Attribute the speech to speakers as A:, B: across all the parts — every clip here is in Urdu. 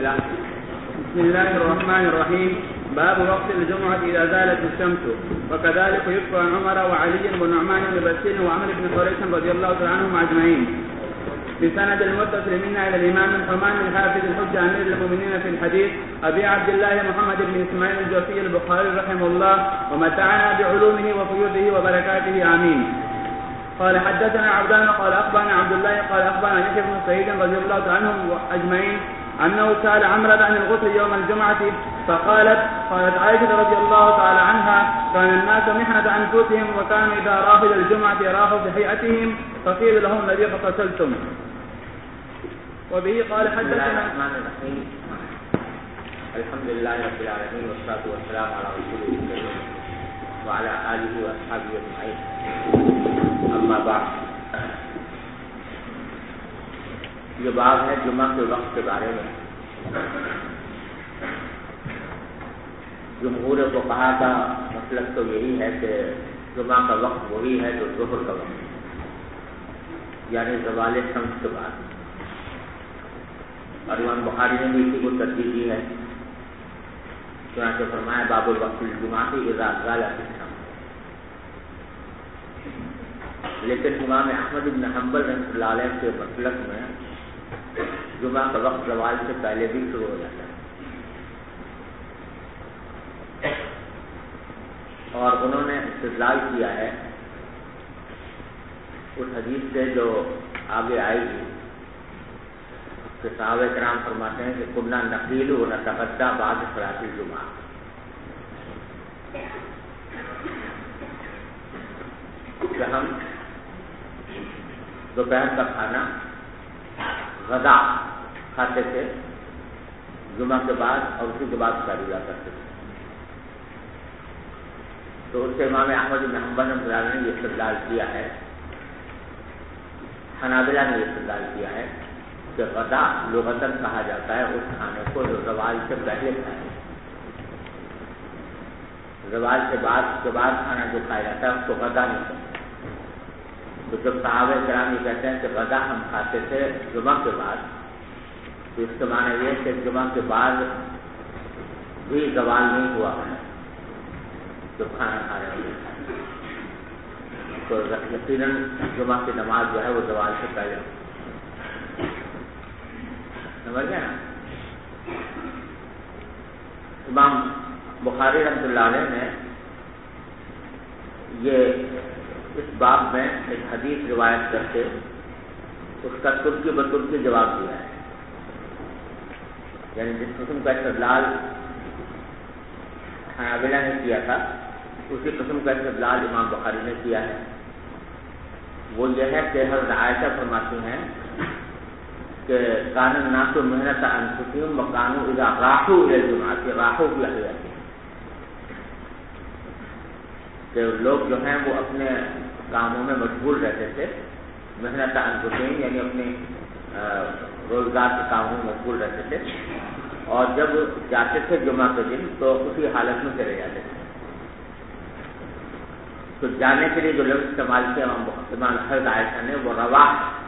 A: الله.
B: بسم الله الرحمن الرحيم. باب وقت الجمعة إذا زالت الشمس. وكذلك يذكر عن عمر وعلي ونعمان بن بشير وعمر بن حريث رضي الله تعالى عنهم أجمعين. بسند المتصل منا إلى الإمام الحمان الحافظ الحجة أمير المؤمنين في الحديث أبي عبد الله محمد بن إسماعيل الجوفي البخاري رحمه الله ومتعنا بعلومه وفيوضه وبركاته آمين. قال حدثنا عبدان قال أخبرنا عبد الله قال أخبرنا يحيى بن سعيد رضي الله تعالى عنهم أجمعين أنه سأل عمرة عن الغسل يوم الجمعة فقالت عائشة رضي الله تعالى عنها كان الناس محنة أنفسهم وكانوا إذا راحوا إلى الجمعة راحوا بهيئتهم فقيل لهم الذي فغسلتم. وبه قال حدثنا
A: الحمد لله رب العالمين والصلاة والسلام على رسوله الكريم وعلى آله وأصحابه أجمعين. اما بعد. یہ باب ہے جمعہ کے وقت کے بارے میں. جمہور کو کہا تھا مطلب تو یہی ہے کہ جمعہ کا وقت وہی ہے جو ظہر کا وقت یعنی زوال شمس کے بعد. اور امام بخاری نے بھی اسی کو ترجیح دی ہے. چنانچہ فرمایا باب الوقت الجمعہ اذا زالت الشمس. لیکن امام احمد بن حنبل رحمۃ اللہ علیہ کے مسلک میں جمعہ کا وقت زوال سے پہلے بھی شروع ہو جاتا ہے. اور انہوں نے استدلال کیا ہے اس حدیث سے جو آگے آئے گی کہ صحابہ کرام فرماتے ہیں کہ کنا نقیل و نتغدی بعد صلاۃ الجمعہ. کہ ہم دوپہر کا کھانا غذا کھاتے تھے جمعہ کے بعد اور اسی کے بعد سحری کرتے تھے. تو اس سے امام احمد بن حنبل نے یہ استدلال کیا ہے. حنابلہ نے یہ استدلال کیا ہے کہ غذا لغتاً کہا جاتا ہے اس کھانے کو جو زوال سے پہلے کھائے. زوال کے بعد کھانا جو کھایا جاتا ہے اس کو غذا نہیں کہتے. تو جب صحابہ کرام یہ کہتے ہیں کہ غذا ہم کھاتے تھے جمعہ کے بعد تو اس کے معنی یہ کہ جمعہ کے بعد بھی زوال نہیں ہوا ہے جو کھانا کھا رہے ہیں. تو یقیناً جمعہ کی نماز جو ہے وہ زوال سے پہلے سمجھ گئے نا. امام بخاری رحمۃ اللہ علیہ نے یہ اس باب میں ایک حدیث روایت کر کے اس کا ترکی بترکی جواب دیا ہے. یعنی جس قسم کا استدلال حنابلہ نے کیا تھا اسی قسم کا استدلال امام بخاری نے کیا ہے. وہ یہ ہے کہ حضرت عائشہ فرماتی ہیں کہ کان الناس محنت انفسهم وكانوا اذا راحوا الى الجمعه راحوا بهيئتهم. کہ لوگ جو ہیں وہ اپنے کاموں میں مشغول رہتے تھے. محنت انفسهم یعنی اپنے روزگار کے کاموں میں مشغول رہتے تھے اور جب جاتے تھے جمعہ کے دن تو اسی حالت میں چلے جاتے تھے. تو جانے کے لیے جو لفظ استعمال کیا امام حضرت عائشہ نے وہ رواح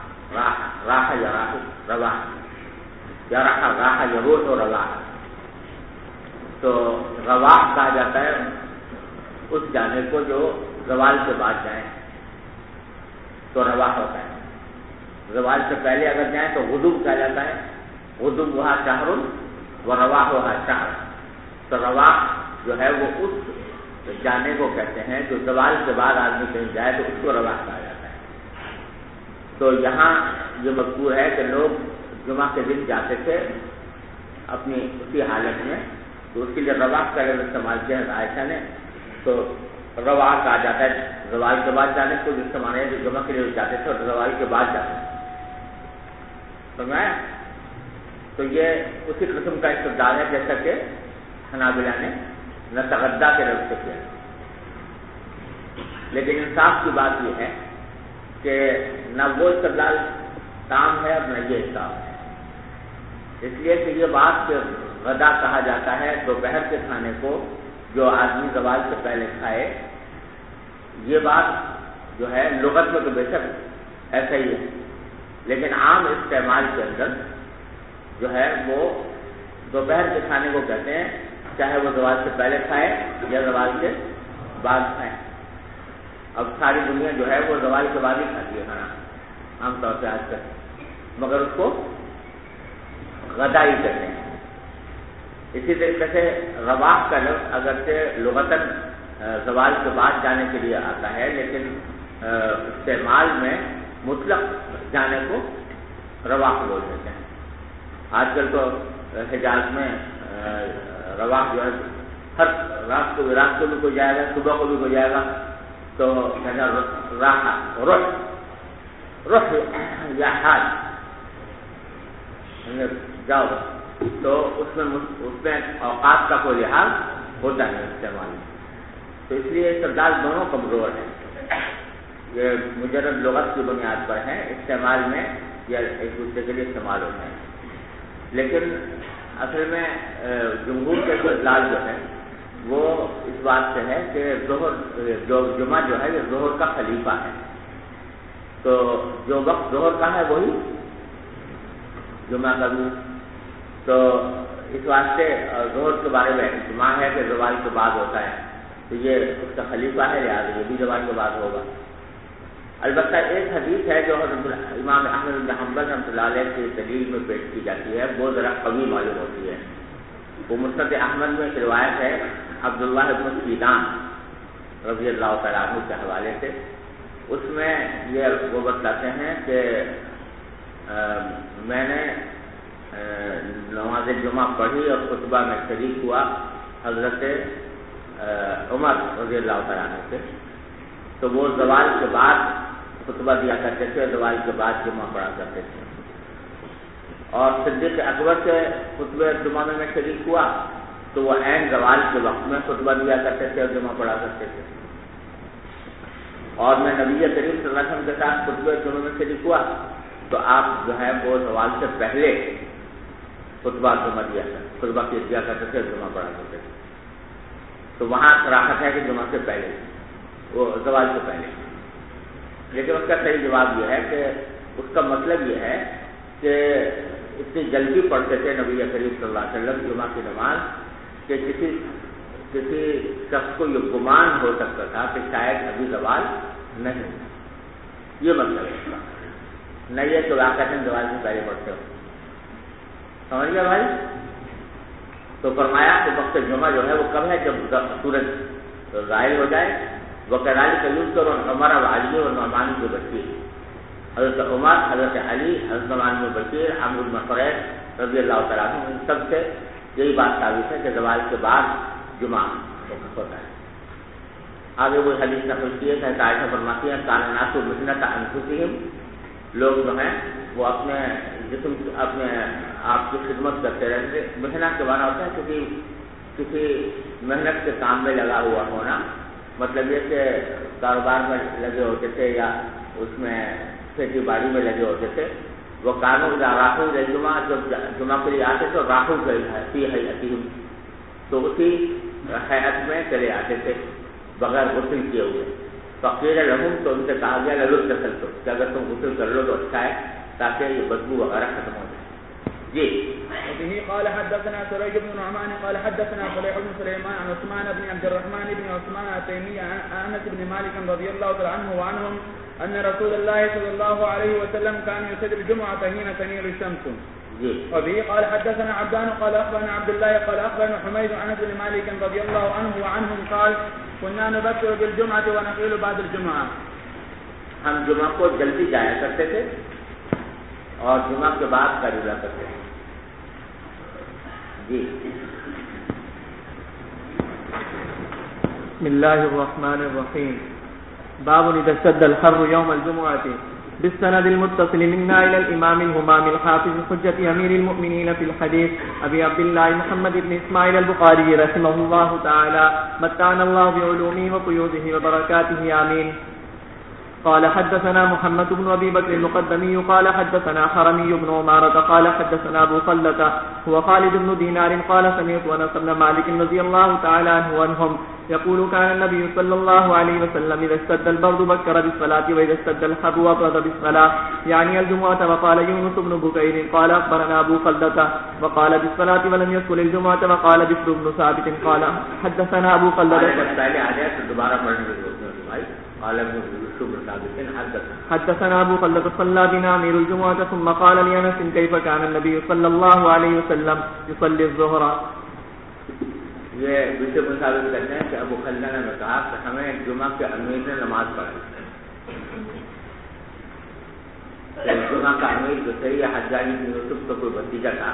A: یروح و رواح. تو رواح کہا جاتا ہے اس جانے کو جو زوال کے بعد جائیں تو رواح ہوتا ہے. زوال سے پہلے اگر جائیں تو غدوب کہا جاتا ہے. غدوب وہاں شہر و رواح وہاں شہر. تو رواح جو ہے وہ اس جانے کو کہتے ہیں جو زوال کے بعد آدمی کہیں جائے تو اس کو رواح کہا جاتا ہے. تو یہاں یہ مذکور ہے کہ لوگ جمعہ کے دن جاتے تھے اپنی اسی حالت میں تو اس کے لیے رواح کا لفظ استعمال کیا ہے عائشہ نے. تو رواح کہا جاتا ہے زوال کے بعد جانے کو جس سے مانے جو جمعہ کے لیے جاتے تھے اور زوال کے بعد جاتے تھے. سمجھا؟ تو یہ اسی قسم کا استدلال ہے جیسا کہ حنابلہ نے نتغدی کے لفظ سے کیا. لیکن انصاف کی بات یہ ہے کہ نہ وہ استدلال کام ہے اور نہ یہ کام ہے. اس لیے کہ یہ بات کہ غدا کہا جاتا ہے دوپہر کے کھانے کو جو آدمی زوال سے پہلے کھائے, یہ بات جو ہے لغت میں تو بے شک ایسا ہی ہے, لیکن عام استعمال کے اندر جو ہے وہ دوپہر کے کھانے کو کہتے ہیں، چاہے وہ زوال سے پہلے کھائے یا زوال کے بعد کھائے۔ اب ساری دنیا جو ہے وہ زوال کے بعد ہی کھاتی ہے کھانا عام طور پہ آج کل، مگر اس کو غدا ہی کہتے ہیں۔ اسی طریقے سے رواح کا لفظ اگرچہ لغتاً زوال کے بعد جانے کے لیے آتا ہے، لیکن استعمال میں مطلق جانے کو رواح بول دیتے ہیں۔ آج کل تو حجاز میں رواح جو ہے ہر رات کو بھی کوئی جائے گا، صبح کو بھی کوئی جائے گا، تو کہنا راحہ رخ یا حاج جاؤ، تو اس میں اوقات کا کوئی لحاظ ہوتا ہے استعمال میں، تو اس لیے سردار دونوں کمزور ہیں، یہ مجرد لغت کی بنیاد پر ہیں، استعمال میں یا ایک دوسرے کے لیے استعمال ہوتے ہیں، لیکن اصل میں جمہور کے اطلاع جو ہے وہ اس بات سے ہے کہ جمعہ جو ہے یہ ظہر کا خلیفہ ہے، تو جو وقت ظہر کا ہے وہی جمعہ کا بھی، تو اس واسطے ظہر کے بارے میں اجماع ہے کہ زوال کے بعد ہوتا ہے، تو یہ اس کا خلیفہ ہے، لہٰذا یہ بھی زوال کے بعد ہوگا۔ البتہ ایک حدیث ہے جو امام احمد بن حنبل رحمۃ اللہ علیہ کی دلیل میں پیش کی جاتی ہے، وہ ذرا قوی معلوم ہوتی ہے۔ وہ مسند احمد میں ایک روایت ہے عبداللہ بن سیدان رضی اللہ تعالیٰ عنہ کے حوالے سے، اس میں یہ وہ بتلاتے ہیں کہ میں نے نماز جمعہ پڑھی اور خطبہ میں شریک ہوا حضرت عمر رضی اللہ تعالیٰ عنہ سے، تو وہ زوال کے بعد خطبہ دیا کرتے تھے، زوال کے بعد جمعہ پڑھا کرتے تھے، اور صدیق اکبر سے خطبہ جمعہ میں شریک ہوا تو وہ عین زوال کے وقت میں خطبہ دیا کرتے تھے اور جمعہ پڑھا کرتے تھے، اور میں نبی کریم صلی اللہ علیہ وسلم کے ساتھ خطبہ جمعہ میں شریک ہوا تو آپ جو ہے وہ زوال سے پہلے خطبہ دیا کرتے تھے اور جمعہ پڑھا کرتے تھے، تو وہاں صراحت ہے کہ جمعہ سے پہلے، وہ زوال سے پہلے، لیکن اس کا صحیح جواب یہ ہے کہ اس کا مطلب یہ ہے کہ اتنی جلدی پڑھتے تھے نبی کریم صلی اللہ علیہ وسلم جمعہ کی نماز کہ کسی شخص کو یہ گمان ہو سکتا تھا کہ شاید ابھی زوال نہیں، یہ مطلب ہے، نہیں ہے تو واقعہ زوال سے پہلے پڑھتے ہو، سمجھ گئے بھائی؟ تو فرمایا کہ وقت جمعہ جو ہے وہ کب ہے؟ جب سورج ظاہر ہو جائے، وکذالک یذکر عمر وعلی ونعمان بن بشیر، حضرت عمر، حضرت علی، حضرت نعمان بن بشیر، عمرو بن قریظ رضی اللہ تعالیٰ عنہ، ان سب سے یہی بات ثابت ہے کہ زوال کے بعد جمعہ ہوتا ہے۔ آگے وہ حدیث نقل کی ہے کہ عائشہ فرماتی ہیں کان الناس محنۃ انفسہم، لوگ جو ہیں وہ اپنے جسم اپنے آپ کی خدمت کرتے رہتے، محنت کے معنی ہوتا ہے کسی محنت کے کام میں لگا ہوا ہونا، مطلب یہ کہ کاروبار میں لگے ہوتے تھے یا اس میں کھیتی باڑی میں لگے ہوتے تھے، وہ کانوں راہو جمعہ جب جمعہ کے لیے آتے تھے راہو فی حیاتہم، تو اسی حیات میں چلے آتے تھے بغیر غسل کیے ہوئے، فقیل لہم، تو ان سے کہا گیا للغسل تو کہ اگر تم غسل کر لو تو اچھا ہے تاکہ یہ بدبو وغیرہ ختم ہو جائے۔ جی
B: وبه قال حدثنا سريج بن نعمان قال حدثنا صالح بن سليمان عن عثمان بن عبد الرحمن بن عثمان التيمي عن انس بن مالك رضي الله تعالى عنه وعنهم ان رسول الله صلى الله عليه وسلم كان يصلي الجمعة حين تميل الشمس. وبه قال حدثنا عبدان قال اخبرنا عبد الله قال اخبرنا حميد عن انس بن مالك رضي الله عنه وعنهم قال كنا نبكر بالجمعة ونقيل بعد الجمعة.
A: ہم جمعہ کو جلدی جایا کرتے تھے اور جمعہ کے بعد قریبا کرتے تھے۔ جی
C: بسم الله الرحمن الرحيم. باب إذا اشتد الحر يوم الجمعة. بالسند المتصل منا إلى الإمام الهمام الحافظ حجة أمير المؤمنين في الحديث أبي عبد الله محمد بن إسماعيل البخاري رحمه الله تعالى متعنا الله بعلومه وقيوده وبركاته آمين. قال حدثنا محمد بن أبي بكر المقدمي قال حدثنا حرمي بن عمارة قال حدثنا أبو صلة هو خالد بن دينار قال سمعت أنس بن مالك رضي الله تعالى عنه يقول كان النبي صلى الله عليه وسلم إذا اشتد البرد بكر بالصلاة وإذا اشتد الحر أبرد بالصلاة يعني الجمعة. وقال يونس بن بكير قال أخبرنا أبو خلدة وقال بالصلاة ولم يذكر الجمعة. وقال بشر بن ثابت قال حدثنا أبو خلدة حدثنا أبو خلدة صلى بنا أمير الجمعة ثم قال لأنس كيف كان النبي صلى الله عليه وسلم يصلي الظهر.
A: یہ بشر بن ثابت کہتے ہیں کہ ابو خلدہ نے کہا کہ ہمیں جمعہ کے امیر نے نماز پڑھائی. جمعہ کا امیر جو تھے یہ حجاج بن یوسف کا کوئی بھتیجا تھا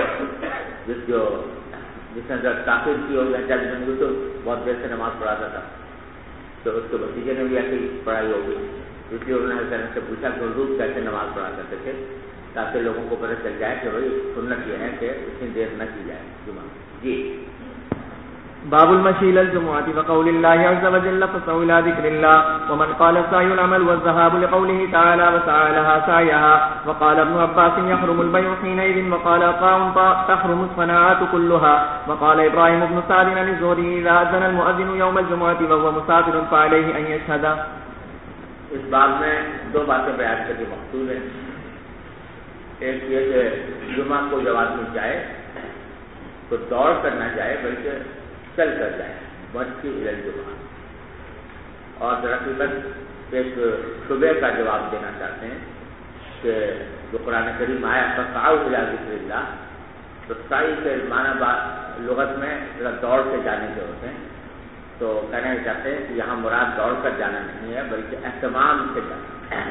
A: جس نے تاخیر کی اور حجاج بن یوسف بہت دیر سے نماز پڑھاتا تھا تو اس کے بھتیجے نے بھی ایسی پڑھائی ہوگی. اس لیے انہوں نے حضرت سے پوچھا کہ حضور کیسے نماز پڑھا کرتے تھے تاکہ لوگوں کو پتہ چل جائے کہ بھائی سنت یہ ہے کہ اتنی دیر نہ کی جائے جمعہ. جی
C: باب المشي الى الجمعة وقول الله عز وجل فسعوا الى ذكر الله. ومن قال السعي العمل والذهاب لقوله تعالى وسعى لها سعيها. وقال ابن عباس يحرم البيع حينئذ. وقال عطاء تحرم الصناعات كلها. وقال ابراهيم بن سعد عن الزهري اذا اذن المؤذن يوم الجمعة وهو مسافر فعليه ان يشهد.
A: اس باب میں دو باتیں بیان کرنے مقصود ہیں. ایک یہ کہ جمعہ کو جب آدمی جائے تو دوڑ کر نہ جائے بلکہ چل کر جائے. مشی الى الجمعہ. اور درحقیقت ایک شبے کا جواب دینا چاہتے ہیں کہ جو قرآن کریم آیا فسعوا الى ذکر اللہ تو سعی کے معنی لغت میں دوڑ کے جانے کے ہوتے ہیں. تو کہنا چاہتے ہیں کہ یہاں مراد دوڑ کر جانا نہیں ہے بلکہ اہتمام سے جانا.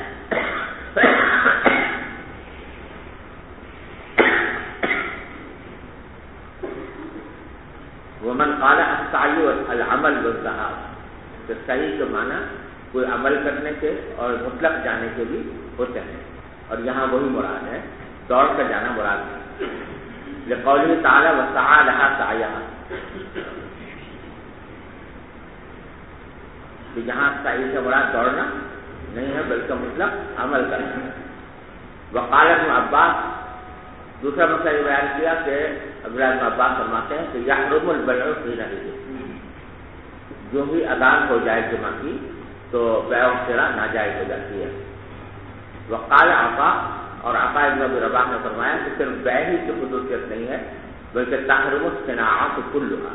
A: ومن قال السعی العمل والذهاب تو سعی کے معنی کوئی عمل کرنے کے اور مطلق جانے کے بھی ہوتے ہیں اور یہاں وہی مراد ہے دوڑ کر جانا مراد ہے. لقوله تعالی وسعى لها سعيها کہ یہاں سعی سے مراد دوڑنا نہیں ہے بلکہ مطلق عمل کرنا ہے. وقال ابن عباس دوسرا مسئلہ یہ بیان کیا کہ عبداللہ بن عباس فرماتے ہیں کہ یحرم البیع حینئذ جو بھی اذان ہو جائے جمعہ کی تو بیع و شراء ناجائز ہو جاتی ہے. وقال عطاء اور عطاء ابن ابی رباح نے فرمایا کہ صرف بیع ہی کی خصوصیت نہیں ہے بلکہ تحرم الصناعات کلھا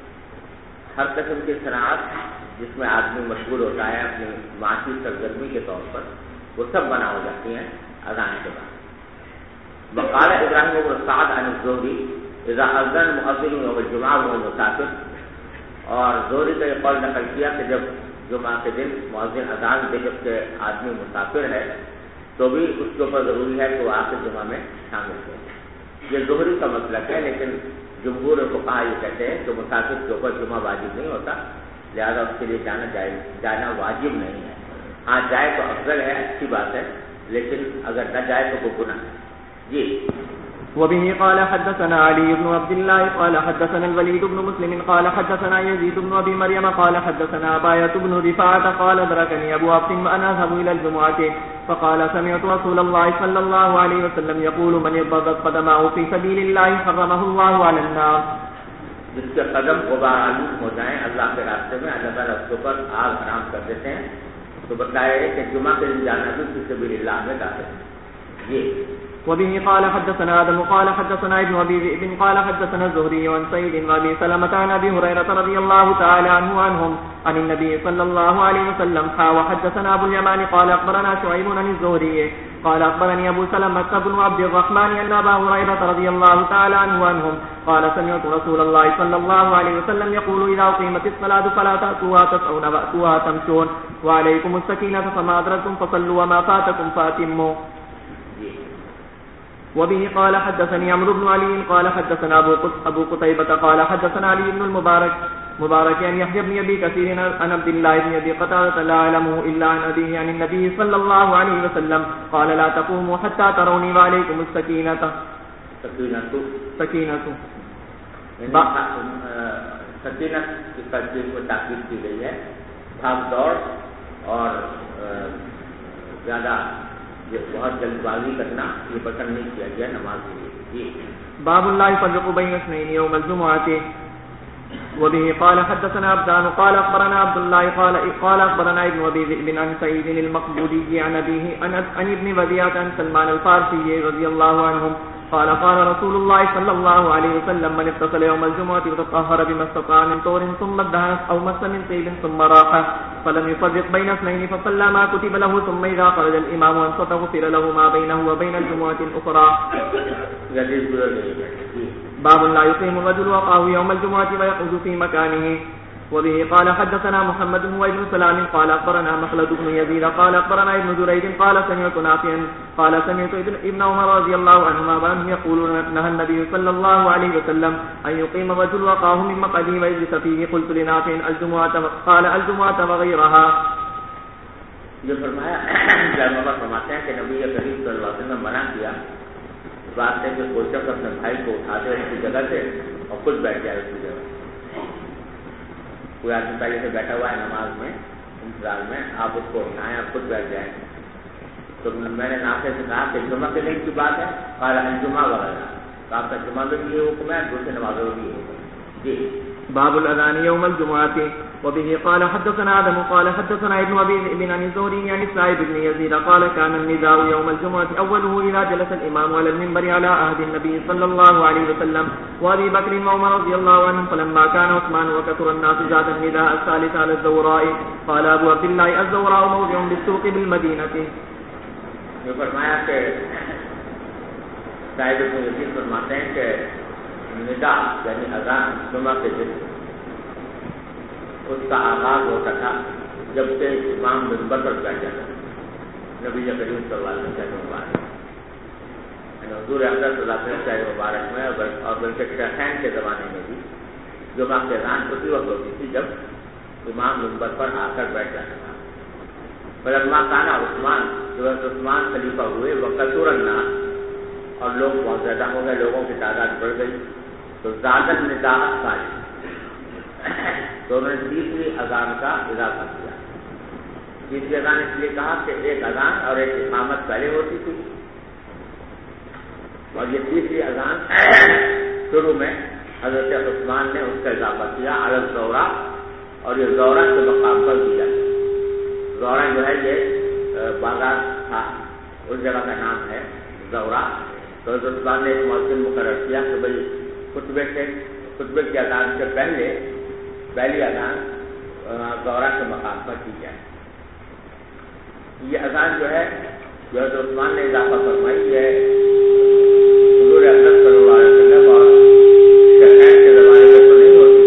A: ہر قسم کی صناعت جس میں آدمی مشغول ہوتا ہے اپنی معاشی سرگرمی کے طور پر وہ سب منع ہو جاتی ہیں اذان کے بعد. وقال ابراہیم بن سعد عن الزہری اذا اذن المؤذن یوم الجمعہ وهو مسافر. اور زہری کا یہ قول نقل کیا کہ جب جمعہ کے دن مؤذن اذان دے جبکہ آدمی مسافر ہے تو بھی اس کے اوپر ضروری ہے کہ وہ آخر جمعہ میں شامل ہو. یہ زہری کا مسلک ہے لیکن جمہور فقہا یہ کہتے ہیں کہ مسافر کے اوپر جمعہ واجب نہیں ہوتا لہذا اس کے لیے جانا واجب نہیں ہے. ہاں جائے تو افضل ہے اچھی بات ہے لیکن اگر نہ جائے تو وہ گناہ ہے. جی
C: وبه قال حدثنا علي بن عبد الله قال حدثنا الوليد بن مسلم قال حدثنا يزيد بن ابي مريم قال حدثنا اباية بن رفاعة قال ادركني ابو عبد وانا اذهب الى الجمعة فقال سمعت رسول الله صلى الله عليه وسلم يقول من يضرب قدمه في سبيل الله حرمه الله على النار.
A: جس کے قدم غبار آلود ہو جائیں اللہ کے راستے میں اللہ تعالیٰ اس کے اوپر آگ حرام کر دیتے ہیں. تو بتایا ہے کہ جمعہ کے دن جانا بھی فی سبیل اللہ میں داخل ہے. جی
C: وبه قال حدثنا آدم قال حدثنا ابن أبي ذئب قال حدثنا الزهري عن سعيد وأبي سلمة عن أبي هريرة رضي الله تعالى عنهم عن النبي صلى الله عليه وسلم وحدثنا أبو اليمان قال أخبرنا شعيب عن الزهري قال أخبرني أبو سلمة بن عبد الرحمن أن أبا هريرة رضي الله تعالى عنهم قال سمعت رسول الله صلى الله عليه وسلم يقول إذا أقيمت الصلاة فلا تأتوها تسعون وأتوها تمشون وعليكم السكينة فما أدركتم فصلوا وما فاتكم فأتموا. وبه قال حدثني عمرو بن علي قال حدثنا أبو قتيبة قال حدثنا علي بن المبارك عن يحيى بن أبي كثير عن عبد الله بن أبي قتادة لا أعلمه إلا عن أبيه عن النبي صلى الله عليه وسلم قال لا تقوموا حتى تروني وعليكم السكينة. سکینت کی تجدید میں تاکید کی گئی ہے. بھاگ دوڑ اور زیادہ بہت جلد بازی کرنا یہ پسند نہیں کیا گیا نماز کے لیے. جی باب اللہ فرق بین اثنین یوم الجمعہ. وبه قال حدثنا عبدان قال أخبرنا عبد الله قال أخبرنا ابن أبي ذئب عن سعيد المقبولي عن أبيه عن ابن وديعة عن سلمان الفارسي رضي الله عنهم قال قال رسول الله صلى الله عليه وسلم من اغتسل يوم الجمعة وتطهر بما استطاع من طور ثم ادهن أو مس من طيب ثم راح فلم يفرق بين اثنين فصلى ما كتب له ثم إذا خرج الإمام وانصت غفر له ما بينه وبين الجمعة الأخرى. باب لا يقيم الرجل وقاه يوم الجمعة ويقعد في مكانه. وبه قال حدثنا محمد هو ابن سلام قال أخبرنا مخلد بن يزيد قال أخبرنا ابن جريج قال سمعت نافعا قال سمعت ابن عمر رضي الله عنهما وعنهم يقولون نهى النبي صلى الله عليه وسلم أن يقيم الرجل وقاه من مقعده ويجلس فيه. قلت لنافع الجمعة قال الجمعة وغيرها.
A: جو فرمایا فرماتے ہیں کہ نبی کریم صلی اللہ علیہ وسلم نے منع کیا اس بات سے کہ کوئی شخص اپنے بھائی کو اٹھا دے اس کی جگہ سے اور خود بیٹھ جائے اس کی جگہ. کوئی آدمی پہلے سے بیٹھا ہوا ہے نماز میں انتظار میں, آپ اس کو اٹھائیں اور خود بیٹھ جائیں. تو میں نے نافع سے کہا کہ جمعہ کے دن کی بات ہے, قال الجمعہ وغیرہ, تو آپ کا جمعہ میں بھی یہ حکم ہے, دوسرے نمازوں میں بھی یہ حکم ہے. جی.
C: باب الأذان يوم الجمعة. وبه قال حدثنا آدم قال حدثنا ابن أبي ذئب عن الزهري عن السائب بن يزيد قال كان النداء يوم الجمعة أوله إذا جلس الإمام على المنبر على عهد النبي صلى الله عليه وسلم وأبي بكر وعمر رضي الله عنهم فلما كان عثمان وكثر الناس زاد النداء الثالث على الزوراء. قال أبو عبد الله الزوراء موضع بالسوق بالمدينة.
A: جو فرمایا کہ سائب بن یزید فرماتے ہیں کہ ندا یعنی اذان جمعہ کے دن اس کا آغاز ہوتا تھا جب سے امام منبر پر بیٹھ جاتا تھا. نبی کریم صلی اللہ علیہ وسلم مبارک حضور اقدس صلی اللہ علیہ وسلم مبارک میں اور بلکہ شیخین کے زمانے میں بھی جمعہ کی اذان اسی وقت ہوتی تھی جب امام منبر پر آ کر بیٹھ جاتا تھا. فلما کان عثمان, جو عثمان خلیفہ ہوئے, وکثر الناس, اور لوگ بہت زیادہ ہو گئے, لوگوں کی تعداد بڑھ گئی, تو زاد النداء الثالث, تو انہوں نے تیسری اذان کا اضافہ کیا. تیسری اذان اس لیے کہا کہ ایک اذان اور ایک اقامت پہلے ہوتی تھی, اور یہ تیسری اذان شروع میں حضرت عثمان نے اس کا اضافہ کیا علی الزورا, اور یہ زورا کے مقام پر دیا. زورا جو ہے یہ بازار تھا, اس جگہ کا نام ہے زورا. تو حضرت عثمان نے ایک مؤذن مقرر کیا کہ بھائی خطبے کی اذان سے پہلے پہلی اذان زورا کے مقام پر کی جائے. یہ اذان جو ہے جو حضرت عثمان نے اضافہ فرمائی ہے حضور اقدس صلی اللہ علیہ وسلم اور شیخین کے زمانے میں تو نہیں ہوتی,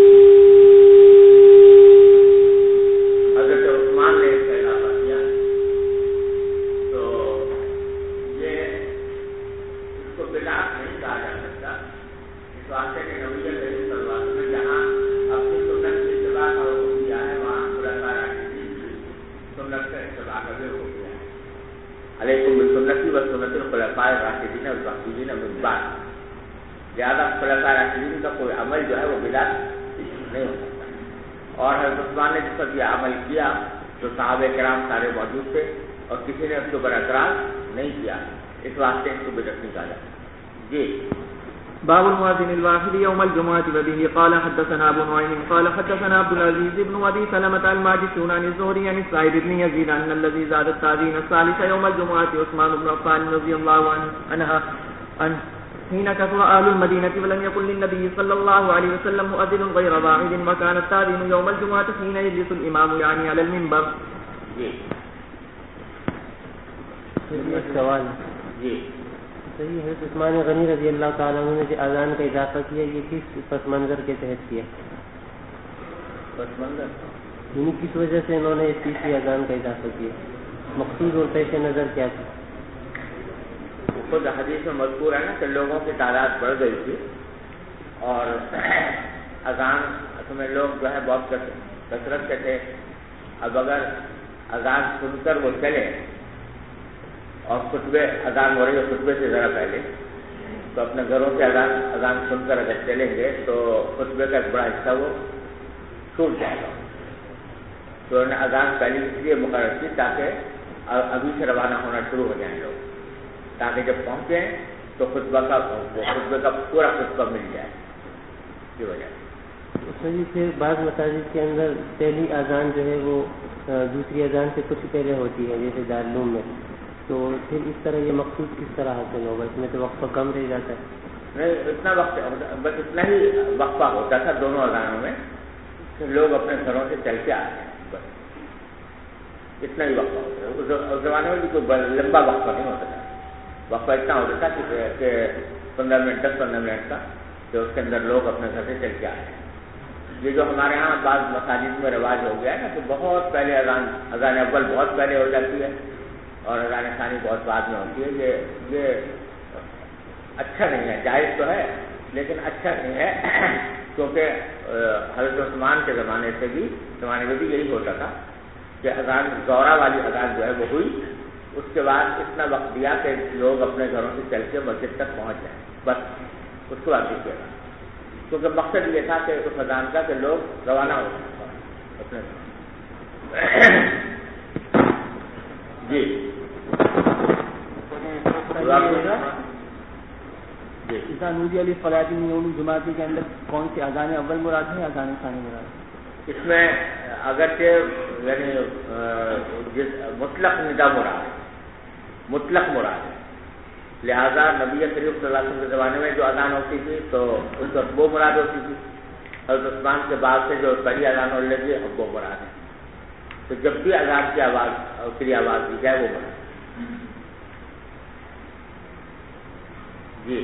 A: حضرت عثمان نے اس کا اضافہ کیا. تو یہ اس کو بدعت نہیں کہا جا سکتا, اس واسطے کہ نبی کریم صلی اللہ علیہ وسلم جہاں اپنی سنت کی اتباع کا حکم دیا ہے وہاں خلفاء راشدین کی سنت کا اتباع کا بھی حکم دیا ہے. علیکم بسنتی و سنت الخلفاء الراشدین المہدیین من بعد. لہٰذا خلفاء راشدین کا کوئی عمل جو ہے وہ بدعت نہیں ہو سکتا. اور حضرت عثمان نے جس وقت یہ عمل کیا تو صحابہ کرام سارے موجود تھے اور کسی نے اس کے اوپر اعتراض نہیں کیا, اس واسطے اس کو بدعت نہیں کہا جاتا. جی.
C: باب المؤذن الواحد يوم الجمعة. وبه قال حدثنا أبو نعيم قال حدثنا عبد العزيز بن أبي سلمة الماجشون عن الزهري عن السائب بن يزيد أن الذي زاد التأذين الثالث يوم الجمعة عثمان بن عفان رضي الله عنه حين كثر أهل المدينة ولم يكن للنبي صلى الله عليه وسلم مؤذن غير واحد وكان التأذين يوم الجمعة حين يجلس الإمام يعني على المنبر.
B: سوال
A: جی.
B: صحیح ہے. عثمان غنی رضی اللہ تعالیٰ عنہ نے جو اذان کا اضافہ کیا یہ کس پس منظر کے تحت کیا؟
A: پس منظر
B: یعنی کس وجہ سے انہوں نے اس تیسری اذان کا اضافہ کیا, مقصود اور پیش نظر کیا تھا؟
A: خود حدیث میں مذکور ہے نا کہ لوگوں کی تعداد بڑھ گئی تھی اور اذان میں لوگ جو ہے بہت کثرت کے تھے. اب اگر اذان سن کر وہ چلے اور خطبے اذان ہو رہی ہے خطبے سے ذرا پہلے, تو اپنے گھروں سے اذان سن کر اگر چلیں گے تو خطبے کا ایک بڑا حصہ وہ چھوٹ جائے گا. تو انہوں نے اذان پہلے اس لیے مقرر کی تاکہ ابھی سے روانہ ہونا شروع ہو جائیں لوگ, تاکہ جب پہنچیں تو خطبے کا پورا خطبہ مل جائے. کی وجہ
D: جی پھر بعض مساجد کے اندر پہلی اذان جو ہے وہ دوسری اذان سے کچھ پہلے ہوتی ہے، جیسے دارالعلوم میں، تو پھر اس طرح یہ مقصود کس طرح حاصل ہوگا؟ اس میں تو وقفہ کم رہ جاتا ہے.
A: نہیں، اتنا وقت بس اتنا ہی وقفہ ہوتا تھا دونوں اذانوں میں، لوگ اپنے گھروں سے چل کے آتے ہیں، بس اتنا ہی وقفہ ہوتا ہے. اس زمانے میں بھی کوئی لمبا وقفہ نہیں ہوتا تھا، وقفہ اتنا ہوتا تھا کہ 15 منٹ 10-15 منٹ کا، جو اس کے اندر لوگ اپنے گھر سے چل کے آتے ہیں. یہ جو ہمارے ہاں بعض مساجد میں رواج ہو گیا ہے نا کہ بہت پہلے اذان اول بہت پہلے ہو جاتی ہے اور اذان ثانی بہت بعد میں ہوتی ہے، یہ اچھا نہیں ہے. جائز تو ہے لیکن اچھا نہیں ہے، کیونکہ حضرت عثمان کے زمانے میں بھی یہی ہوتا تھا کہ اذان زہرہ والی اذان جو ہے وہ ہوئی، اس کے بعد اتنا وقت دیا کہ لوگ اپنے گھروں سے چل کے مسجد تک پہنچ جائیں، بس اس کے بعد دیکھیے گا، کیونکہ مقصد یہ تھا کہ اس اذان کا کہ لوگ روانہ ہو اپنے جی
C: اذان نودی علی الصلاۃ من یوم الجمعہ کے اندر کون سی اذان اول مراد ہے یا اذان ثانی مراد ہے؟
A: اس میں اگرچہ یعنی مطلق ندا مراد ہے، مطلق مراد ہے، لہذا نبی کریم صلی اللہ علیہ وسلم کے زمانے میں جو اذان ہوتی تھی تو اس وقت وہ مراد ہوتی تھی، حضرت عثمان کے بعد سے جو پہلی اذان ہونے لگی اب وہ مراد ہے. تو جب بھی اذان کی آواز دی جائے وہ مراد. جی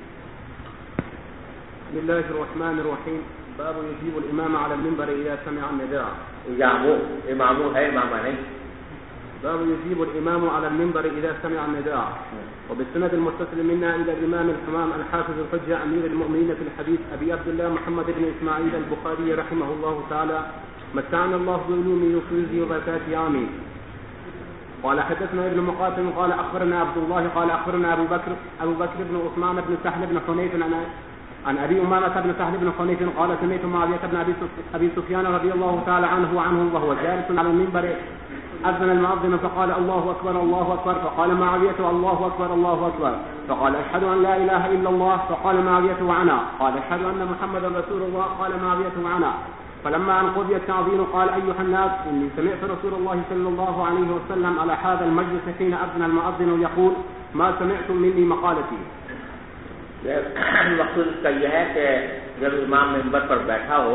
B: بسم الله الرحمن الرحيم. باب يجيب الإمام على المنبر إذا سمع النداء.
A: امامو ہے، امامہ نہیں.
B: باب يجيب الإمام على المنبر إذا سمع النداء. وبالسند المتصل منا إلى الإمام الحمام الحافظ الحجة أمير المؤمنين في الحديث أبي عبد الله محمد بن إسماعيل البخاري رحمه الله تعالى متعنا الله بعلومه وفوزه وبركاته آمين. قال حدثنا ابن مقاتل قال أخبرنا عبد الله قال أخبرنا أبو بكر بن عثمان بن سهل بن حنيف عن أبي أمامة بن سهل بن حنيف قال سمعت معاوية بن أبي سفيان رضي الله تعالى عنه وهو جالس على المنبر أذن المؤذن فقال الله أكبر الله أكبر، فقال معاوية الله أكبر الله أكبر، فقال أشهد أن لا إله إلا الله، فقال معاوية وأنا، قال أشهد أن محمدا رسول الله، قال معاوية وأنا. فلما أن قضي التعظيم قال أيها الناس إني سمعت رسول الله صلى الله عليه وسلم على هذا المجلس حين أذن المؤذن يقول ما سمعتم مني مقالتي.
A: مقصود اس کا یہ ہے کہ جب امام منبر پر بیٹھا ہو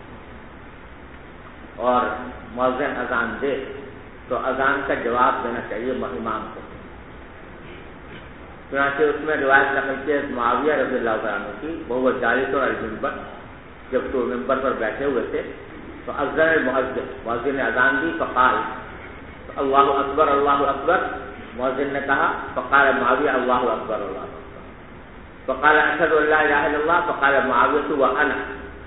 A: اور مؤذن اذان دے تو اذان کا جواب دینا چاہیے امام کو. چنانچہ اس میں روایت نقل کی معاویہ رضی اللہ عنہ کی، وہ جالس اور المنبر، جب تو ممبر پر بیٹھے ہوئے تھے تو اذن المؤذن، مؤذن نے اذان دی، فقال اللہ اکبر اللہ اکبر، مؤذن نے کہا، فقال معاویہ اللہ اکبر اللہ اکبر، فقال اشہد ان لا الہ الا اللہ، فقال معاویہ وانا.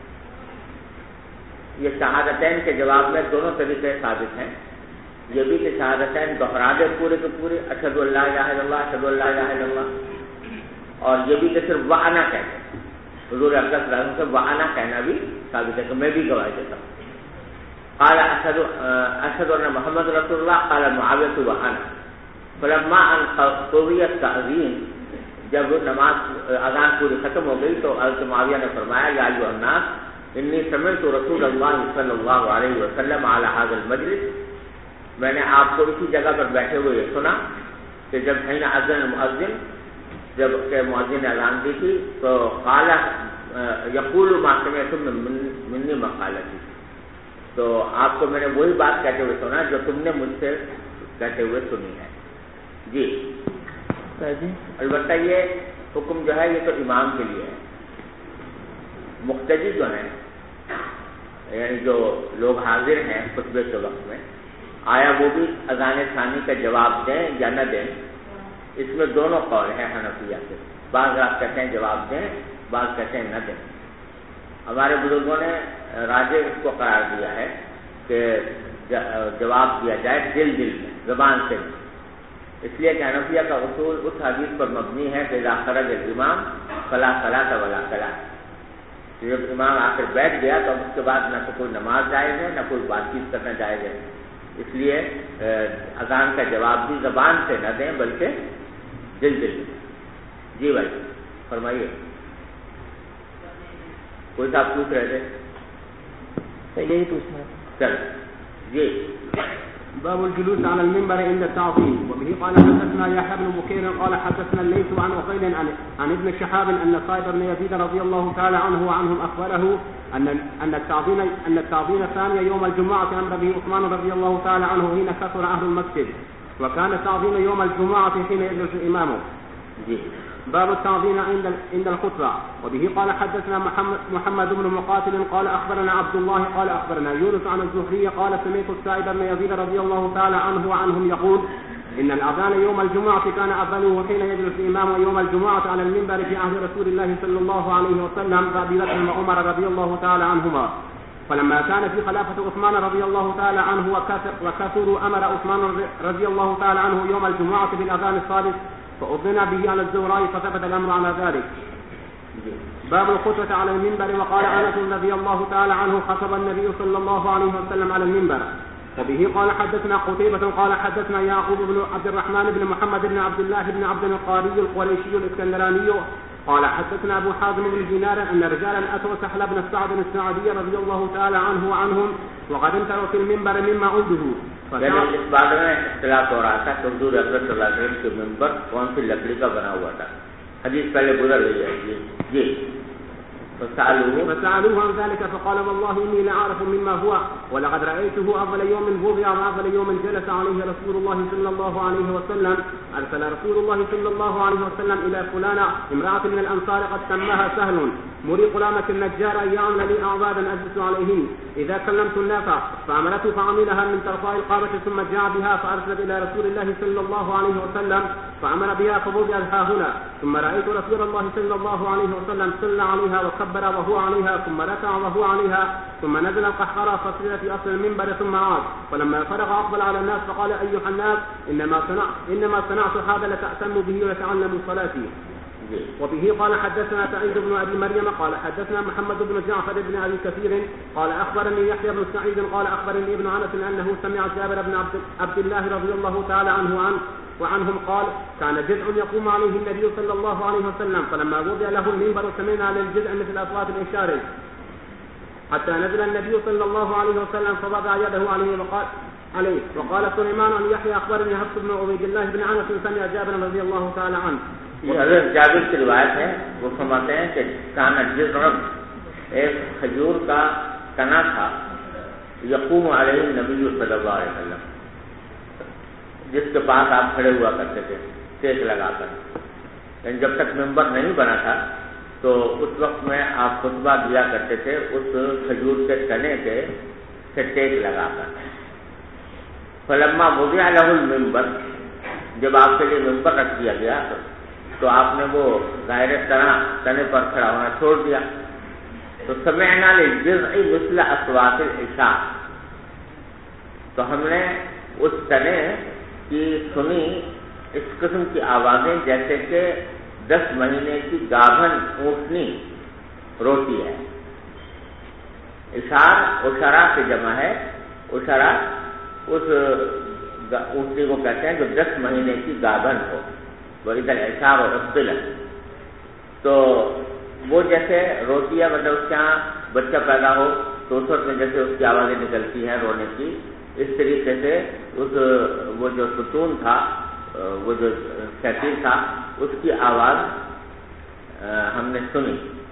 A: یہ شہادتین کے جواب میں دونوں طریقے ثابت ہیں. یہ بھی کہ شہادتین دوہرا دے پورے کے پورے، اشہد ان لا الہ الا اللہ اشہد ان لا الہ الا اللہ، اور یہ بھی کہ صرف وانا کہتے ہیں. حضور اقدس صلی اللہ علیہ وسلم سے وانا کہنا بھی ثابت ہے کہ میں بھی گواہی دیتا ہوں. قال اشهد ان محمد رسول اللہ، قال معاویہ وانا. فلما ان قضی التعظیم، جب نماز اذان پوری ختم ہو گئی تو حضرت معاویہ نے فرمایا یا ایھا الناس انی سمعت رسول اللہ صلی اللہ علیہ وسلم علی ھذا المجلس، میں نے آپ کو اسی جگہ پر بیٹھے ہوئے سنا کہ جب حین اذن المؤذن، جب کہ مؤذن نے اذان دی تھی تو قال یقول ما سمعتم منی مقالتی، تو آپ کو میں نے وہی بات کہتے ہوئے سنا جو تم نے مجھ سے کہتے ہوئے سنی ہے. جی البتہ یہ حکم جو ہے یہ تو امام کے لیے ہے. مقتدی جو ہیں یعنی جو لوگ حاضر ہیں خطبے کے وقت میں، آیا وہ بھی اذان ثانی کا جواب دیں یا نہ دیں، اس میں دونوں قول ہیں حنفیہ کے. بعض رات کہتے ہیں جواب دیں، بعض کہتے ہیں نہ دیں. ہمارے بزرگوں نے راجح اس کو قرار دیا ہے کہ جواب دیا جائے دل میں، زبان سے، اس لیے کہ حنفیہ کا اصول اس حدیث پر مبنی ہے کہ اذا خرج الامام فلا صلاۃ ولا صلاۃ. جب امام آ کر بیٹھ گیا تو اس کے بعد نہ تو کوئی نماز جائز ہے نہ کوئی بات چیت کرنا جائز ہے. اس لیے اذان کا جواب بھی زبان سے نہ دیں بلکہ دل میں. جی بھائی فرمائیے، کوئی صاحب پوچھ رہے تھے.
C: یہی پوچھنا ہے.
A: چل جی.
B: باب الجلوس على المنبر عند التعظيم. وبه قال حدثنا يحيى بن بكير قال حدثنا الليث عن عقيل عن ابن شهاب ان صائب بن يزيد رضي الله تعالى عنه وعنهم اخبره ان التعظيم ثاني يوم الجمعة امر به عثمان رضي الله تعالى عنه حين كثر اهل المسجد وكان التعظيم يوم الجمعة حين يجلس امامه. باب التعظيم عند الخطبة. وبه قال حدثنا محمد بن مقاتل قال أخبرنا عبد الله قال أخبرنا يونس عن الزهري قال سمعت السائب بن يزيد رضي الله تعالى عنه وعنهم يقول إن الأذان يوم الجمعة كان أذانه حين يجلس الإمام يوم الجمعة على المنبر في عهد رسول الله صلى الله عليه وسلم وأبي بكر وعمر رضي الله تعالى عنهما. فلما كان في خلافة عثمان رضي الله تعالى عنه وكثروا أمر عثمان رضي الله تعالى عنه يوم الجمعة بالأذان الثالث فأذن به على الزوراء فثبت الأمر على ذلك. باب الخطبة على المنبر. وقال أنس رضي الله تعالى عنه خطب النبي صلى الله عليه وسلم على المنبر. وبه قال حدثنا قتيبة قال حدثنا يعقوب بن عبد الرحمن بن محمد بن عبد الله بن عبد القاري القريشي الإسكندراني قال حدثنا أبو حازم بن دينار أن رجالا أتوا سهل بن سعد الساعدي رضي الله تعالى عنه وعنهم وقد انتروا في المنبر مما عنده.
A: یعنی اس بات میں اختلاف ہو رہا تھا کہ حضور اکرم صلی اللہ علیہ وسلم کے ممبر کون سی لکڑی کا بنا ہوا تھا. حدیث پہلے گزر گئی ہے. جی.
B: فسألوه عن ذلك فقال والله إني لأعرف مما هو ولقد رأيته أول يوم وضع وأول يوم جلس عليه رسول الله صلى الله عليه وسلم. أرسل رسول الله صلى الله عليه وسلم إلى فلانة امرأة من الأنصار قد سماها سهل مري غلامة النجار أن يعمل لي أعبادا أجلس عليهن إذا كلمت الناس فعملته فعملها من ترفاع القامة ثم جاء بها فأرسلت إلى رسول الله صلى الله عليه وسلم فأمر بها فوضعها هنا ثم رأيت رسول الله صلى الله عليه وسلم صلى عليها وكبر وهو عليها ثم ركع وهو عليها ثم نزل القحقرة فصل في أصل المنبر ثم عاد فلما فرغ أقبل على الناس فقال أيها الناس إنما صنعت هذا لتأتم به ولتعلموا صلاتي. وبه قال حدثنا سعيد بن أبي مريم قال حدثنا محمد بن جعفر بن أبي كثير قال أخبرني يحيى بن سعيد قال أخبرني ابن أنس أنه سمع جابر بن عبد الله رضي الله تعالى عنه وعنهم قال كان جزء يقوم عليه النبي صلى الله عليه وسلم فلما وضع له المنبر سمعنا للجزء مثل أصوات الإشارة حتى نزل النبي صلى الله عليه وسلم فوضع يده عليه وقال سليمان عن يحيى أخبرني حفص بن عبيد الله بن أنس سمع جابر رضي الله تعالى عنه.
A: حضرت جابر کی روایت ہے. وہ فرماتے ہیں کہ کانا جزء ایک کھجور کا تنا تھا یقوم علیہ النبی صلی اللہ علیہ وسلم جس کے پاس آپ کھڑے ہوا کرتے تھے ٹیک لگا کر. یعنی جب تک ممبر نہیں بنا تھا تو اس وقت میں آپ خطبہ دیا کرتے تھے اس کھجور کے تنے سے ٹیک لگا کر. فلما وضع له المنبر جب آپ کے لیے ممبر رکھ دیا گیا تو آپ نے وہ ظاہر تنے پر کھڑا ہونا چھوڑ دیا. تو سمعنا للجزء مثل اصوات العشاء تو ہم نے اس تنے کی سنی اس قسم کی آوازیں جیسے کہ 10 مہینے کی گابھن اونٹنی روتی ہے. اشار اشارہ کی جمع ہے. اشارہ اس اونٹنی کو کہتے ہیں جو 10 مہینے کی گابھن ہو. وہ ادھر اشار اور ابدل تو وہ جیسے روتی ہے مطلب اس کے یہاں بچہ پیدا ہو تو اس وقت میں جیسے اس کی آوازیں نکلتی ہیں رونے کی اس طریقے سے وہ جو ستون تھا وہ جو شکیل تھا اس کی آواز ہم نے سنی.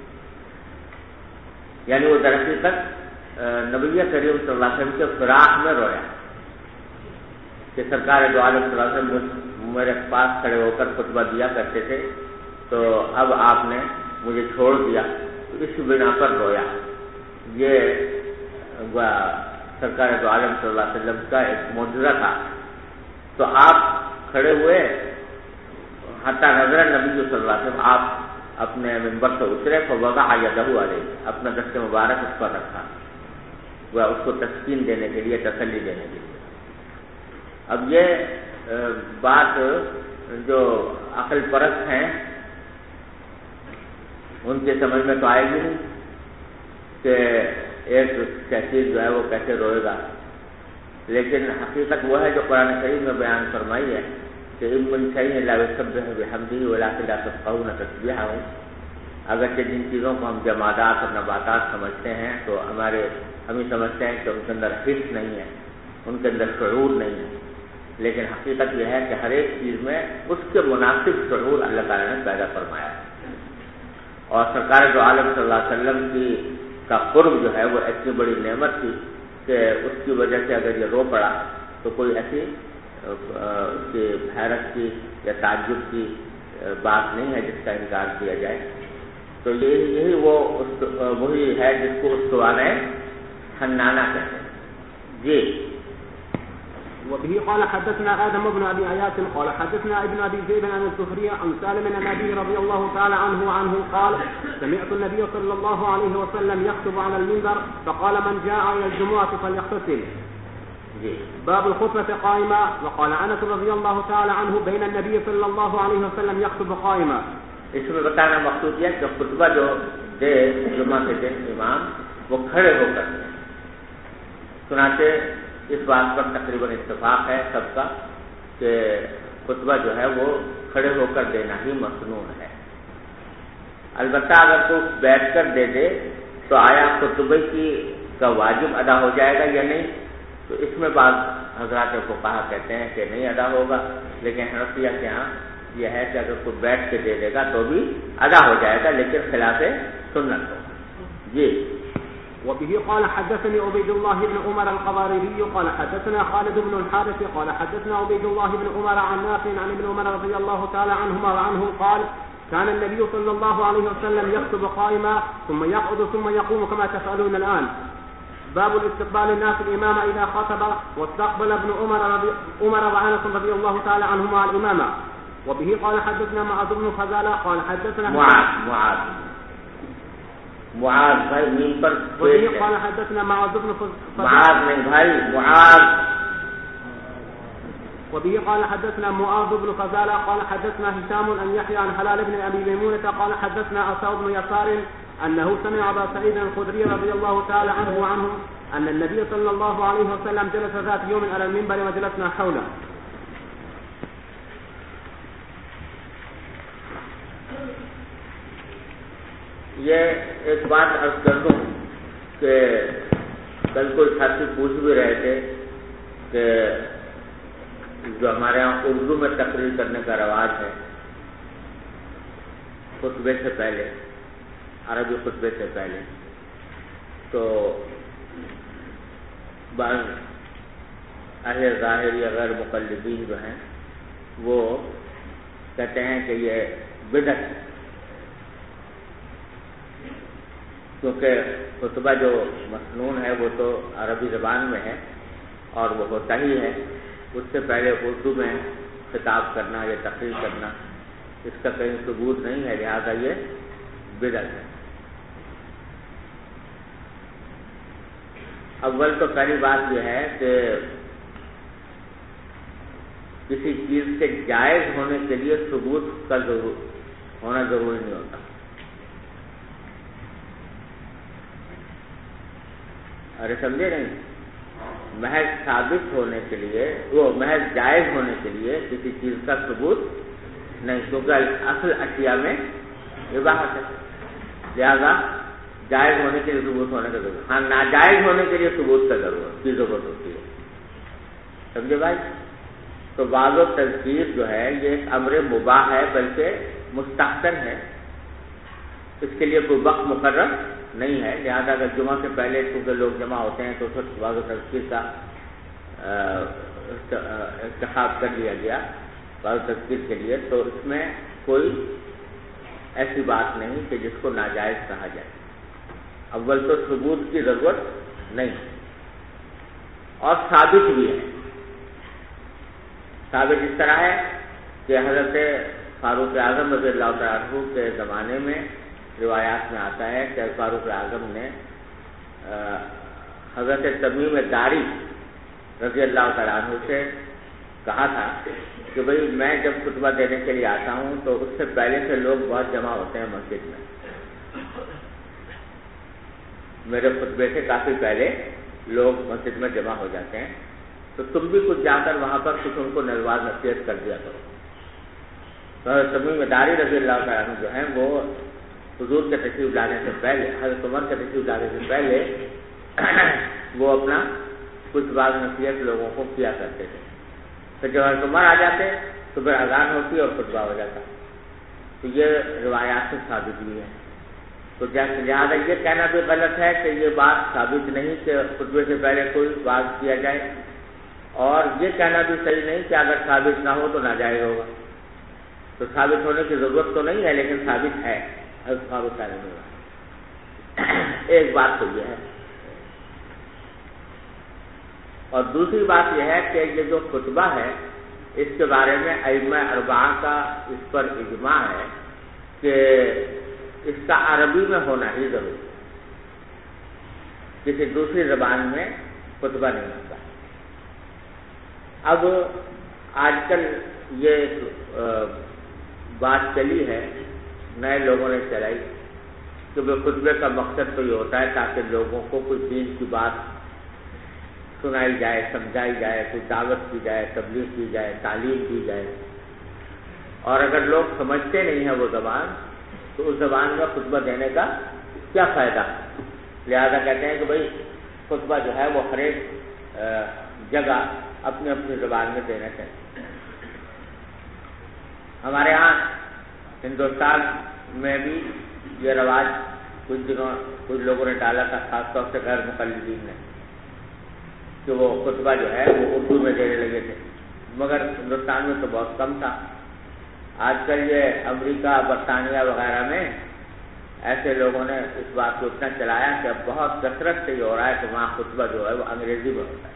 A: یعنی وہ درحقیقت نبی کریم صلی اللہ علیہ وسلم کے فراق میں رویا کہ سرکار دو عالم صلی اللہ علیہ وسلم میرے پاس کھڑے ہو کر خطبہ دیا کرتے تھے تو اب آپ نے مجھے چھوڑ دیا تو اس بنا پر رویا. یہ سرکار دو عالم صلی اللہ علیہ وسلم کا ایک معجزہ تھا. تو آپ کھڑے ہوئے حتی نظر نبی صلی اللہ علیہ وسلم آپ اپنے منبر سے اترے فوضع یدہ علیہ اپنا دست مبارک اس پر رکھا وہ اس کو تسکین دینے کے لیے تسلی دینے کے لیے. اب یہ بات جو عقل پرست ہیں ان کے سمجھ میں تو آئے گی نہیں کہ ایک شخصیت جو ہے وہ کیسے روئے گا. لیکن حقیقت وہ ہے جو قرآن کریم میں بیان فرمائی ہے کہ ان من شیء لا یسبح بحمدہ ولکن لا تفقهون تسبیحہ. اگرچہ جن چیزوں کو ہم جمادات اور نباتات سمجھتے ہیں تو ہمارے ہم یہ سمجھتے ہیں کہ ان کے اندر حس نہیں ہے، ان کے اندر شعور نہیں ہے، لیکن حقیقت یہ ہے کہ ہر ایک چیز میں اس کے مناسب شعور اللہ تعالیٰ نے پیدا فرمایا ہے۔ اور سرکار دو عالم صلی اللہ علیہ وسلم کا قرب جو ہے وہ اتنی بڑی نعمت تھی کہ اس کی وجہ سے اگر یہ رو پڑا تو کوئی ایسی اس کی حیرت کی یا تعجب کی بات نہیں ہے جس کا انکار کیا جائے۔ تو یہی وہی ہے جس کو استوانہ حنانہ کہتے ہیں۔ جی
B: وبه قال حدثنا آدم بن أبي عياش قال حدثنا ابن أبي ذئب عن الزهري عن سالم بن أبي رضي الله تعالى عنه قال سمعت النبي صلى الله عليه وسلم يخطب على المنبر فقال من جاء إلى الجمعة فليغتسل. باب الخطبة قائمة. وقال أنس رضي الله تعالى عنه بين النبي صلى الله عليه وسلم يخطب قائمة.
A: اس میں بتانا مقصود یہ کہ خطبہ جو دے جمعہ کے دن امام وہ کھڑے ہو کر دیں، چنانچہ اس بات پر تقریباً اتفاق ہے سب کا کہ خطبہ جو ہے وہ کھڑے ہو کر دینا ہی مسنون ہے۔ البتہ اگر کوئی بیٹھ کر دے دے تو آیا خطبے کا واجب ادا ہو جائے گا یا نہیں؟ تو اس میں بعض حضرات فقہا کہتے ہیں کہ نہیں ادا ہوگا، لیکن حنفیہ کے ہاں یہ ہے کہ اگر کوئی بیٹھ کے دے دے گا تو بھی ادا ہو جائے گا، لیکن خلاف سنت ہو۔ جی
B: وبه قال حدثني عبيد الله بن عمر القواريري قال حدثنا خالد بن الحارث قال حدثنا عبيد الله بن عمر عن نافع عن ابن عمر رضي الله تعالى عنهما وعنه قال كان النبي صلى الله عليه وسلم يخطب قائما ثم يقعد ثم يقوم كما تفعلون الآن. باب الاستقبال الناس الإمام إذا خطب. واستقبل ابن عمر وأنس رضي الله تعالى عنهما الإمام. وبه قال حدثنا معاذ بن فضالة قال حدثنا
A: معاذ بھائی میم پر
B: وبه قال حدثنا معاذ بن
A: معاذ نہیں بھائی معاذ.
B: وبه قال حدثنا معاذ بن فضالة قال حدثنا هشام عن يحيى عن حلال بن أبي ميمونة قال حدثنا عطاء بن يسار أنه سمع أبا سعيد الخدري رضي الله تعالى عنه وعنهم أن النبي صلى الله عليه وسلم جلس ذات يوم على المنبر وجلسنا حوله.
A: یہ ایک بات عرض کر دوں کہ کل کوئی ساتھی پوچھ بھی رہے تھے کہ جو ہمارے یہاں اردو میں تقریر کرنے کا رواج ہے خطبے سے پہلے، عربی خطبے سے پہلے، تو بعض اہل ظاہر یا غیر مقلدین جو ہیں وہ کہتے ہیں کہ یہ بدعت ہے، کیونکہ خطبہ جو مسنون ہے وہ تو عربی زبان میں ہے اور وہ ہوتا ہی ہے، اس سے پہلے اردو میں خطاب کرنا یا تقریر کرنا اس کا کہیں ثبوت نہیں ہے، لہذا یہ بدعت ہے۔ اول تو پہلی بات یہ ہے کہ کسی چیز کے جائز ہونے کے لیے ثبوت کا ہونا ضروری نہیں ہوتا۔ ارے سمجھے نہیں، محض ثابت ہونے کے لیے، وہ محض جائز ہونے کے لیے کسی چیز کا ثبوت نہیں، کیونکہ اصل اشیاء میں اباحت ہے، لہذا جائز ہونے کے لیے ثبوت ہونے کا ضرورت، ہاں ناجائز ہونے کے لیے ثبوت کا ضرورت ہوتی ہے، سمجھے بھائی؟ تو بعض و تذکیر جو ہے یہ ایک امر مباح ہے بلکہ مستحسن ہے، اس کے لیے کوئی وقت مقرر نہیں ہے، لہٰذا اگر جمعہ سے پہلے کیونکہ لوگ جمع ہوتے ہیں تو پھر بعض و تذکیر کا انتخاب کر لیا گیا بعض و تذکیر کے لیے، تو اس میں کوئی ایسی بات نہیں کہ جس کو ناجائز کہا جائے۔ اول تو ثبوت کی ضرورت نہیں اور ثابت بھی ہے۔ ثابت اس طرح ہے کہ حضرت فاروق اعظم رضی اللہ تعالیٰ عنہ کے زمانے میں روایات میں آتا ہے کہ فاروق اعظم نے حضرت تمیم داری رضی اللہ تعالیٰ عنہ سے کہا تھا کہ بھئی میں جب خطبہ دینے کے لیے آتا ہوں تو اس سے پہلے سے لوگ بہت جمع ہوتے ہیں مسجد میں، میرے خطبے سے کافی پہلے لوگ مسجد میں جمع ہو جاتے ہیں، تو تم بھی کچھ جا کر وہاں پر کچھ ان کو نلواز نصیحت کر دیا کرو۔ تو تمیم داری رضی اللہ تعالیٰ عنہ جو ہیں وہ حضور کے تشریف لانے سے پہلے، حضرت عمر کے تشریف لانے سے پہلے وہ اپنا کچھ بعض نصیحت لوگوں کو کیا کرتے تھے. تو جب حضرت عمر آ جاتے تو پھر اذان ہوتی اور خطبہ ہو جاتا. تو یہ روایات سے ثابت بھی ہے. تو لہٰذا یہ کہنا بھی غلط ہے کہ یہ بات ثابت نہیں کہ خطبے سے پہلے کوئی بات کیا جائے، اور یہ کہنا بھی صحیح نہیں کہ اگر ثابت نہ ہو تو ناجائز ہوگا. تو ثابت ہونے کی ضرورت تو نہیں ہے، لیکن ثابت ہے. ایک بات تو یہ ہے. اور دوسری بات یہ ہے کہ یہ جو خطبہ ہے اس کے بارے میں ائمہ اربعہ کا اس پر اجماع ہے کہ اس کا عربی میں ہونا ہی ضروری ہے، کسی دوسری زبان میں خطبہ نہیں ہوتا. اب آج کل یہ بات چلی ہے، نئے لوگوں نے چلائی کہ وہ خطبے کا مقصد تو یہ ہوتا ہے تاکہ لوگوں کو کچھ دین کی بات سنائی جائے، سمجھائی جائے، کوئی دعوت کی جائے، تبلیغ کی جائے، تعلیم دی جائے. اور اگر لوگ سمجھتے نہیں ہیں وہ زبان تو اس زبان میں خطبہ دینے کا کیا فائدہ؟ لہذا کہتے ہیں کہ بھائی خطبہ جو ہے وہ ہر ایک جگہ اپنی اپنی زبان میں دینا چاہیے. ہمارے ہاں ہندوستان میں بھی یہ رواج کچھ لوگوں نے ڈالا تھا، خاص طور سے غیر مقلدین نے، کہ وہ خطبہ جو ہے وہ اردو میں دینے لگے تھے. مگر ہندوستان میں تو بہت کم تھا. آج کل یہ امریکہ، برطانیہ وغیرہ میں ایسے لوگوں نے اس بات کو اتنا چلایا کہ اب بہت کثرت سے یہ ہو رہا ہے کہ وہاں خطبہ جو ہے وہ انگریزی میں ہوتا ہے.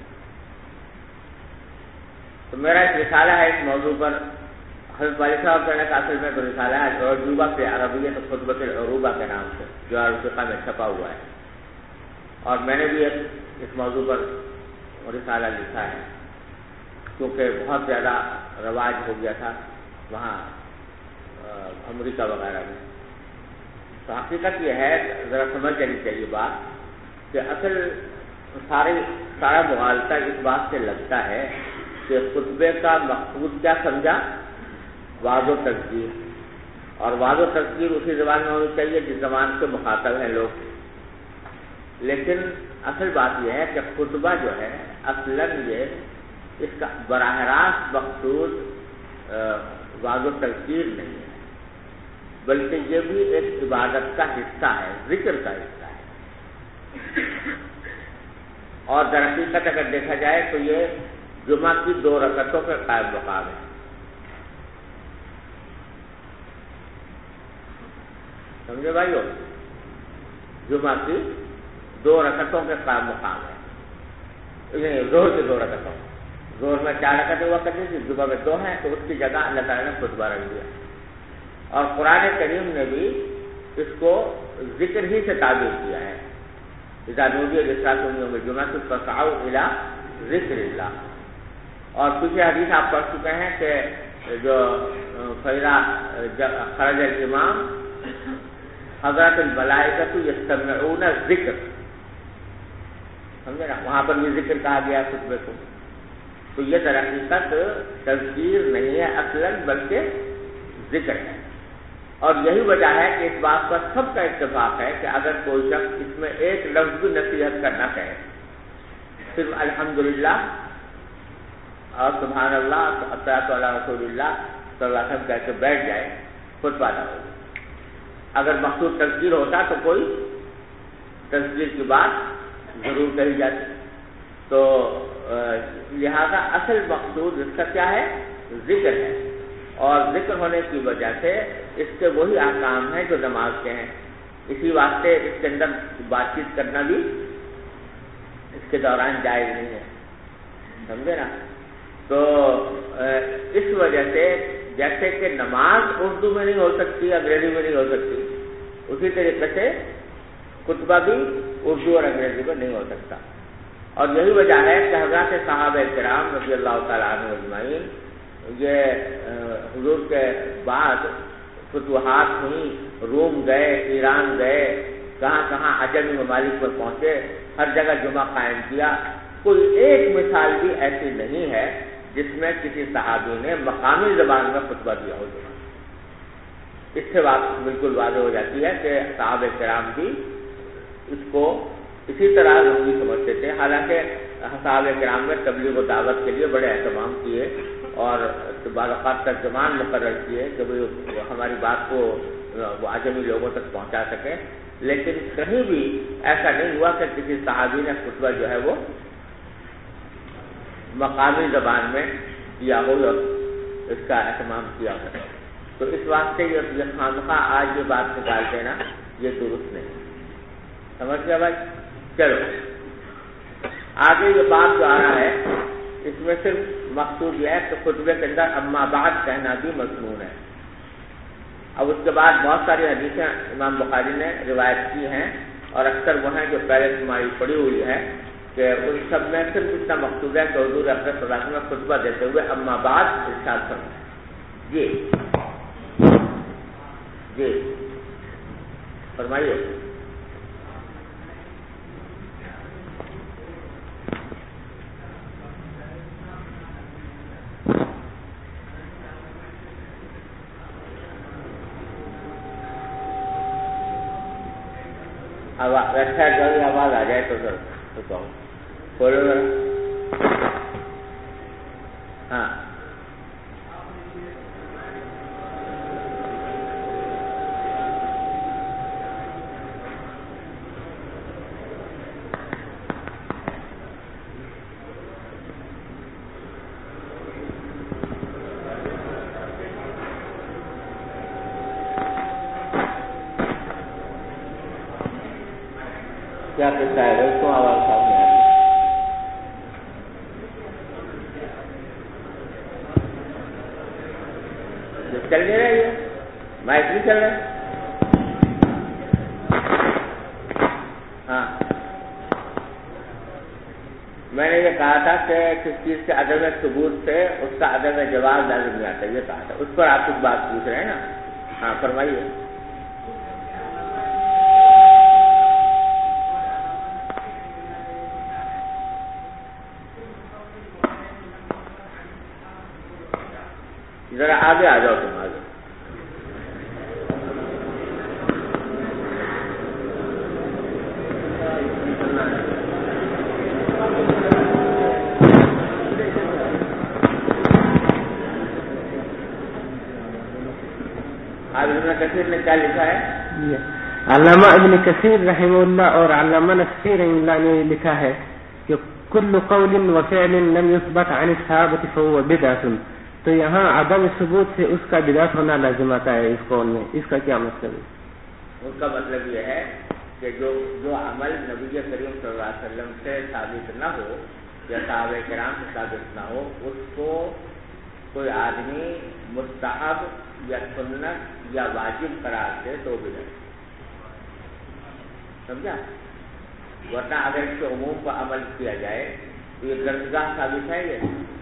A: تو میرا ایک رسالہ ہے اس موضوع پر. حضرت والی صاحب کہنے کا اصل میں تو رسالہ ہے عروبہ سے عربیت خطبۃ العروبہ کے نام سے، جو عربیہ میں چھپا ہوا ہے. اور میں نے بھی اس موضوع پر رسالہ لکھا ہے، کیونکہ بہت زیادہ رواج ہو گیا تھا وہاں امریکہ وغیرہ میں. تو حقیقت یہ ہے، ذرا سمجھ لینی چاہیے بات، کہ اصل سارا مغالطہ اس بات سے لگتا ہے کہ خطبے کا مقصود کیا سمجھا؟ واضح و تذکیر. اور واضح و تذکیر اسی زبان میں ہونی چاہیے جس زبان کے مخاطب ہیں لوگ. لیکن اصل بات یہ ہے کہ خطبہ جو ہے اصلاً یہ اس کا براہ راست مقصود واضح و تذکیر نہیں ہے، بلکہ یہ بھی ایک عبادت کا حصہ ہے، ذکر کا حصہ ہے. اور در حقیقت اگر دیکھا جائے تو یہ جمعہ کی 2 رکعتوں کے قائم مقام ہے. سمجھے بھائیو؟ جمعہ کی 2 رکعتوں کے قائم مقام ہے. زہر کی 2 رکعتوں، زہر میں 4 رکعتیں ہوا کرتی تھی، جمعہ میں 2 ہیں، تو اس کی جگہ اللہ تعالیٰ نے خطبہ رکھ دیا. اور قرآن کریم نے بھی اس کو ذکر ہی سے تعبیر کیا ہے. اذا نودی للصلاۃ من یوم الجمعۃ فاسعوا الی ذکر اللہ. اور پیچھے حدیث آپ پڑھ چکے ہیں کہ جو فإذا خرج الامام حضرت الملائکۃ یستمعون الذکر. سمجھے نا؟ وہاں پر بھی ذکر کہا گیا خطبے کو. تو یہ در حقیقت تذکیر نہیں ہے اصلاً، بلکہ ذکر ہے. اور یہی وجہ ہے کہ اس بات پر سب کا اتفاق ہے کہ اگر کوئی شخص اس میں ایک لفظ بھی نصیحت کرنا چاہے، صرف الحمدللہ اور سبحان اللہ الصلاۃ علی رسول اللہ صلی اللہ علیہ وسلم کہہ کے بیٹھ جائے، خطبہ نہ ہوگا. اگر مقصود تذکیر ہوتا تو کوئی تذکیر کی بات ضرور کہی جاتی. تو لہذا اصل مقصود اس کا کیا ہے؟ ذکر ہے. اور ذکر ہونے کی وجہ سے اس کے وہی احکام ہیں جو نماز کے ہیں. اسی واسطے اس کے اندر بات چیت کرنا بھی اس کے دوران جائز نہیں ہے. سمجھے نا؟ تو اس وجہ سے جیسے کہ نماز اردو میں نہیں ہو سکتی، انگریزی میں نہیں ہو سکتی، اسی طریقے سے خطبہ بھی اردو اور انگریزی میں نہیں ہو سکتا. اور یہی وجہ ہے کہ حضرات صحابہ کرام رضی اللہ تعالیٰ عنہ اجمعین یہ حضور کے بعد فتوحات ہوئی، روم گئے، ایران گئے، کہاں کہاں عجمی ممالک میں پہنچے، ہر جگہ جمعہ قائم کیا. کوئی ایک مثال بھی ایسی نہیں ہے جس میں کسی صحابی نے مقامی زبان میں خطبہ دیا ہو. اس سے بات بالکل واضح ہو جاتی ہے کہ صحابہ کرام بھی اس کو اسی طرح لوگ بھی سمجھتے تھے. حالانکہ صحابہ کرام میں تبلیغ و دعوت کے لیے بڑے اہتمام کیے اور بعض اوقات ترجمان مقرر کیے کہ وہ ہماری بات کو وہ عجمی لوگوں تک پہنچا سکیں. لیکن کہیں بھی ایسا نہیں ہوا کہ کسی صحابی نے خطبہ جو ہے وہ مقامی زبان میں کیا ہو یا اس کا اہتمام کیا ہو. تو اس واسطے یہ خامخواہ آج یہ بات نکال دینا یہ درست نہیں. سمجھ گیا بھائی؟ چلو آگے یہ بات جو آ رہا ہے اس میں صرف مقصود یہ ہے کہ خطبے کے اندر اما بعد کہنا بھی مضمون ہے. اب اس کے بعد بہت ساری حدیثیں امام بخاری نے روایت کی ہیں اور اکثر وہ ہیں جو پہلے ہماری پڑی ہوئی ہے کہ ان سب میں صرف اتنا مقصود ہے کہ حضور اکرم صلی اللہ علیہ وسلم میں خطبہ دیتے ہوئے اما بعد ارشاد فرمائیں. جی فرمائیے. اچھا جلدی آواز آ جائے تو سر بولو ذرا. ہاں کیا قصہ ہے اس کو آواز سامنے آ رہی چل نہیں رہی ہے مائک بھی چل رہا ہے. ہاں میں نے یہ کہا تھا کہ کس چیز کے عدم ثبوت سے اس کا عدم جواز لازم نہیں آتا یہ کہا تھا. اس پر آپ کچھ بات پوچھ رہے ہیں نا. ہاں فرمائیے. ذرا آگے آ جاؤ تم آگے. ابن کثیر نے کیا لکھا ہے؟
D: علامہ ابن کثیر رحمہ اللہ اور علامہ نصیر رحمہ اللہ نے لکھا ہے کہ کل قول و فعل لم يثبت عن الصحابہ فهو بدعۃ. تو یہاں عدم ثبوت سے اس کا بدعت ہونا لازم آتا ہے اس قول میں. اس کا کیا مطلب ہے؟
A: اس کا مطلب یہ ہے کہ جو عمل نبی کریم صلی اللہ علیہ وسلم سے ثابت نہ ہو یا صحابہ کرام سے ثابت نہ ہو اس کو کوئی آدمی مستحب یا سنت یا واجب قرار دے تو بدعت. سمجھا؟ ورنہ اگر اس کے عموم پر عمل کیا جائے تو یہ درجگاہ ثابت ہے.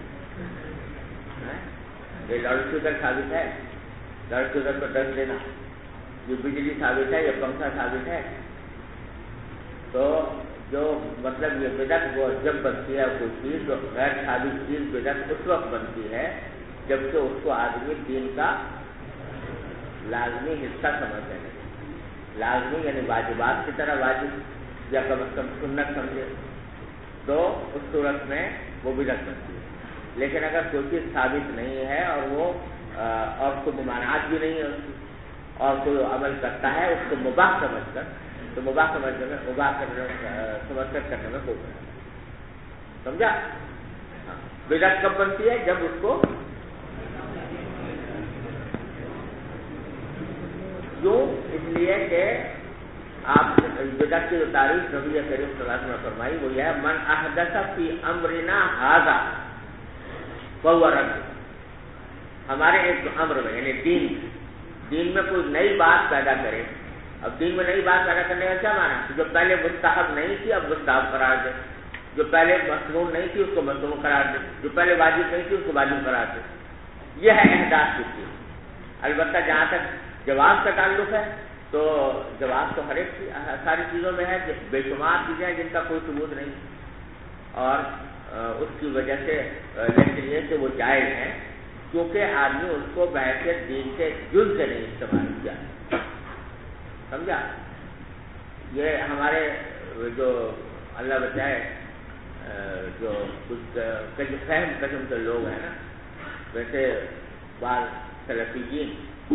A: یہ لاؤڈ اسپیکر ثابت ہے. لاؤڈ اسپیکر کو درج دینا. یہ بجلی ثابت ہے. یہ پنکھا ثابت ہے. تو جو مطلب یہ بدعت وہ جب بنتی ہے کوئی چیز تو غیر ثابت چیز بدعت اس وقت بنتی ہے جبکہ اس کو آدمی دین کا لازمی حصہ سمجھتے ہیں. لازمی یعنی واجبات کی طرح واجب یا کم از کم سنت سمجھے تو اس صورت میں وہ بدعت بنتی ہے. لیکن اگر کوئی چیز ثابت نہیں ہے اور وہ اور کوئی ممانعات بھی نہیں ہے اس کی اور کوئی عمل کرتا ہے اس کو مباح سمجھ کر تو مباح سمجھنے میں سمجھ کر کرنے میں کوئی سمجھا. بدعت کب بنتی ہے؟ جب اس کو کیوں؟ اس لیے کہ آپ بدعت کی جو تعریف نبی کریم صلی اللہ علیہ وسلم نے فرمائی وہ یہ ہے من احدث فی امرنا ھذا فہو رد. ہمارے ایک امر میں یعنی دین میں کوئی نئی بات پیدا کرے. اب دین میں نئی بات پیدا کرنے کا کیا معنی ہے؟ جو پہلے مستحب نہیں تھی اب مستحب قرار دے. جو پہلے مسنون نہیں تھی اس کو مسنون قرار دے. جو پہلے واجب نہیں تھی اس کو واجب قرار دے. یہ ہے احداث کی چیز. البتہ جہاں تک جواز کا تعلق ہے تو جواز تو ہر ایک ساری چیزوں میں ہے. بے شمار چیزیں ہیں جن کا کوئی ثبوت نہیں اور اس کی وجہ سے لیکن یہ کہ وہ جائز ہیں کیونکہ آدمی اس کو بحیثیت دین کے جز سے نہیں استعمال کیا. سمجھا؟ یہ ہمارے جو اللہ بچائے جو کچھ فہم قسم کے لوگ ہیں نا، ویسے بعض سلفیین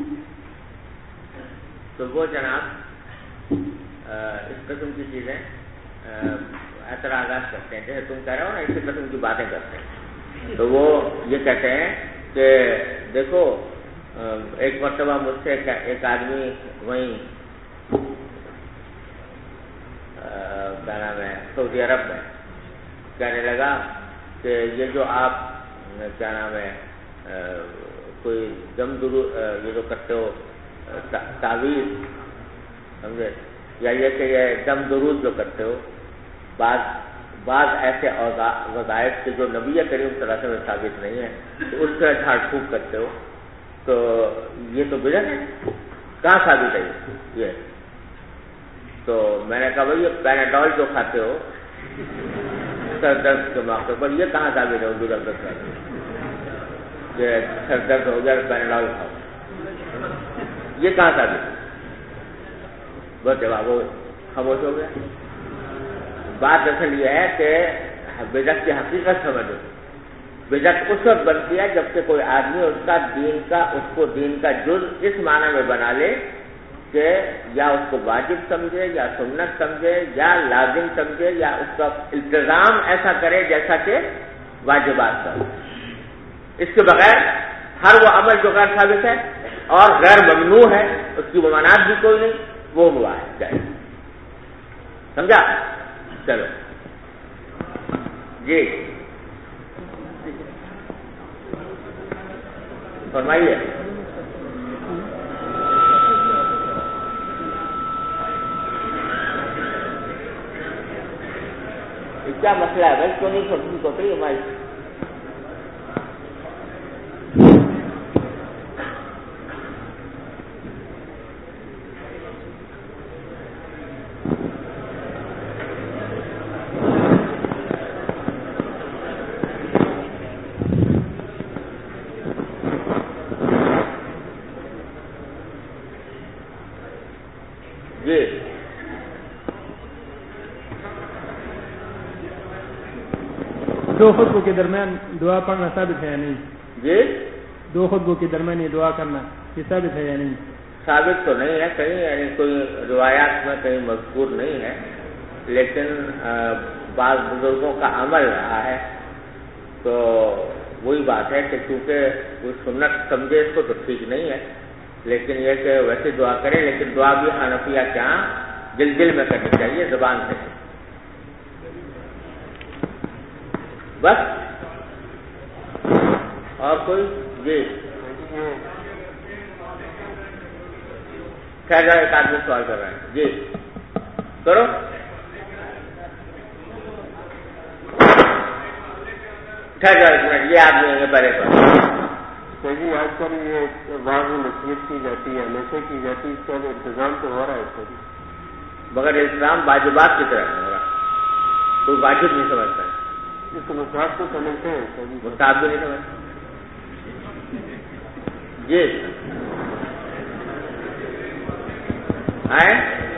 A: تو وہ جناب اس قسم کی چیزیں اعتراضات کرتے ہیں، جیسے تم کہہ رہے ہو نا اسی قسم کی باتیں کرتے ہیں. تو وہ یہ کہتے ہیں کہ دیکھو ایک مرتبہ مجھ سے ایک آدمی وہیں کیا نام ہے سعودی عرب میں کہنے لگا کہ یہ جو آپ کیا نام ہے کوئی دم درود یہ جو کرتے ہو تعویذ سمجھے، یا یہ کہ یہ دم درود جو کرتے ہو بعض ایسے وظائف کے جو نبی کریم صلی اللہ علیہ وسلم ثابت نہیں ہے تو اس کا جھاڑ پھونک کرتے ہو، تو یہ تو بدعت ہے، کہاں ثابت ہے یہ؟ تو میں نے کہا بھائی یہ پیناڈول جو کھاتے ہو سر درد کے موقع پر، یہ کہاں ثابت ہے حضور اکرم صلی اللہ علیہ وسلم کہ سر درد ہو گیا پیناڈول کھاؤ، یہ کہاں ثابت ہے؟ بس جواب وہ خاموش ہو گیا. بات اصل یہ ہے کہ بدعت کی حقیقت سمجھو. بدعت اس وقت بنتی ہے جب کہ کوئی آدمی اس کو دین کا جز اس معنی میں بنا لے کہ یا اس کو واجب سمجھے یا سنت سمجھے یا لازم سمجھے یا اس کا التزام ایسا کرے جیسا کہ واجبات کا. اس کے بغیر ہر وہ عمل جو غیر ثابت ہے اور غیر ممنوع ہے، اس کی ممانعت بھی کوئی نہیں، وہ ہوا ہے چاہیے. سمجھا؟ چلو جی فرمائیے. کیا مسئلہ ہے بھائی؟ کیوں نہیں سوچی ہماری
C: دو خطبوں کے درمیان دعا پڑھنا ثابت ہے یا نہیں؟
A: جی
C: دو خطبوں کے درمیان یہ دعا کرنا یہ ثابت ہے یا نہیں؟
A: ثابت تو نہیں ہے کہیں، یعنی کوئی روایات میں کہیں مذکور نہیں ہے، لیکن بعض بزرگوں کا عمل رہا ہے. تو وہی بات ہے کہ چونکہ کوئی سنت سمجھے اس کو تو ٹھیک نہیں ہے، لیکن یہ کہ ویسے دعا کرے، لیکن دعا بھی حنفیہ کے ہاں دل میں کرنی چاہیے، زبان سے. بس اور کوئی؟ جی خیر ایک آدمی سوال کر رہے ہیں. جی کرو. یہ آدمی ہیں پہلے پر
D: جی آج کل یہ بعض نصیحت کی جاتی ہے، ہمیشہ کی جاتی ہے، اس کا انتظام تو ہو رہا ہے سر،
A: مگر اسلام واجبات کی طرح نہیں ہو رہا، کوئی واجب نہیں سمجھتا ہے،
D: اس کو مصحف کو سمجھتے ہیں سر،
A: مصحف بھی نہیں سمجھتا. جی آئے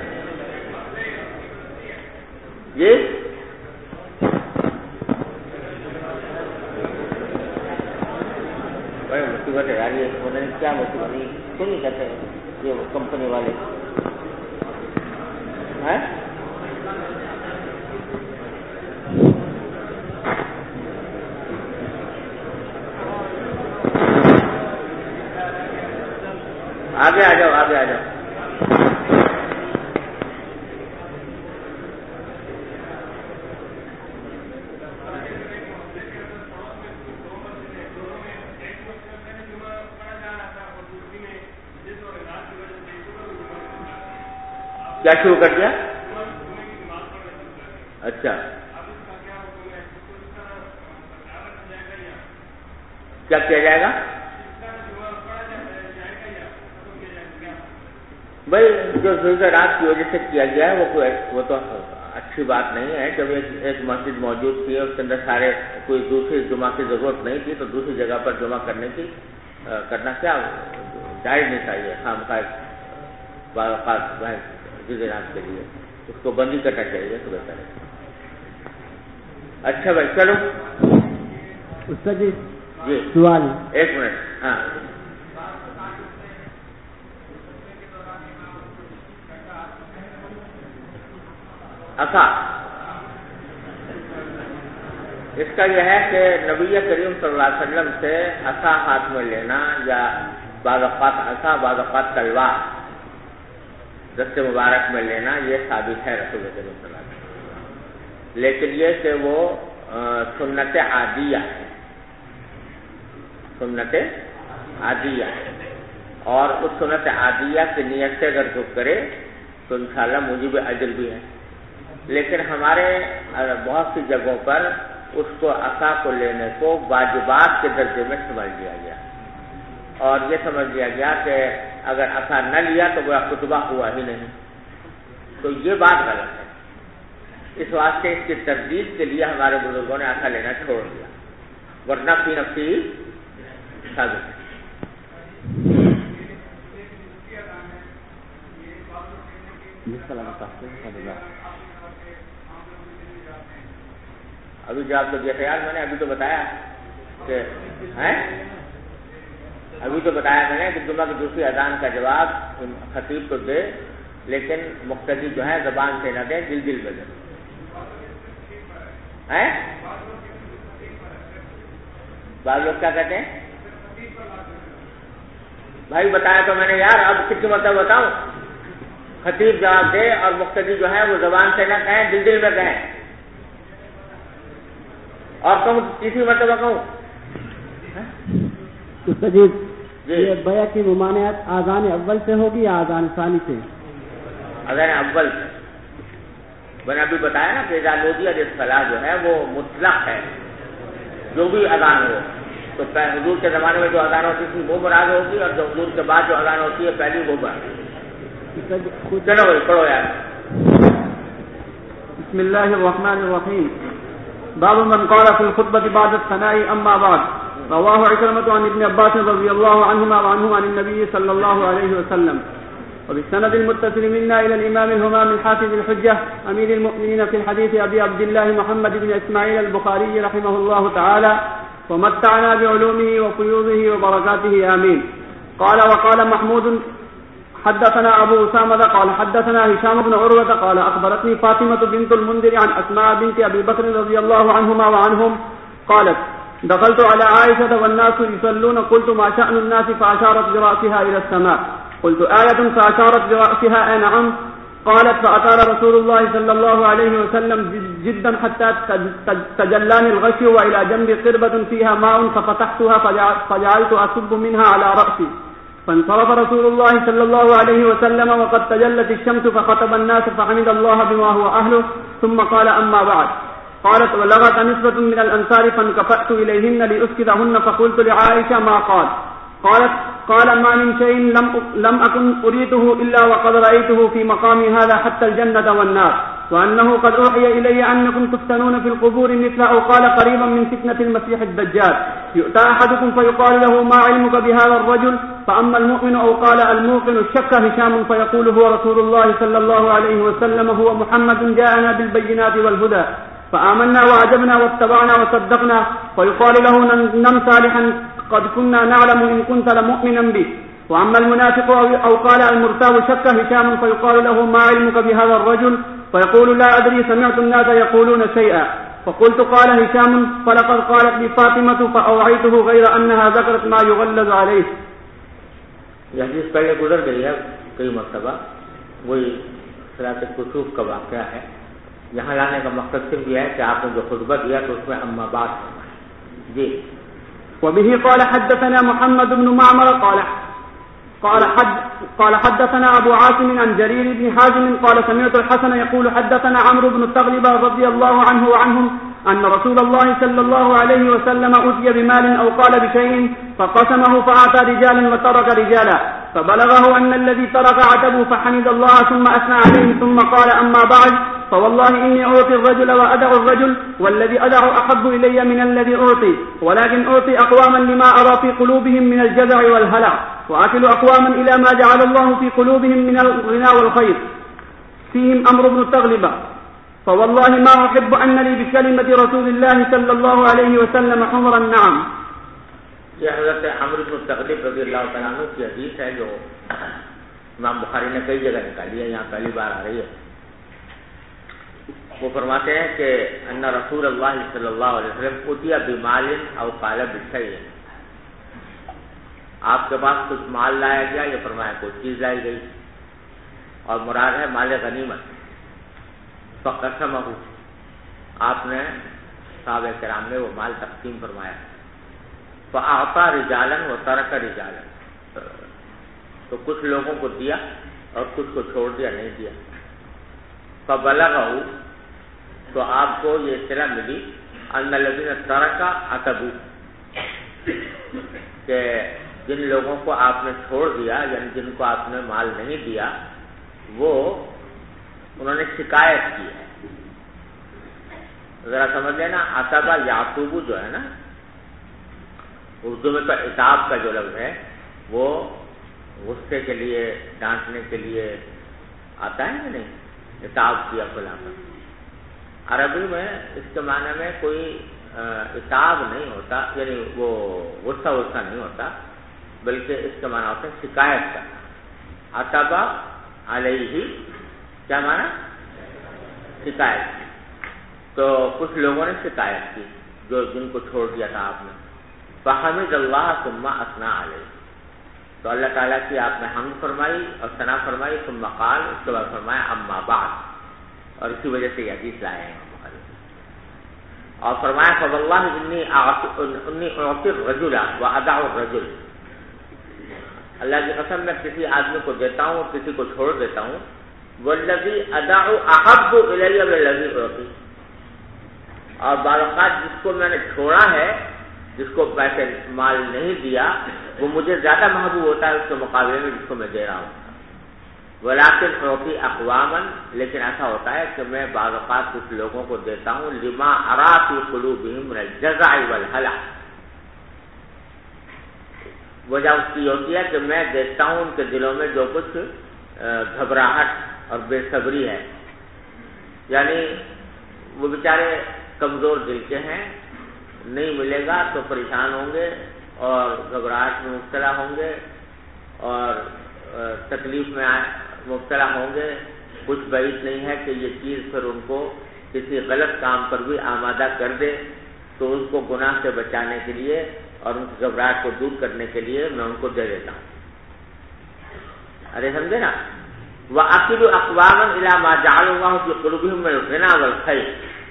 A: جی بڑے مصیبت ہے یار، یہ کیا مصیبت نہیں کیوں نہیں کہتے یہ کمپنی والے ہیں؟ آگے آ جاؤ، آگے آ جاؤ. کیا شروع کر دیا؟ اچھا کیا کیا جائے گا؟ بھائی جو رات کی وجہ سے کیا گیا ہے وہ تو اچھی بات نہیں ہے. جب ایک مسجد موجود تھی اس کے اندر سارے کوئی دوسری جمعہ کی ضرورت نہیں تھی تو دوسری جگہ پر جمعہ کرنا کیا جائز نہیں چاہیے. خام خواہ جزے رات کے لیے اس کو بندی کرنا چاہیے تو بہتر ہے. اچھا بھائی چلو
E: استاد جی
A: جی
E: سوال.
A: ایک منٹ. ہاں عصا اس کا یہ ہے کہ نبی کریم صلی اللہ علیہ وسلم سے عصا ہاتھ میں لینا یا بعض اوقات عصا بعض اوقات تلوار دست مبارک میں لینا یہ ثابت ہے رسول کریم صلی اللہ علیہ وسلم. لیکن یہ کہ وہ سنت عادیہ ہے، سنت عادیہ ہے، اور اس سنت عادیہ کی نیت سے اگر جو کرے تو انشاءاللہ موجب اجر بھی ہے. لیکن ہمارے بہت سی جگہوں پر اس کو عصا کو لینے کو واجبات کے درجے میں سمجھ لیا گیا، اور یہ سمجھ لیا گیا کہ اگر عصا نہ لیا تو وہ خطبہ ہوا ہی نہیں. تو یہ بات غلط ہے. اس واسطے اس کی تردید کے لیے ہمارے بزرگوں نے عصا لینا چھوڑ دیا، ورنہ فی نفسی ثابت ہے. ابھی جواب تو دیا خیال میں نے، ابھی تو بتایا کہ ابھی تو بتایا میں نے کہ جمعہ کی دوسری اذان کا جواب خطیب تو دے، لیکن مقتدی جو ہے زبان سے نہ دے، دل دل میں دے. بعض لوگ کیا کہتے ہیں بھائی بتایا تو میں نے یار، اب کتنی مرتبہ بتاؤں؟ خطیب جواب دے اور مقتدی جو ہے وہ زبان سے نہ کہیں، دل دل میں کہیں. اور کہوں تیسری مرتبہ کہوں
E: استاد جی یہ بیع کی ممانعت آذان اول سے ہوگی یا آذان ثانی سے؟
A: اذان اول سے. میں نے ابھی بتایا نا کہ نودی الصلاۃ جو ہے وہ مطلق ہے، جو بھی اذان ہو. تو حضور کے زمانے میں جو اذان ہوتی تھی وہ مراد ہوگی، اور جو حضور کے بعد جو اذان ہوتی ہے پہلی وہ مراد. چلو بھائی پڑھو یار.
B: بسم اللہ الرحمن الرحیم. باب من قال في الخطبة بعد الثناء أما بعد. رواه عكرمة عن ابن عباس رضي الله عنهما وعنه عن النبي صلى الله عليه وسلم. وبالسند المتصل منا إلى الإمام الهمام الحافظ الحجة أمير المؤمنين في الحديث أبي عبد الله محمد بن إسماعيل البخاري رحمه الله تعالى ومتعنا بعلومه وفيوضه وبركاته آمين. قال وقال محمود حدثنا أبو أسامة قال حدثنا هشام بن عروة قال أخبرتني فاطمة بنت المنذر عن أسماء بنت أبي بكر رضي الله عنهما وعنهم قالت دخلت على عائشة والناس يصلون قلت ما شأن الناس فأشارت برأسها إلى السماء قلت آية فأشارت برأسها نعم قالت فأطال رسول الله صلى الله عليه وسلم جدا حتى تجلاني الغشي وإلى جنب قربة فيها ماء ففتحتها فجعلت أصب منها على رأسي فانصرف رسول الله صلى الله عليه وسلم وقد تجلت الشمس فخطب الناس فحمد الله بما هو أهله ثم قال أما بعد. قالت ولغت نسبة من الأنصار فانكفأت إليهن لأسكتهن فقلت لعائشة ما قال ما من شيء لم أكن أريته إلا وقد رأيته في مقامي هذا حتى الجنة والنار وأنه قد أوحي إلي أنكم تفتنون في القبور مثل أو قال قريبا من فتنة المسيح الدجال يؤتى أحدكم فيقال له ما علمك بهذا الرجل فأما المؤمن أو قال الموقن الشك هشام فيقول هو رسول الله صلى الله عليه وسلم هو محمد جاءنا بالبينات والهدى فآمنا وعجبنا واتبعنا وصدقنا فيقال له نم صالحا قد كنا نعلم إن كنت لمؤمنا به وأما المنافق أو قال المرتاب شك هشام فيقال له ما علمك بهذا الرجل فيقول لا أدري سمعت الناس يقولون شيئا فقلت قال هشام فلقد قالت لي فاطمة فأوعيته غير أنها ذكرت ما يغلظ عليه.
A: یہ حدیث پہلے گزر گئی ہے کئی مرتبہ، وہی صلاۃ الکسوف کا واقعہ ہے. یہاں لانے کا مقصد صرف یہ ہے کہ آپ نے جو خطبہ دیا تو اس میں اما بعد جی.
B: وبه قال حدثنا محمد بن معمر قال حدثنا أبو عاصم عن جرير بن حازم قال سمعت الحسن يقول حدثنا عمرو بن التغلب رضي الله عنه وعنهم أن رسول الله صلى الله عليه وسلم أتي بمال أو قال بشيء فقسمه فأعطى رجالا وترك رجالا فبلغه أن الذي ترك عتبه فحمد الله ثم أثنى عليه ثم قال أما بعد فوالله إني أعطي الرجل وأدع الرجل والذي أدع أحب إلي من الذي أعطي ولكن أعطي أقواما لما أرى في قلوبهم من الجزع والهلع وأكل أقواما إلى ما جعل الله في قلوبهم من الغنى والخير. فيهم عمرو بن تغلب فوالله ما أحب أن لي بكلمة رسول الله صلى الله عليه وسلم حمر النعم.
A: یہ حضرت عمرو بن تغلب رضی اللہ تعالیٰ عنہ کی حدیث ہے جو امام بخاری نے کئی جگہ نکالی ہے، یہاں پہلی بار آ رہی ہے. وہ فرماتے ہیں کہ ان رسول اللہ صلی اللہ علیہ وسلم اوتیا بمال او قال بشیء، آپ کے پاس کچھ مال لایا گیا، یہ فرمایا کوئی چیز لائی گئی، اور مراد ہے مال غنیمت. فقسمہ، آپ نے صحابہ کرام نے وہ مال تقسیم فرمایا. فاعطى رجالا وترك رجالا، تو کچھ لوگوں کو دیا اور کچھ کو چھوڑ دیا، نہیں دیا. فبلغه، تو آپ کو یہ اطلاع ملی ان الذين ترك عتبوا، کہ جن لوگوں کو آپ نے چھوڑ دیا، یعنی جن کو آپ نے مال نہیں دیا، وہ انہوں نے شکایت کی ہے. ذرا سمجھ لینا، عتبہ یعتوب جو ہے نا، اردو میں تو عتاب کا جو لفظ ہے وہ غصے کے لیے، ڈانٹنے کے لیے آتا ہے کہ نہیں، عتاب کیا فلاں پر. عربی میں اس کے معنی میں کوئی عتاب نہیں ہوتا، یعنی وہ غصہ نہیں ہوتا، بلکہ اس کے معنی ہوتا ہے شکایت کرنا. عتبہ علیہ کیا معنی؟ شکایت کی. تو کچھ لوگوں نے شکایت کی جو جن کو چھوڑ دیا تھا آپ نے. فحمد اللہ ثم اثنا علیہ، تو اللہ تعالیٰ کی آپ نے حمد فرمائی اور ثنا فرمائی. ثم قال، اس کے بعد فرمایا اما بعد، اور اسی وجہ سے یہ حدیث لائے ہیں اور فرمایا فواللہ انی اعطی الرجل وادع الرجل، اللہ کی قسم میں کسی آدمی کو دیتا ہوں اور کسی کو چھوڑ دیتا ہوں. والذی ادع احب الی من الذی اعطی، اور بعض اوقات جس کو میں نے چھوڑا ہے، جس کو پیسے مال نہیں دیا، وہ مجھے زیادہ محبوب ہوتا ہے اس کے مقابلے میں جس کو میں دے رہا ہوں. ولیکن اعطی اقواما، لیکن ایسا ہوتا ہے کہ میں بعض اوقات کچھ لوگوں کو دیتا ہوں لما ارا فی قلوبہم من الجزع والہلع، وجہ اس کی ہوتی ہے کہ میں دیکھتا ہوں ان کے دلوں میں جو کچھ گھبراہٹ اور بے صبری ہے، یعنی وہ بیچارے کمزور دل کے ہیں، نہیں ملے گا تو پریشان ہوں گے اور گھبراہٹ میں مبتلا ہوں گے اور تکلیف میں مبتلا ہوں گے. کچھ بعید نہیں ہے کہ یہ چیز پھر ان کو کسی غلط کام پر بھی آمادہ کر دے، تو ان کو گناہ سے بچانے کے لیے اور ان کی گھبراہٹ کو دور کرنے کے لیے میں ان کو دے دیتا ہوں. ارے سمجھے نا. وَأَكِلُ أَقْوَامًا إِلَى مَا جَعَلَ اللَّهُ فِي قُلُوبِهِم مِّنَ الْغِنَى وَالْخَيْرِ،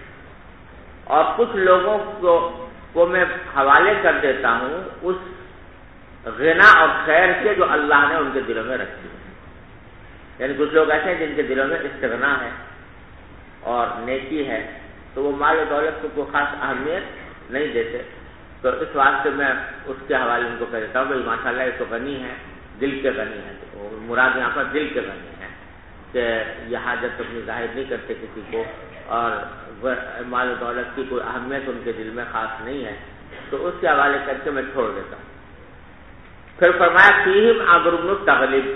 A: اور کچھ لوگوں کو میں حوالے کر دیتا ہوں اس غنا اور خیر کے جو اللہ نے ان کے دلوں میں رکھی ہے. یعنی کچھ لوگ ایسے ہیں جن کے دلوں میں استغنا ہے اور نیکی ہے، تو وہ مال و دولت کو کوئی خاص اہمیت نہیں دیتے، تو اس واسطے میں اس کے حوالے ان کو کہہ دیتا ہوں بھائی ماشاء اللہ یہ تو غنی ہے، دل کے غنی ہے. تو مراد یہاں پر دل کے غنی ہے کہ یہ حاجت اپنی ظاہر نہیں کرتے کسی کو، اور مال و دولت کی کوئی اہمیت ان کے دل میں خاص نہیں ہے، تو اس کے حوالے کر کے میں چھوڑ دیتا ہوں. پھر فرمایا فیہم عمرو بن تغلب،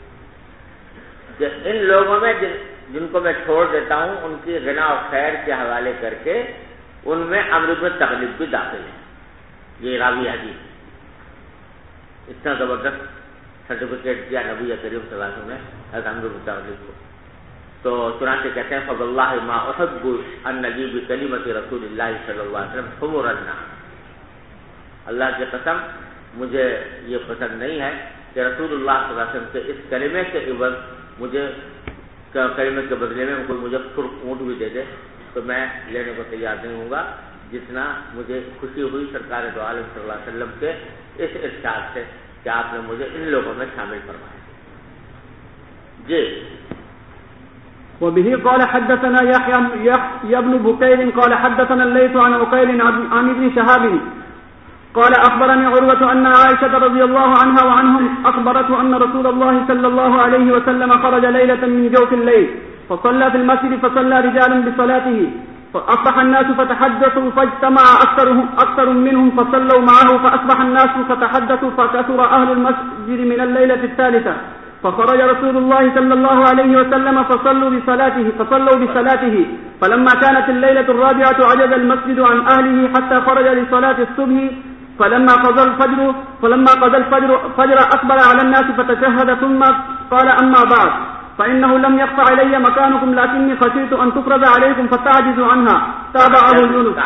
A: کہ ان لوگوں میں جن کو میں چھوڑ دیتا ہوں ان کی غنا اور خیر کے حوالے کر کے ان میں عمرو بن تغلب بھی داخل ہے. یہ راوی حدیث اتنا زبردست سرٹیفکیٹ دیا نبی کریم صلی اللہ علیہ وسلم نے حضرت عمرو بن تغلب کو. تو چنانچہ کہتے ہیں فواللہ ما احب ان نجی بکلمۃ رسول اللہ صلی اللہ علیہ وسلم حمر النعم، اللہ کی قسم مجھے یہ پسند نہیں ہے کہ رسول اللہ صلی اللہ علیہ وسلم کے اس کلمے کے عوض مجھے کلمے کے بدلے میں کوئی مجھے سرخ اونٹ بھی دے دے تو میں لینے کو تیار نہیں ہوں گا، جتنا مجھے خوشی ہوئی سرکار دو عالم صلی اللہ علیہ وسلم کے اس ارشاد سے کہ آپ نے مجھے ان لوگوں میں شامل فرمایا. جی.
B: وبه قال حدثنا يحيى بن بكير قال حدثنا الليث عن عقيل عن ابن شهاب قال أخبرني عروة أن عائشة رضي الله عنها وعنهم أخبرته أن رسول الله صلى الله عليه وسلم خرج ليلة من جوف الليل فصلى في المسجد فصلى رجال بصلاته فأصبح الناس فتحدثوا فاجتمع أكثر منهم فصلوا معه فأصبح الناس فتحدثوا فكثر أهل المسجد من الليلة الثالثة فخرج رسول الله صلى الله عليه وسلم فصلوا بصلاته فلما كانت الليلة الرابعة عجز المسجد عن أهله حتى خرج لصلاة الصبح فلما قضى الفجر أقبل على الناس فتشهد ثم قال أما بعد فإنه لم يخف علي مكانكم لكني خشيت أن تفرض عليكم فتعجزوا عنها تابعه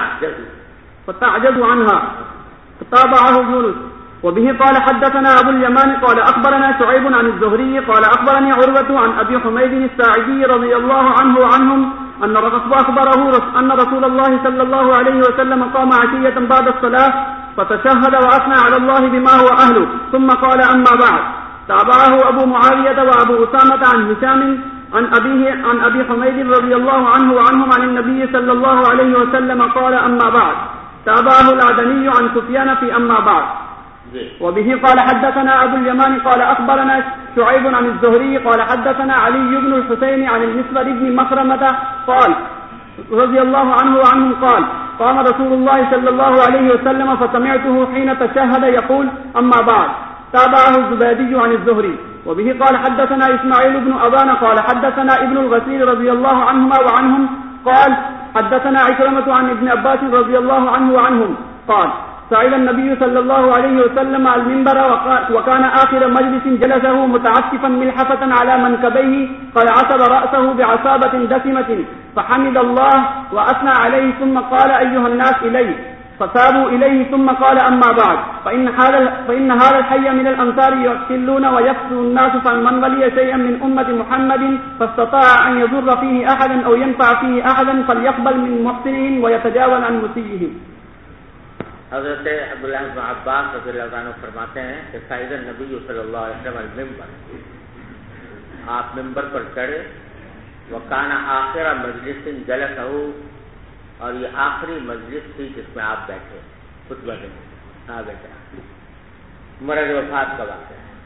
B: يونس وبه قال حدثنا أبو اليمان قال أخبرنا شعيب عن الزهري قال أخبرني عروة عن أبي حميد الساعدي رضي الله عنه وعنهم أن أخبره أن رسول الله صلى الله عليه وسلم قام عشية بعد الصلاة فتشهد وأثنى على الله بما هو أهله ثم قال أما بعد تابعه أبو معاوية وأبو أسامة عن هشام عن أبي حميد رضي الله عنه وعنهم عن النبي صلى الله عليه وسلم قال أما بعد تابعه العدني عن سفيان في أما بعد وبه قال حدثنا أبو اليمان قال أخبرنا شعيب عن الزهري قال حدثنا علي بن الحسين عن المسور بن مخرمة قال رضي الله عنه وعنهم قال قام رسول الله صلى الله عليه وسلم فسمعته حين تشهد يقول أما بعد تابعه الزبيدي عن الزهري وبه قال حدثنا إسماعيل بن أبان قال حدثنا ابن الغسيل رضي الله عنهما وعنهم قال حدثنا عكرمة عن ابن عباس رضي الله عنه وعنهم قال سئل النبي صلى الله عليه وسلم على المنبر وكان آخر مجلس جلسه متعطفا ملحفة على منكبيه قد عصب رأسه بعصابة دسمة فحمد الله وأثنى عليه ثم قال أيها الناس إليه فثابوا إليه ثم قال أما بعد فإن هذا الحي من الأنصار يقتلون ويقتل الناس فمن ولي شيئا من أمة محمد فاستطاع أن يضر فيه أحدا أو ينفع فيه أحدا فليقبل من محسنهم ويتجاوز عن مسيئهم.
A: حضرت عبداللہ بن عباس رضی اللہ عنہ فرماتے ہیں کہ سعید النبی صلی اللہ علیہ وسلم المنبر، آپ منبر پر چڑھے، وکان آخر مجلس جلسہ، اور یہ آخری مجلس تھی جس میں آپ بیٹھے خطبہ دینے بیٹھے، مرض وفات کا واقعہ ہے،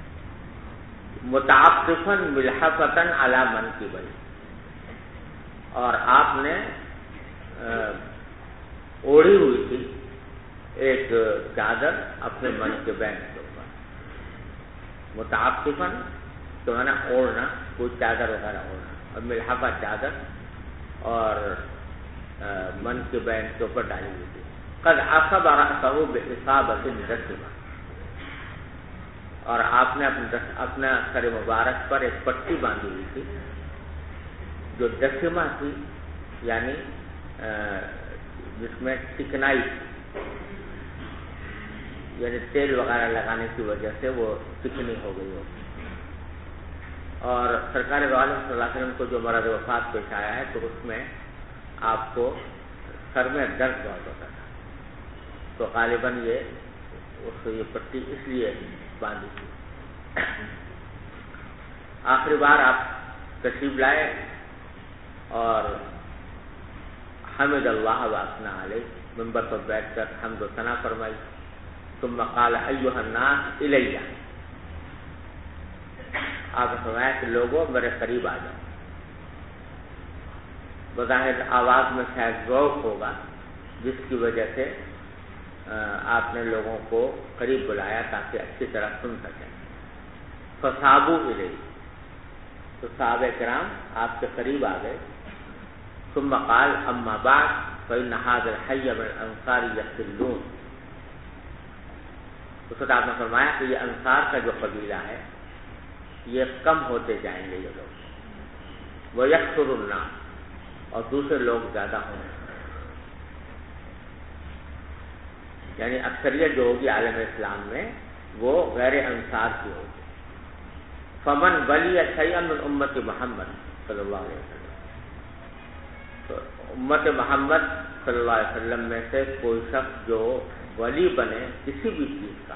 A: متعطفاً ملحفتاً علی منکبیہ، اور آپ نے اوڑھی ہوئی تھی ایک چادر اپنے منکبین کے اوپر، متعطفاً تو ہے نا اوڑھنا، کوئی چادر وغیرہ اوڑھنا، اور ملحفہ چادر اور منکبین کے اوپر ڈالی ہوئی تھی. قد عصب رأسہ بعصابۃ دسمہ، اور آپ نے اپنا سر مبارک پر ایک پٹی باندھی ہوئی تھی جو دسمہ تھی، یعنی جس میں چکنائی تھی، یعنی تیل وغیرہ لگانے کی وجہ سے وہ چکنی ہو گئی ہو. اور سرکار دو عالم صلی اللہ علیہ وسلم کو جو مرض وفات پیش آیا ہے تو اس میں آپ کو سر میں درد بہت ہوتا تھا، تو غالباً یہ پٹی اس لیے باندھی تھی. آخری بار آپ تشریف لائے اور حمد اللہ واثنى علیہ، منبر پر بیٹھ کر حمد و ثنا فرمائی. ثم قال ایھا الناس الیہ، آپ نے فرمایا کہ لوگوں میرے قریب آ جاؤ. بظاہر آواز میں شاید ذوق ہوگا جس کی وجہ سے آپ نے لوگوں کو قریب بلایا تاکہ اچھی طرح سن سکیں. فصابوا الیہ، تو صحابہ کرام آپ کے قریب آ گئے. ثم قال اما بعد فإن هذا الحي من الانصار يقتلون، اس وقت آپ نے فرمایا کہ یہ انصار کا جو قبیلہ ہے یہ کم ہوتے جائیں گے یہ لوگ، ويكثر الناس، اور دوسرے لوگ زیادہ ہوں گے، یعنی اکثریت جو ہوگی عالم اسلام میں وہ غیر انصار کی ہوگی. فمن ولی شیئا من امت محمد صلی اللہ علیہ وسلم، تو امت محمد صلی اللہ علیہ وسلم میں سے کوئی شخص جو ولی بنے کسی بھی چیز کا،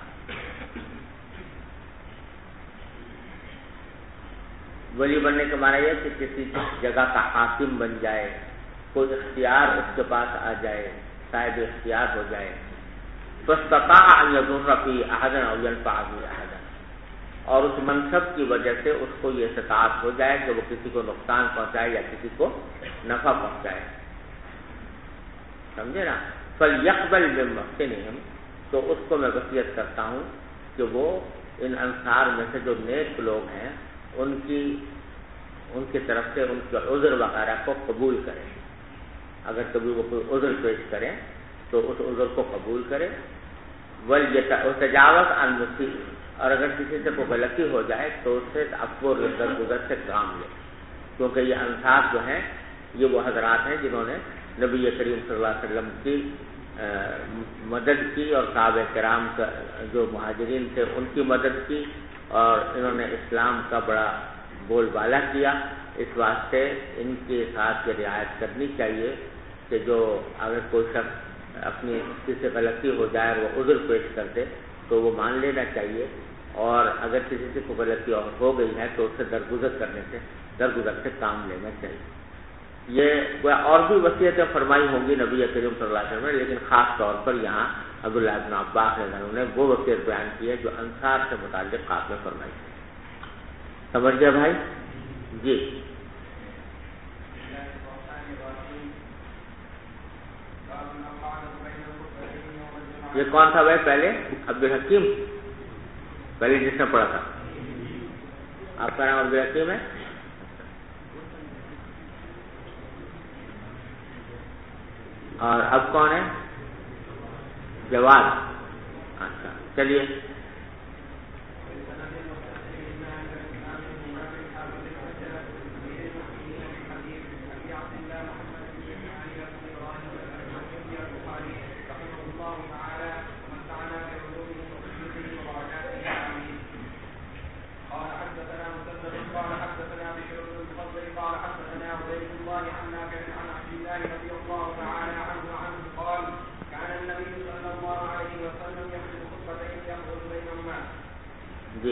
A: ولی بننے کا معنی یہ کہ کسی جگہ کا حاکم بن جائے، کوئی اختیار اس کے پاس آ جائے، صاحب اختیار ہو جائے. فاستطاع ان يضر في احد او ينفع في احد، اور اس منصب کی وجہ سے اس کو یہ استطاعت ہو جائے کہ وہ کسی کو نقصان پہنچائے یا کسی کو نفع پہنچائے. سمجھے نا؟ فَلْيَقْبَلْ مِنْ مَحْسِنِهِمْ، تو اس کو میں وصیت کرتا ہوں کہ وہ ان انصار میں سے جو نیک لوگ ہیں ان کی طرف سے ان کے عذر وغیرہ کو قبول کرے. اگر کبھی وہ کوئی عذر پیش کریں تو اس عذر کو قبول کرے. وَتَجَاوَزْ عَنْ مُسِيءٍ، اور اگر کسی سے کوئی غلطی ہو جائے تو اس سے عفو اور درگزر سے کام لے، کیونکہ یہ انصار جو ہیں یہ وہ حضرات ہیں جنہوں نے نبی کریم صلی اللہ علیہ وسلم کی مدد کی اور صحابہ کرام کا جو مہاجرین تھے ان کی مدد کی، اور انہوں نے اسلام کا بڑا بول بالا کیا. اس واسطے ان کے ساتھ یہ رعایت کرنی چاہیے کہ جو اگر کوئی شخص اپنی کسی سے غلطی ہو جائے اور وہ عذر پیش کر دے تو وہ مان لینا چاہیے، اور اگر کسی سے کوئی غلطی اور ہو گئی ہے تو اس سے درگزر سے کام لینا چاہیے. یہ اور بھی وصیتیں فرمائی ہوں گی نبی کریم صلی اللہ علیہ وسلم نے، لیکن خاص طور پر یہاں عبداللہ بن عباس رضی اللہ عنہ نے وہ وصیت بیان کی ہے جو انصار سے متعلق آپ نے فرمائی. سمجھ گئے بھائی؟ جی. یہ کون تھا بھائی پہلے؟ عبدالحکیم، پہلے جس نے پڑھا تھا. آپ کا نام عبدالحکیم ہے؟ اور اب کون ہے؟ جواد. اچھا چلیے. جی.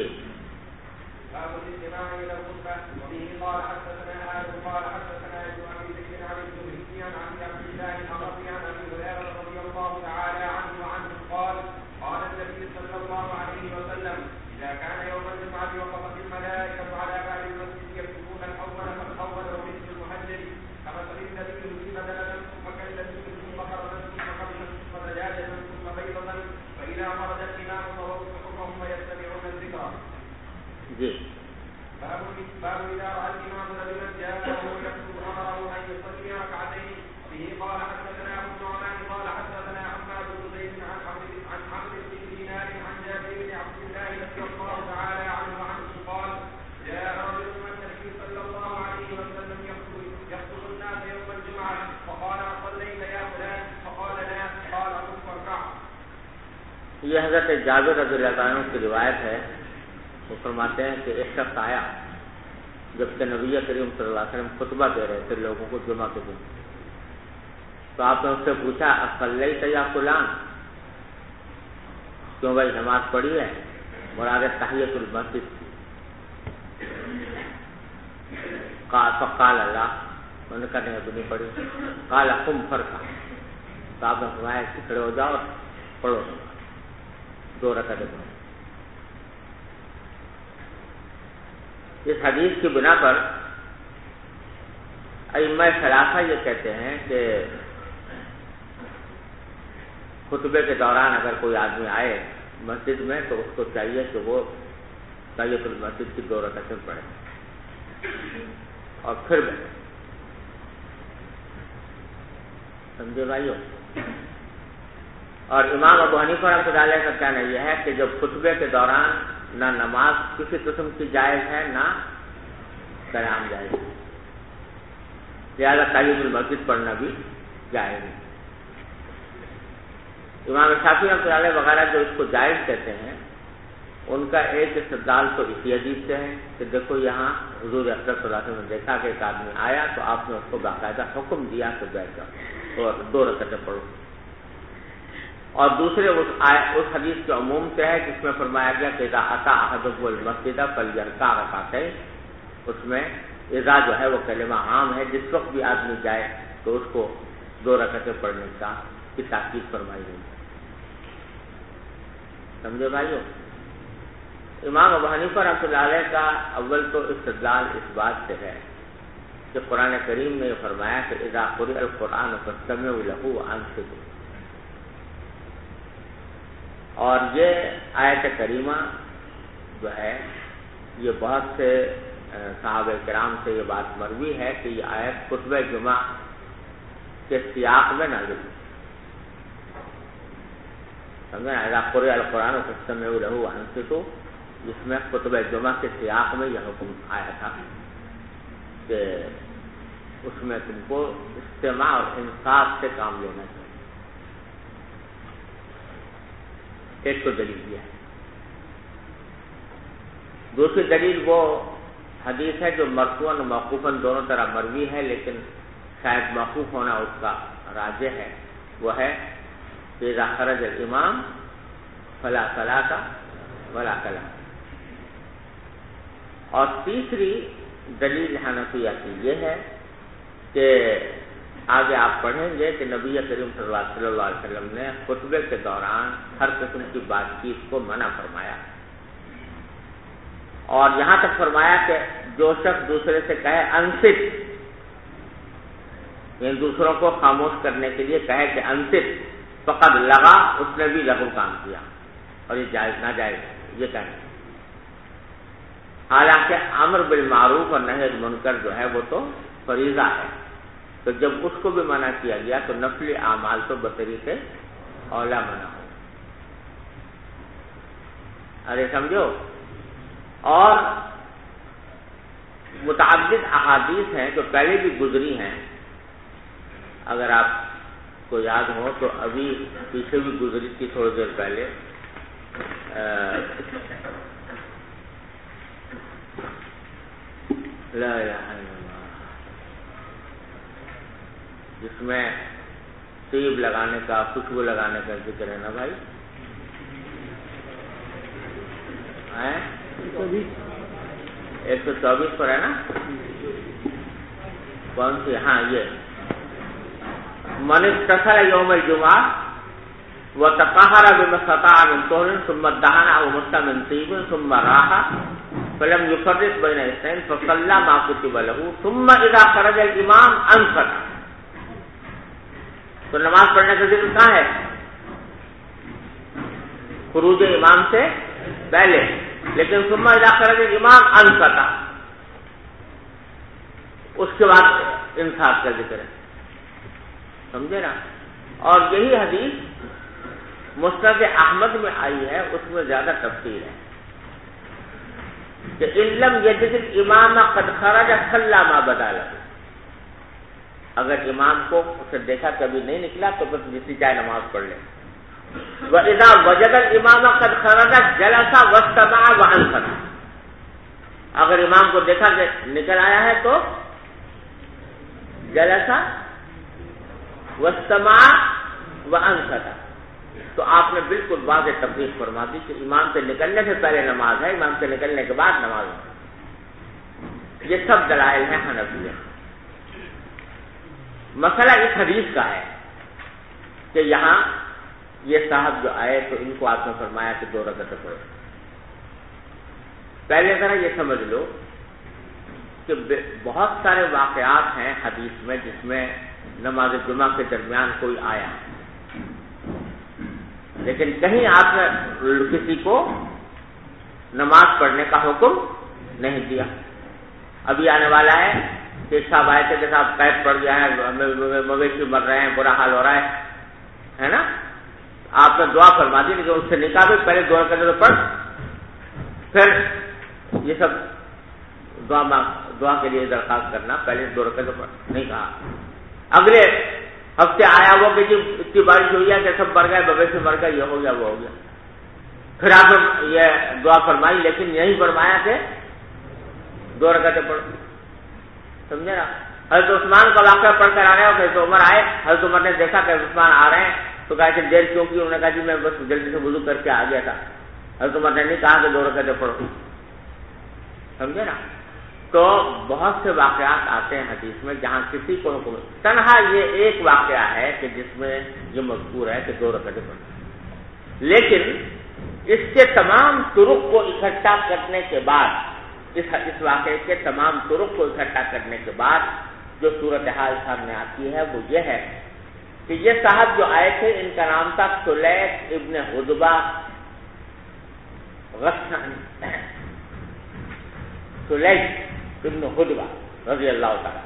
A: جی. یہ حضرت جابر رضی اللہ عنہ کی روایت ہے. وہ فرماتے ہیں کہ ایک شخص آیا جبکہ نبی کریم صلی اللہ علیہ وسلم خطبہ دے رہے تھے لوگوں کو جمعہ کے دن. تو آپ نے اس سے پوچھا اصلیت یا فلان، کیوں بھائی نماز پڑھی ہے؟ مراد تحیۃ المسجد. فقال اللہ، انہوں نے کہا نہیں ابھی نہیں پڑھی. قال قم فرقہ، تو آپ نے فرمایا کہ کھڑے ہو جاؤ اور پڑھو 2 رکعتیں پڑھو. اس حدیث کی بنا پر ائمہ ثلاثہ یہ کہتے ہیں کہ خطبے کے دوران اگر کوئی آدمی آئے مسجد میں تو اس کو چاہیے کہ وہ تحیۃ المسجد کی 2 رکعتیں پڑھے اور پھر بیٹھے. سمجھے بھائیو؟ اور امام ابو حنیفہ رحمۃ اللہ علیہ کا کہنا یہ ہے کہ جب خطبے کے دوران نہ نماز کسی قسم کی جائز ہے نہ قیام جائز ہے، لہٰذا تحیۃ المسجد پڑھنا بھی جائز ہے. امام شافعی رحمۃ اللہ علیہ وغیرہ جو اس کو جائز کہتے ہیں ان کا ایک استدلال تو اسی حدیث سے ہے کہ دیکھو یہاں حضور اکرم صلی اللہ علیہ وسلم نے دیکھا کہ ایک آدمی آیا تو آپ نے اس کو باقاعدہ حکم دیا کہ بیٹھ جاؤ اور 2 رکعتیں پڑھو. اور دوسرے اس حدیث کے عموم سے ہے جس میں فرمایا گیا کہ اذا اتی احدکم المسجد فلیرکع رکعتین. اس میں اذا جو ہے وہ کلمہ عام ہے، جس وقت بھی آدمی جائے تو اس کو 2 رکعتیں پڑھنے کی تاکید فرمائی گئی. سمجھے بھائیو؟ امام ابو حنیفہ رحمۃ اللہ علیہ کا اول تو استدلال اس بات سے ہے کہ قرآن کریم نے یہ فرمایا کہ اذا قرئ القرآن فاستمعوا له وانصتوا، اور یہ آیت کریمہ جو ہے یہ بہت سے صحابہ کرام سے یہ بات مروی ہے کہ یہ آیت خطبہ جمعہ کے سیاق میں نازل ہوئی. سمجھیں، اذا قرئ القرآن فاستمعوا له وانصتوا، جس میں خطبہ جمعہ کے سیاق میں یہ حکم آیا تھا کہ اس میں تم کو استماع اور انصات سے کام لینا چاہیے. ایک تو دلیل یہ ہے. دوسری دلیل وہ حدیث ہے جو مرفوعاً و موقوفاً دونوں طرح مروی ہے، لیکن شاید موقوف ہونا اس کا راجح ہے. وہ ہے کہ اذا خرج الامام فلا صلاۃ ولا کلام. اور تیسری دلیل حنفیہ کی یہ ہے کہ آگے آپ پڑھیں گے کہ نبی کریم صلی اللہ علیہ وسلم نے خطبے کے دوران ہر قسم کی بات چیت کو منع فرمایا، اور یہاں تک فرمایا کہ جو شخص دوسرے سے کہے انصت، یعنی دوسروں کو خاموش کرنے کے لیے کہے کہ انصت، فقط لگا، اس نے بھی لغو کام کیا، اور یہ جائز ناجائز یہ کہنا. حالانکہ امر بالمعروف اور نہی عن المنکر جو ہے وہ تو فریضہ ہے، تو جب اس کو بھی منع کیا گیا تو نفلی اعمال تو بطریق اولا منع ہو. ارے سمجھو. اور متعدد احادیث ہیں جو پہلے بھی گزری ہیں، اگر آپ کو یاد ہو تو ابھی پیچھے بھی گزری تھی تھوڑی دیر پہلے. لا الہ الا اللہ، جس میں طیب لگانے کا، خوشبو لگانے کا ذکر ہے نا بھائی. 124 پر ہے نا. کون سی؟ ہاں یہ من اغتسل یوم الجمعہ وتطہر بما استطاع من طہر ثم دہن او مس من طیب ثم راح فلم يفرق بین اثنین فصلی ما کتب له ثم اذا خرج الامام انصت. تو نماز پڑھنے کا ذکر کہاں ہے؟ خروج امام سے پہلے، لیکن ثم اذا خرج الامام انصت، اس کے بعد انصات کا ذکر ہے. سمجھے نا؟ اور یہی حدیث مسند احمد میں آئی ہے، اس میں زیادہ تفصیل ہے کہ ان لم یجد الامام قد خرج صلی ما بدا له. اگر امام کو اسے دیکھا کبھی نہیں نکلا تو بس جسی چاہے نماز پڑھ لے. واذا وجد الامام قد خرج جلس واستمع وانصت. اگر امام کو دیکھا کہ نکل آیا ہے تو جلس واستمع وانصت. تو آپ نے بالکل واضح تفصیل فرما دی کہ امام سے نکلنے سے پہلے نماز ہے، امام سے نکلنے کے بعد نماز ہے. یہ سب دلائل ہیں حنفیہ. مسئلہ اس حدیث کا ہے کہ یہاں یہ صاحب جو آئے تو ان کو آپ نے فرمایا کہ 2 رکعتیں پڑھو. پہلے ذرا یہ سمجھ لو کہ بہت سارے واقعات ہیں حدیث میں جس میں نماز جمعہ کے درمیان کوئی آیا، لیکن کہیں آپ نے کسی کو نماز پڑھنے کا حکم نہیں دیا. ابھی آنے والا ہے کہ صاحب آئے تھے کہ صاحب قید پڑ گیا ہے، مویشی مر رہے ہیں، برا حال ہو رہا ہے نا. آپ نے دعا فرما دی، لیکن اس سے نکاح بھی پہلے 2 رکعتیں تو پڑھ، پھر یہ سب دعا کے لیے درخواست کرنا، پہلے 2 رکعتیں پڑھ نہیں کہا. اگلے ہفتے آیا وہ کہ جی اتنی بارش ہوئی ہے کہ سب مر گئے، مویشی مر گئے، یہ ہو گیا وہ ہو گیا. پھر آپ نے یہ دعا فرمائی، لیکن یہی فرمایا کہ 2 رکعتیں پڑھ. سمجھے نا؟ حضرت عثمان کا واقعہ پڑھ کر آ رہے ہو، حضرت عمر آئے، حضرت عمر نے دیکھا کہ عثمان آ رہے ہیں تو کہا کہ دیر کیوں کی؟ انہوں نے کہا جی میں بس جلدی سے وضو کر کے آ گیا تھا. حضرت عمر نے نہیں کہا کہ 2 رکعتیں پڑھو. سمجھے نا؟ تو بہت سے واقعات آتے ہیں حدیث میں جہاں کسی کو حکم، تنہا یہ ایک واقعہ ہے کہ جس میں یہ مذکور ہے کہ 2 رکعتیں پڑھو. لیکن اس کے تمام طرق کو اکٹھا کرنے کے بعد، اس واقعے کے تمام طرق کو اکٹھا کرنے کے بعد جو صورتحال سامنے آتی ہے وہ یہ ہے کہ یہ صاحب جو آئے تھے ان کا نام تھا سلیق ابن حدبہ غسانی. سلیح ابن خدوہ رضی اللہ تعالیٰ.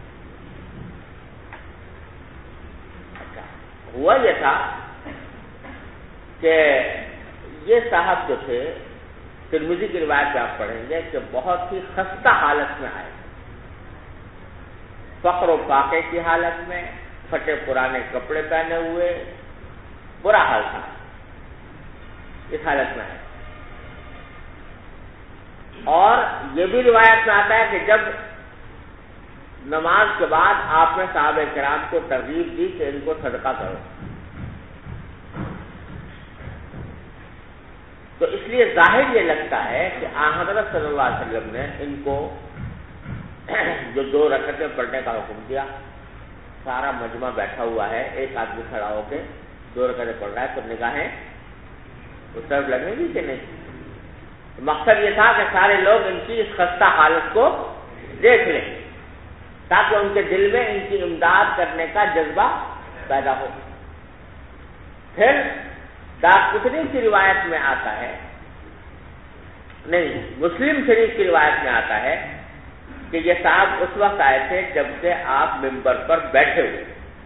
A: اچھا ہوا یہ تھا کہ یہ صاحب جو تھے ترمذی کی روایت پہ آپ پڑھیں گے کہ بہت ہی خستہ حالت میں آئے، فقر و فاقے کی حالت میں، پھٹے پرانے کپڑے پہنے ہوئے، برا حال تھا، اس حالت میں آئے. اور یہ بھی روایت میں آتا ہے کہ جب نماز کے بعد آپ نے صحابہ کرام کو ترغیب دی کہ ان کو صدقہ کرو، تو اس لیے ظاہر یہ لگتا ہے کہ حضرت صلی اللہ علیہ وسلم نے ان کو جو 2 رکعتیں پڑھنے کا حکم دیا. سارا مجمع بیٹھا ہوا ہے، ایک آدمی کھڑا ہو کے 2 رکعتیں پڑھ رہا ہے، تو نگاہیں اس طرف لگیں گی کہ نہیں؟ مقصد یہ تھا کہ سارے لوگ ان کی اس خستہ حالت کو دیکھ لیں تاکہ ان کے دل میں ان کی امداد کرنے کا جذبہ پیدا ہو. پھر دارقطنی کی روایت میں آتا ہے، نہیں مسلم شریف کی روایت میں آتا ہے کہ یہ صاحب اس وقت آئے تھے جب سے آپ ممبر پر بیٹھے ہوئے،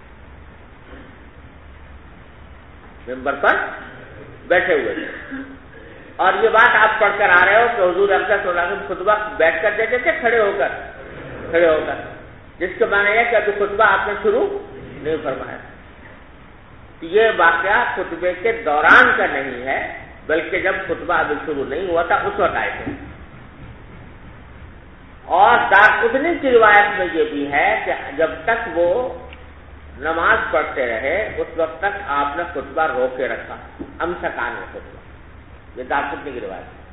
A: ممبر پر بیٹھے ہوئے تھے. اور یہ بات آپ پڑھ کر آ رہے ہو کہ حضور اقدس صلی اللہ علیہ وسلم خطبہ بیٹھ کر دیتے تھے کھڑے ہو کر، جس کے معنی ہے کہ ابھی خطبہ آپ نے شروع نہیں فرمایا. یہ واقعہ خطبے کے دوران کا نہیں ہے بلکہ جب خطبہ ابھی شروع نہیں ہوا تھا اس وقت آئے تھے. اور دارقطنی کی روایت میں یہ بھی ہے کہ جب تک وہ نماز پڑھتے رہے اس وقت تک آپ نے خطبہ روکے رکھا، امسکان میں خطبہ. یہ دارقطنی کی روایت ہے.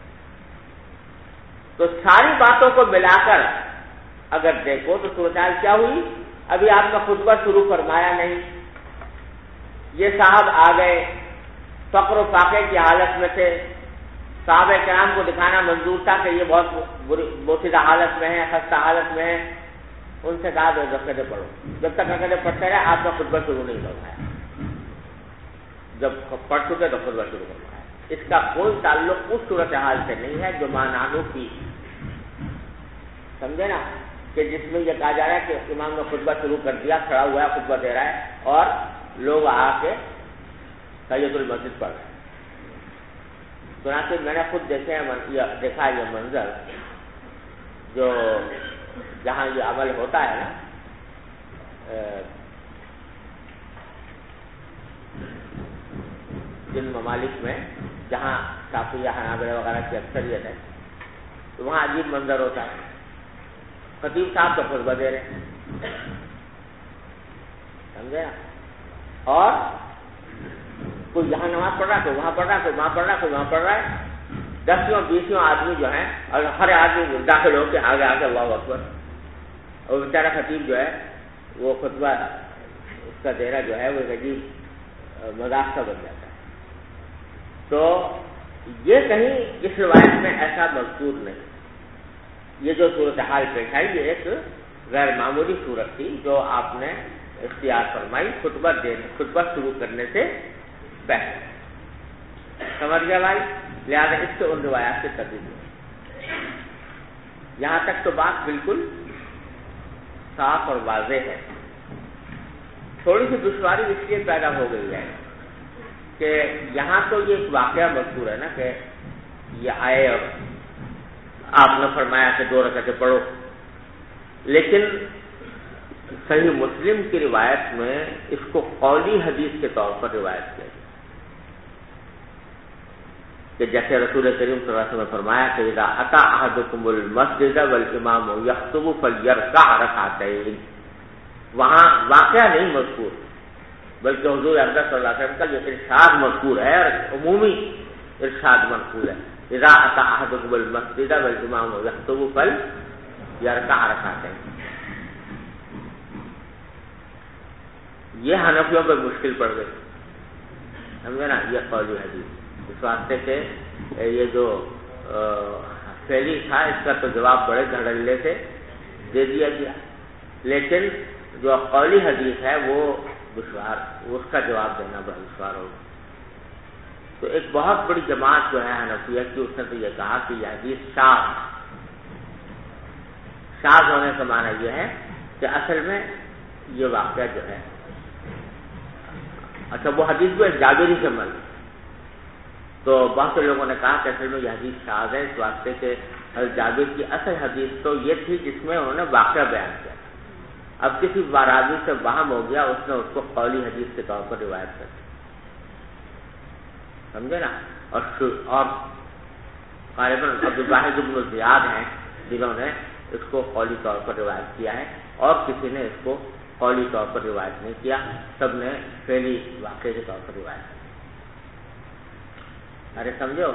A: تو ساری باتوں کو ملا کر اگر دیکھو تو صورتحال کیا ہوئی؟ ابھی آپ نے خطبہ شروع فرمایا نہیں، یہ صاحب آ گئے، فقر و فاقے کی حالت میں تھے، صحابہ کرام کو دکھانا منظور تھا کہ یہ بہت بوسیدہ حالت میں ہے، خستہ حالت میں ہے. ان سے کہا 2 رکعتیں پڑھو. جب تک رکعتیں پڑھتے رہے آپ نے خطبہ شروع نہیں فرمایا. جب پڑھ چکے تو خطبہ شروع فرمایا. اس کا کوئی تعلق اس صورتحال سے نہیں ہے جو مانانو کی، سمجھے نا، کہ جس میں یہ کہا جا رہا ہے کہ امام نے خطبہ شروع کر دیا، کھڑا ہوا ہے، خطبہ دے رہا ہے اور لوگ آ کے تحیۃ المسجد پڑھ رہے ہیں. چنانچہ میں نے خود دیکھا یہ منظر، جو جہاں یہ عمل ہوتا ہے نا، جن ممالک میں جہاں شافعیہ حنابلہ وغیرہ کی اکثریت ہے تو وہاں عجیب منظر ہوتا ہے. خطیب صاحب تو خطبہ دے رہے ہیں، سمجھے نا، اور کوئی یہاں نماز پڑھ رہا ہے، کوئی وہاں پڑھ رہا ہے، کوئی وہاں پڑھ رہا ہے، کوئی وہاں پڑھ رہا ہے. 10 آدمی جو ہیں اور ہر آدمی داخل ہو کے آگے اللہ اکبر، اور بیچارہ خطیب جو ہے وہ خطبہ اس کا دینا جو ہے وہ عجیب مذاق سا بن جاتا ہے. تو یہ کہیں اس روایت میں ایسا مذکور نہیں. یہ جو صورتحال پیش آئی یہ ایک غیر معمولی صورت تھی جو آپ نے اختیار فرمائی خطبہ شروع کرنے سے پہلے. سمجھ گیا بھائی؟ لہٰذا اس سے ان روایات سے تردید ہے. یہاں تک تو بات بالکل صاف اور واضح ہے. تھوڑی سی دشواری اس لیے پیدا ہو گئی ہے کہ یہاں تو یہ ایک واقعہ مذکور ہے نا کہ یہ آئے اور آپ نے فرمایا کہ 2 رکعتیں پڑھو، لیکن صحیح مسلم کی روایت میں اس کو قولی حدیث کے طور پر روایت کیا کہ جیسے رسول کریم صلی اللہ علیہ وسلم نے فرمایا کہ اذا اتی احدکم المسجد والامام یخطب فلیرکع رکعتین. وہاں واقعہ نہیں مذکور بلکہ حضور اقدس صلی اللہ علیہ وسلم کا جو ارشاد مذکور ہے اور عمومی ارشاد منقول ہے، اذا اتی احدکم المسجد والامام یخطب فلیرکع رکعتین. یہ حنفیوں پہ مشکل پڑ گئی، سمجھے نا. یہ قولی حدیث اس واسطے سے یہ جو فعلی تھا اس کا تو جواب بڑے دھڑلے سے دے دیا گیا، لیکن جو قولی حدیث ہے وہ دشوار، اس کا جواب دینا بڑا دشوار ہوگا. تو ایک بہت بڑی جماعت جو ہے حنفیہ کی، اس نے تو یہ کہا کہ یہ حدیث شاذ شاذ ہونے کا معنی یہ ہے کہ اصل میں یہ واقعہ جو ہے، اچھا وہ حدیث کو ایک جابری سے مل، تو بہت سے لوگوں نے کہا کہ اصل میں یہ حدیث شاذ ہے اس واسطے کہ جابر کی اصل حدیث تو یہ تھی جس میں انہوں نے واقعہ بیان کیا، اب کسی راوی سے وہم ہو گیا، اس نے اس کو قولی حدیث کے طور پر روایت کر دی، سمجھے نا؟ اور غالباً عبدالواحد بن زیاد ہیں جنہوں نے اس کو قولی طور پر روایت کیا ہے، اور کسی نے اس کو قولی طور پر روایت نہیں کیا، سب نے فعلی واقعے کے طور پر روایت کی۔ ارے سمجھو،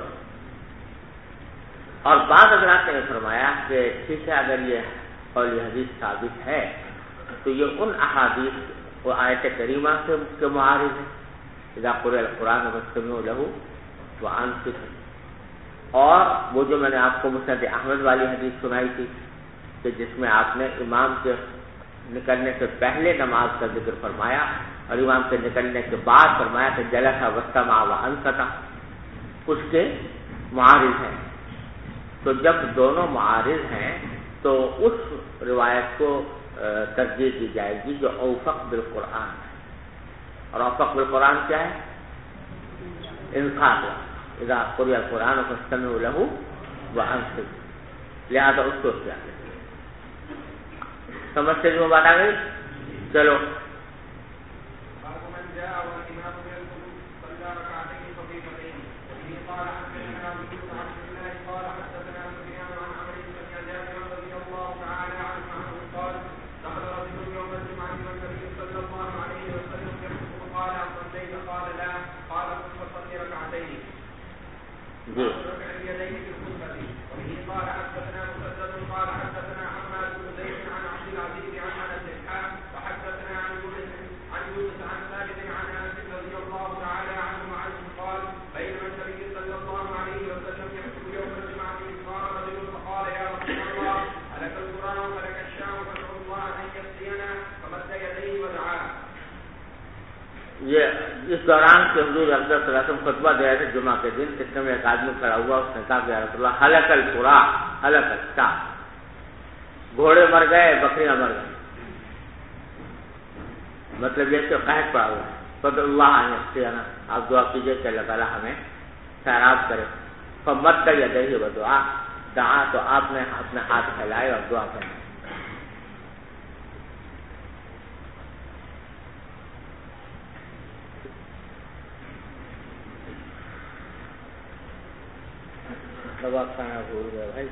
A: اور بعض حضرات نے فرمایا کہ ٹھیک ہے اگر یہ قولی حدیث ثابت ہے تو یہ ان احادیث وہ آیت کریمہ کے معارض ہے، اذا قرئ القرآن فاستمعوا لہ وانصتوا، اور وہ جو میں نے آپ کو مسند احمد والی حدیث سنائی تھی کہ جس میں آپ نے امام کے نکلنے سے پہلے نماز کا ذکر فرمایا اور امام کے نکلنے کے بعد فرمایا کہ جلس واستمع وانصت، اس کے معارض ہیں۔ تو جب دونوں معارض ہیں تو اس روایت کو ترجیح دی جائے گی جو اوفق بالقرآن ہے، اور اوفق بالقرآن کیا ہے؟ انصات، اذا قرئ القرآن فاستمعوا لہ وانصتوا، لہذا اس کو کیا سمجھتے جو بات آ گئی؟ چلو جی یہ اس دوران کے حضور اقدس صلی اللہ علیہ وسلم خطبہ دے رہے تھے جمعہ کے دن، اتنے میں ایک آدمی کھڑا ہوا، اس نے کہا کہ یا رسول اللہ ہلک القرا، ہلک الشاہ، گھوڑے مر گئے، بکریاں مر گئی، مطلب یہ کہ قحط پڑا ہوا ہے، فضل اللہ ان یسقینا، آپ دعا کیجیے کہ اللہ تعالیٰ ہمیں سیراب کرے، فمد یدیہ بدعا، دعا تو آپ نے اپنے ہاتھ پھیلائے اور دعا کریں۔ دوا کھانا بھول گئے بھائی،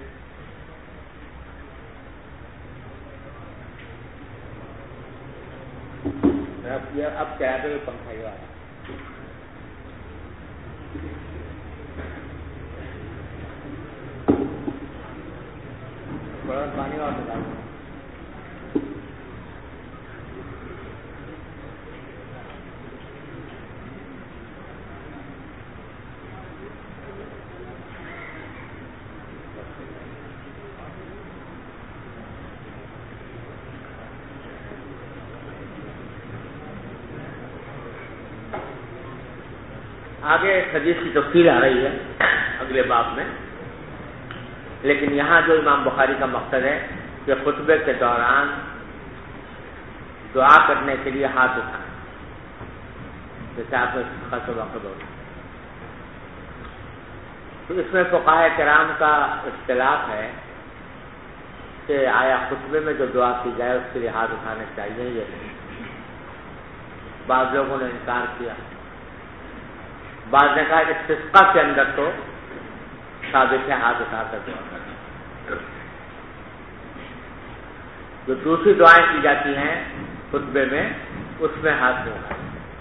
A: اب چلا دو پنکھا ہی والا، بڑا پانی اور ڈالا آگے حدیث کی تفصیل آ رہی ہے اگلے باب میں، لیکن یہاں جو امام بخاری کا مقصد ہے کہ خطبے کے دوران دعا کرنے کے لیے ہاتھ اٹھائیں، جیسے آپ نے خاص وقت ہو، تو اس میں فقہاء کرام کا اختلاف ہے کہ آیا خطبے میں جو دعا کی جائے اس کے لیے ہاتھ اٹھانا چاہیے یا نہیں۔ بعض لوگوں نے انکار کیا، بعض نے کہا استسقا کے اندر تو ثابت ہے ہاتھ اٹھا کر دعا کرنا، جو دوسری دعائیں کی جاتی ہیں خطبے میں اس میں ہاتھ نہیں اٹھانا،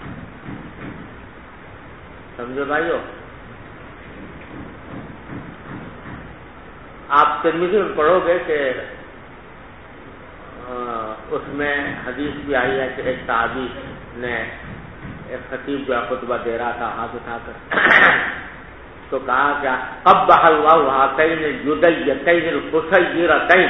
A: سمجھو بھائیو۔ آپ ترمذی میں پڑھو گے کہ اس میں حدیث بھی آئی ہے کہ ایک صحابی نے ایک خطیب جو خطبہ دے رہا تھا ہاتھ اٹھا کر تو کہا کیا قبح اللہ ہاتین الجدیتین القصیرتین،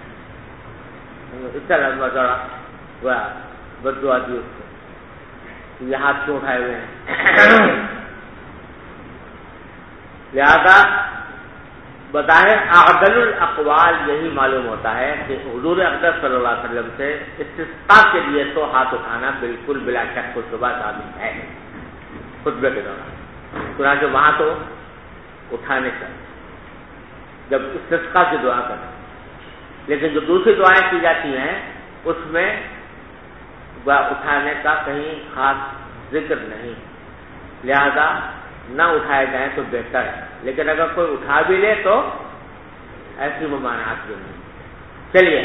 A: اس طرح لمبا چوڑا ہوا بد دعا دی اس کو، یہ ہاتھ کیوں اٹھائے ہوئے ہیں؟ لہذا بظاہر اعدل الاقوال یہی معلوم ہوتا ہے کہ حضور اقدس صلی اللہ علیہ وسلم سے استسقاء کے لیے تو ہاتھ اٹھانا بالکل بلا شک و شبہ ثابت ہے خطبے کے دوران، چنانچہ وہاں تو اٹھانے کا جب استسقاء کی دعا کریں، لیکن جو دوسری دعائیں کی جاتی ہیں اس میں اٹھانے کا کہیں خاص ذکر نہیں، لہذا نہ اٹھائے جائیں تو بہتر ہے، لیکن اگر کوئی اٹھا بھی لے تو ایسی ممانعت بھی نہیں۔ چلیے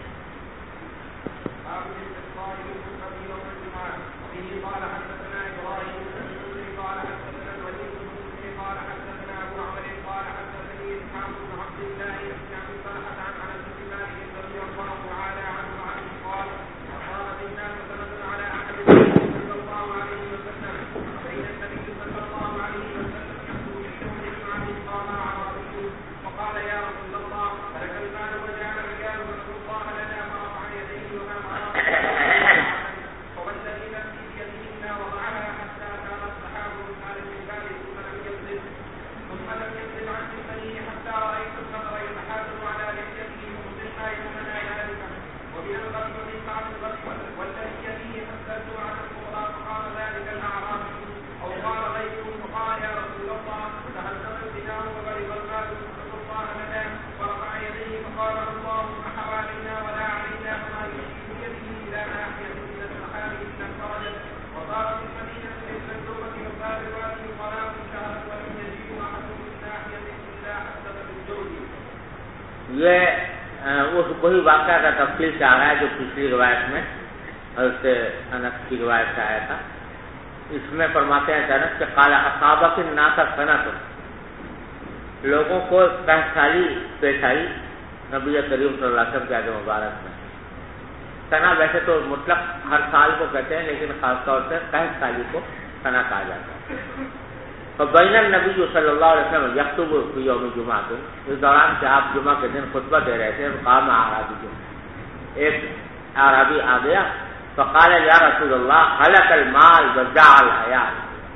A: وہی واقعہ کا تفصیل سے آ رہا ہے جو پچھلی روایت میں حضرت انس کی روایت سے آیا تھا۔ اس میں فرماتے ہیں انس کہ قال اصابت الناس سنۃ، لوگوں کو 10 سالی پیش آئی نبی کریم صلی اللہ علیہ وسلم کے عہد مبارک میں۔ سنا ویسے تو مطلق ہر سال کو کہتے ہیں، لیکن خاص طور سے 10 سالی کو سنا کہا جاتا ہے۔ فبین النبی صلی اللہ علیہ وسلم یخطب فی یوم جمعہ، اس دوران سے آپ جمعہ کے دن خطبہ دے رہے تھے، قام اعرابی، ایک اعرابی آ گیا، فقال یا رسول اللہ ہلک المال وجاع العیال،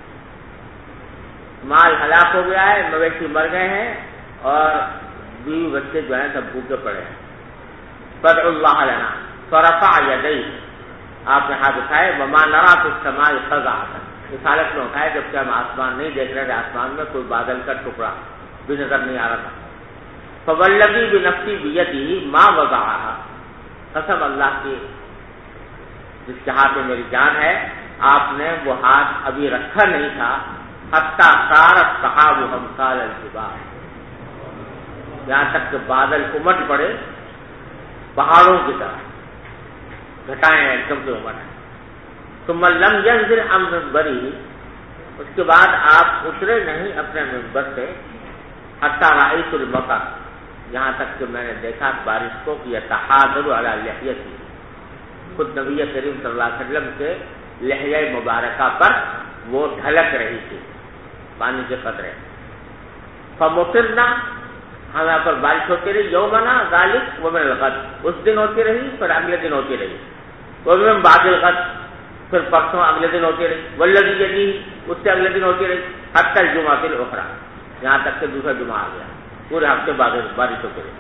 A: مال ہلاک ہو گیا ہے، مویشی مر گئے ہیں اور بیوی بچے جو ہیں سب بھوکے پڑے ہیں، فادعوا اللہ لنا، فرفع یدیہ، آپ نے ہاتھ اٹھائے، وما نرى فی السماء قزعۃ، اس حالت میں اٹھائے جبکہ ہم آسمان نہیں دیکھ رہے تھے، آسمان میں کوئی بادل کا ٹکڑا بھی نظر نہیں آ رہا تھا۔ فوالذی بنفسی بیدہ ما وضعها، قسم اللہ کی جس کے ہاتھ میں میری جان ہے، آپ نے وہ ہاتھ ابھی رکھا نہیں تھا، حتی صارت سحاب امثال الجبال، یہاں تک کہ بادل امٹ پڑے پہاڑوں کی طرح، گھٹائیں ایک دم سے امٹ ہیں۔ ثم لم ينزل عن منبره، اس کے بعد آپ اترے نہیں اپنے منبر سے، حتی رأیت المطر، یہاں تک کہ میں نے دیکھا بارش کو کہ یتحاضر علی لحیتی، خود نبی کریم صلی اللہ علیہ وسلم کے لحیہ مبارکہ پر وہ ڈھلک رہی تھی پانی کے قطرے۔ فمطرنا، ہمیں پر بارش ہوتی رہی، یومنا ذالک ومن الغد، اس دن ہوتی رہی پھر اگلے دن ہوتی رہی، ومن بعد الغد، پھر پرسوں اگلے دن ہوتی رہی، والذی یلیہ، اس سے اگلے دن ہوتی رہی، حتی الجمعۃ الاخری، یہاں تک کہ دوسرا جمعہ آ گیا، پورے ہفتے بارش ہوتی رہی۔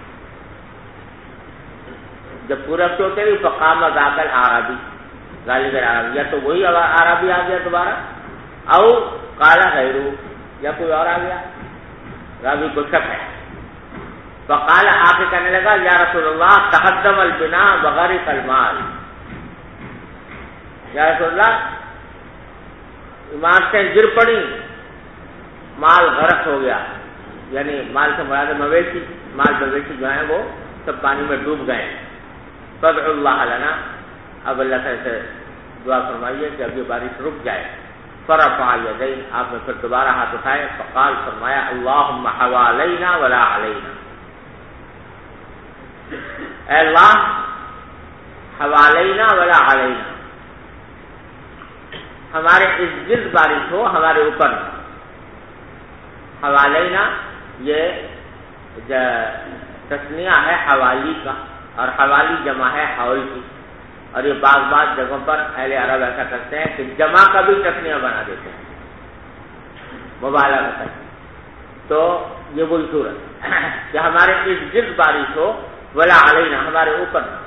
A: جب پورے ہفتے ہوتے رہی، فقام ذاک الاعرابی، غالب الاعرابی، یا تو وہی اعرابی آ گیا دوبارہ، او قال غیرہ، یا کوئی اور آ گیا، راوی کو شک ہے۔ فقال، آ کے کہنے لگا یا رسول اللہ تقدم البناء وغرق المال، یا رسول اللہ عمارتیں گر پڑی، مال غرق ہو گیا، یعنی مال سے مراد مویشی، مال مویشی جو ہیں وہ سب پانی میں ڈوب گئے۔ فادعوا اللہ لنا، اب اللہ تعالی سے دعا فرمائیے کہ اب یہ بارش رک جائے۔ فرفع یدیہ، آپ نے پھر دوبارہ ہاتھ اٹھائے، فقال، فرمایا اللہم حوالینا ولا علینا، اے اللہ حوالینا ولا علینا، ہمارے اس گرد بارش ہو، ہمارے اوپر۔ حوالینا یہ تسنیہ ہے حوالی کا، اور حوالی جمع ہے حول کی، اور یہ بعض جگہوں پر اہل عرب ایسا کرتے ہیں کہ جمع کا بھی تسنیہ بنا دیتے ہیں، مبالغہ کرتے ہیں۔ تو یہ وہی صورت کہ ہمارے ارد گرد بارش ہو، ولا علینا، ہمارے اوپر نہ،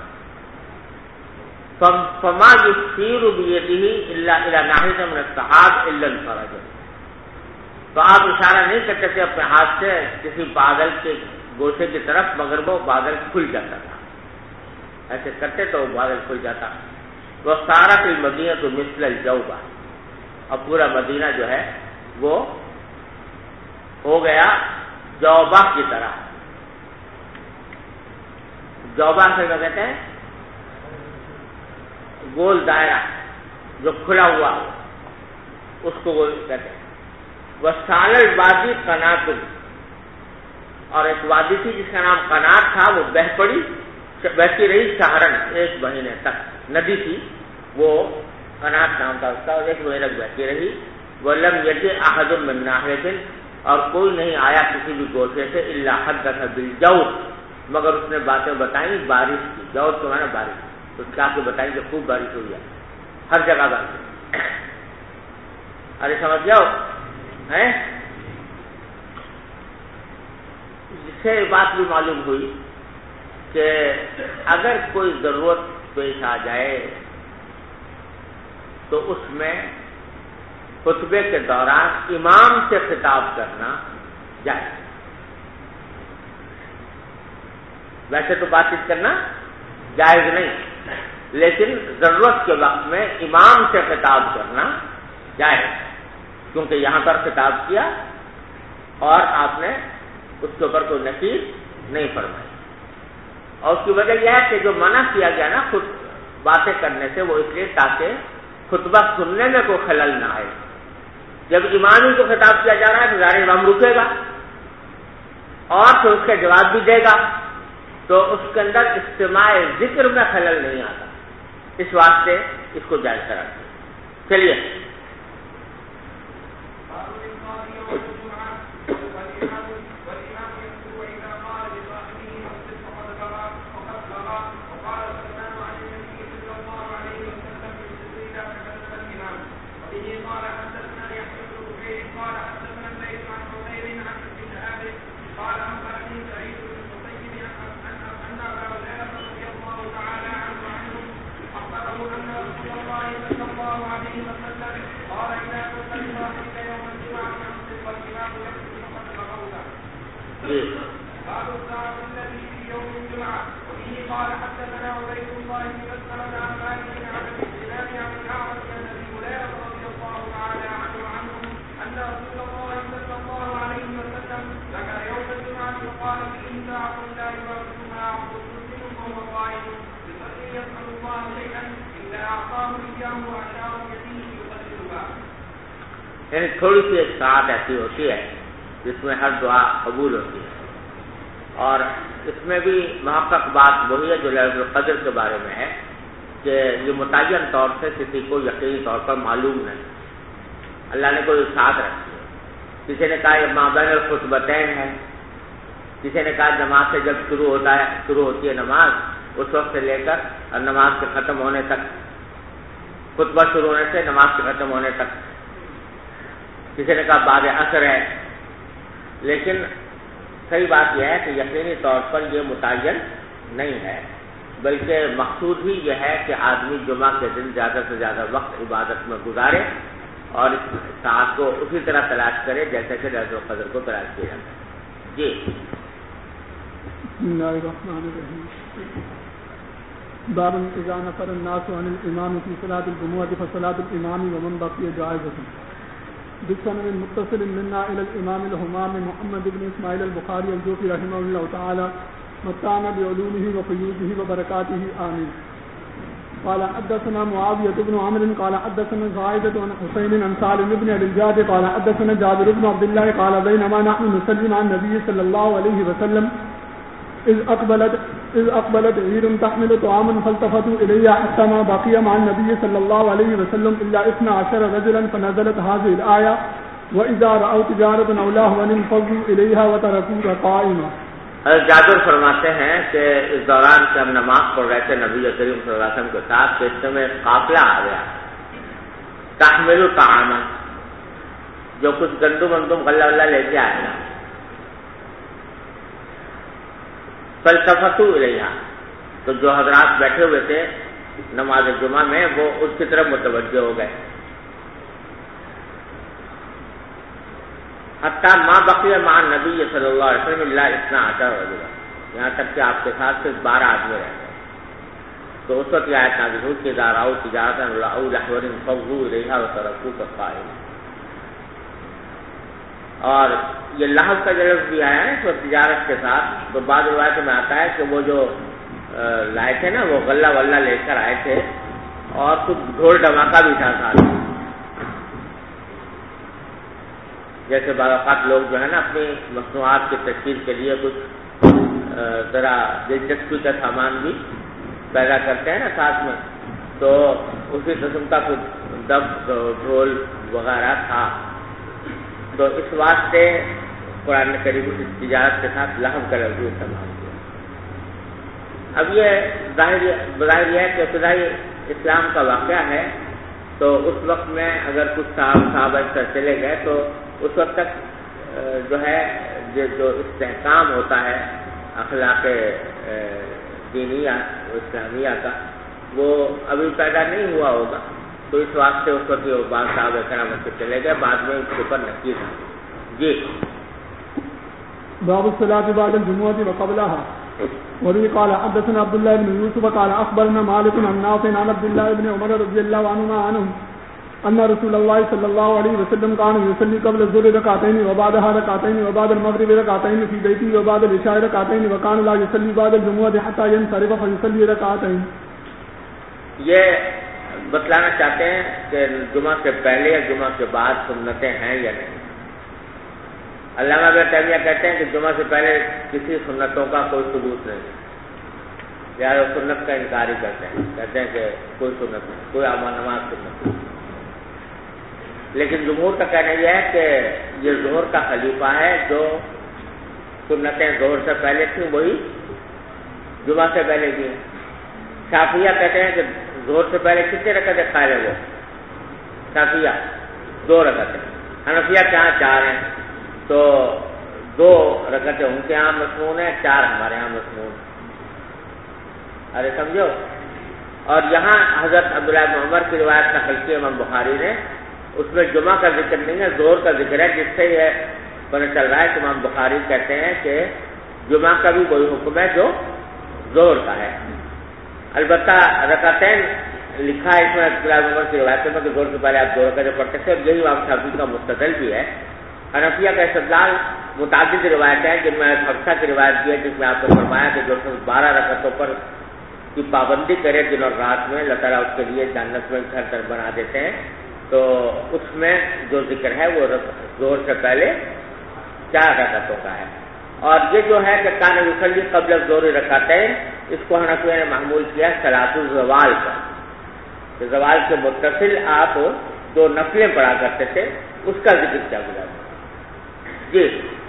A: فما یسیر بیدہ الا الی ناحیۃ من السحاب الا الفرج، تو آپ اشارہ نہیں کر سکتے اپنے ہاتھ سے کسی بادل کے گوشے کی طرف مگر وہ بادل کھل جاتا تھا، ایسے کرتے تو وہ بادل کھل جاتا۔ وہ سارا فی المدینہ تو مثل الجوبہ، اور پورا مدینہ جو ہے وہ ہو گیا جوبہ کی طرح۔ جوبہ سے کیا کہتے ہیں؟ گول دائرہ جو کھلا ہوا اس کو وہ کہتے ہیں۔ وہ سالل وادی قنات، اور ایک وادی تھی جس کا نام قنات تھا، وہ بہتی رہی سہارن 1 مہینے تک، ندی تھی وہ قنات نام کا اس کا، اور 1 مہینے تک بہتی رہی۔ ولم یجئ احد من ناحیۃ، اور کوئی نہیں آیا کسی بھی گوشے سے، الا حدث بالجود، مگر اس نے باتیں بتائیں بارش کی، جود تو ہے نا بارش، تو کیا کہ بتائیں کہ خوب بارش ہوئی ہے ہر جگہ بارش۔ ارے سمجھ جاؤ ہیں، جس سے یہ بات بھی معلوم ہوئی کہ اگر کوئی ضرورت پیش آ جائے تو اس میں خطبے کے دوران امام سے خطاب کرنا جائز، ویسے تو بات چیت کرنا جائز نہیں، لیکن ضرورت کے وقت میں امام سے خطاب کرنا جائز، کیونکہ یہاں پر خطاب کیا اور آپ نے اس کے اوپر کوئی نصیحت نہیں فرمائی، اور اس کی وجہ یہ ہے کہ جو منع کیا گیا نا خود باتیں کرنے سے، وہ اس لیے تاکہ خطبہ سننے میں کوئی خلل نہ آئے۔ جب امام ہی کو خطاب کیا جا رہا ہے تو ظاہر امام رکے گا اور پھر اس کا جواب بھی دے گا، تو اس کے اندر استماع ذکر میں خلل نہیں آتا، اس واسطے اس کو جائز قرار دیا۔ چلیے یعنی تھوڑی سی ایک ساتھ ایسی ہوتی ہے جس میں ہر دعا قبول ہوتی ہے، اور اس میں بھی محقق بات وہی ہے جو لیلۃ القدر کے بارے میں ہے کہ یہ متعین طور سے کسی کو یقینی طور پر معلوم نہیں، اللہ نے کوئی ساتھ رکھی ہے۔ کسی نے کہا یہ مابین الخطبتین ہے، کسی نے کہا نماز سے جب شروع ہوتی ہے نماز اس وقت سے لے کر اور نماز کے ختم ہونے تک، خطبہ شروع ہونے سے نماز کے ختم ہونے تک، کسی نے کہا بعد عصر ہے، لیکن صحیح بات یہ ہے کہ یقینی طور پر یہ متعین نہیں ہے، بلکہ مقصود ہی یہ ہے کہ آدمی جمعہ کے دن زیادہ سے زیادہ وقت عبادت میں گزارے اور اس ساعت کو اسی طرح تلاش کرے جیسے کہ لیلۃ القدر کو تلاش کیا جاتا ہے۔ جی
F: بسم اللہ الرحمن الرحیم۔ باب اذا نفر الناس عن الامام في صلاة الجمعة فصلاة الامام ومن بقي جائزة۔ بالسند المتصل منا الى الامام الهمام محمد بن اسماعيل البخاري الجوفي رحمه الله تعالى متعنا بعلومه وفيوزه وبركاته آمين۔ قال حدثنا معاوية بن عمرو قال حدثنا زائدة عن حسين عن سالم بن ابي الجعد قال حدثنا جابر بن عبد الله قال بينما نحن نسلم عن النبي صلى الله عليه وسلم إذ أقبلت عير تحمل طعاما فالتفتوا إلي حتى ما بقي مع النبي صلى الله عليه وسلم إلا 12 رجلا فنزلت هذه الآية وإذا رأوا تجارة أو لهوا انفضوا إليها وتركوك قائما۔
A: جابر فرماتے ہیں کہ اس دوران سے ہم نماز پڑھ رہے تھے نبی کریم صلی اللہ علیہ وسلم کے ساتھ، راستے میں قافلہ آ گیا، تحمل طعاما، جو کچھ گندم غلہ لے کے آئے گا، فلسفتو الیہا، تو جو حضرات بیٹھے ہوئے تھے نماز جمعہ میں وہ اس کی طرف متوجہ ہو گئے. حتیٰ ما بقی مع النبی صلی اللہ علیہ وسلم الا 12 رجلا، یہاں تک کہ آپ کے ساتھ صرف 12 آدمی رہ گئے. تو اس وقت یہ آیت نازل ہوئی کہ اذا رأوا تجارۃ او لہوا انفضوا الیہا وترکوک قائما. اور یہ لہو کا جو لفظ بھی آیا ہے تو تجارت کے ساتھ، تو بعض روایتوں میں آتا ہے کہ وہ جو لائے تھے نا وہ غلہ ولہ لے کر آئے تھے اور کچھ ڈھول ڈھماکہ بھی تھا ساتھ. جیسے بعض اوقات لوگ جو ہے نا اپنی مصنوعات کی تشکیل کے لیے کچھ ذرا دلچسپی کا سامان بھی پیدا کرتے ہیں نا ساتھ میں، تو اسی قسم کا کچھ ڈب ڈھول وغیرہ تھا. تو اس واسطے قرآن کریم کی تجارت کے ساتھ لہو کا لفظ استعمال کیا. اب یہ بظاہر یہ ہے کہ ابتدائی اسلام کا واقعہ ہے، تو اس وقت میں اگر کچھ صحابہ چلے گئے تو اس وقت تک جو ہے جو استحکام ہوتا ہے اخلاق دینیہ اسلامیہ کا وہ ابھی پیدا نہیں ہوا ہوگا. تو اس واسطے اس وقت یہ بعض صحابہ کرام سے چلے گئے، بعد میں اس کے اوپر نکیر ہے. جی
F: باب الصلاة بعد الجمعة وقبلها. وبه قال حدثنا عبد الله بن يوسف قال اخبرنا مالك عن نافع عن عبد الله بن عمر رضي الله عنهما ان رسول الله صلى الله عليه وسلم كان يصلي قبل الظهر ركعتين وبعدها ركعتين وبعد المغرب ركعتين في بيته وبعد العشاء ركعتين وكان لا يصلي بعد الجمعة حتى ينصرف فيصلي ركعتين.
A: یہ بتلانا چاہتے ہیں کہ جمعہ سے پہلے یا جمعہ کے بعد سنتیں ہیں یا نہیں. علامہ ابن تیمیہ کہتے ہیں کہ جمعہ سے پہلے کسی سنتوں کا کوئی ثبوت نہیں، یا سنت کا انکار ہی کرتے ہیں، کہتے ہیں کہ کوئی سنت نہیں، کوئی نماز سنت نہیں. لیکن جمہور کا کہنا یہ ہے کہ یہ ظہر کا خلیفہ ہے، جو سنتیں ظہر سے پہلے تھیں وہی جمعہ سے پہلے کی ہیں. شافعیہ کہتے ہیں کہ ظہر سے پہلے کتنے رکعتیں قائل ہیں وہ؟ شافعیہ 2 رکعتیں. حنفیہ کہاں 4 ہیں، تو 2 رکعتیں ان کے یہاں مسنون ہیں، 4 ہمارے یہاں مسنون. ارے سمجھو. اور یہاں حضرت عبداللہ بن عمر کی روایت نقل کی امام بخاری نے، اس میں جمعہ کا ذکر نہیں ہے، ظہر کا ذکر ہے، جس سے یہ پتہ چل رہا ہے کہ امام بخاری کہتے ہیں کہ جمعہ کا بھی وہی حکم ہے جو ظہر کا ہے. البتہ رکعتین لکھا ہے اس میں عبداللہ بن عمر کی روایت میں کہ ظہر سے پہلے آپ 2 رکعتیں پڑھتے تھے، اور یہی امام شافعی کا مستدل بھی ہے. حنفیہ کا استدلال متعدد روایتیں ہیں، جن میں حفصہ کی روایت بھی ہے جس میں آپ نے فرمایا کہ جو 12 رکعتوں پر کی پابندی کرے دن اور رات میں، اللہ تعالیٰ اس کے لیے جنت میں گھر در بنا دیتے ہیں. تو اس میں جو ذکر ہے وہ ظہر سے پہلے 4 رکعتوں کا ہے. اور یہ جو ہے کہ کان یصلی قبل الظہر رکعتین، اس کو حنفیہ نے محمول کیا صلاۃ الزوال پر، کہ زوال کے متصل آپ 2 نفلیں پڑھا کرتے تھے، اس کا ذکر کیا گزرا. جی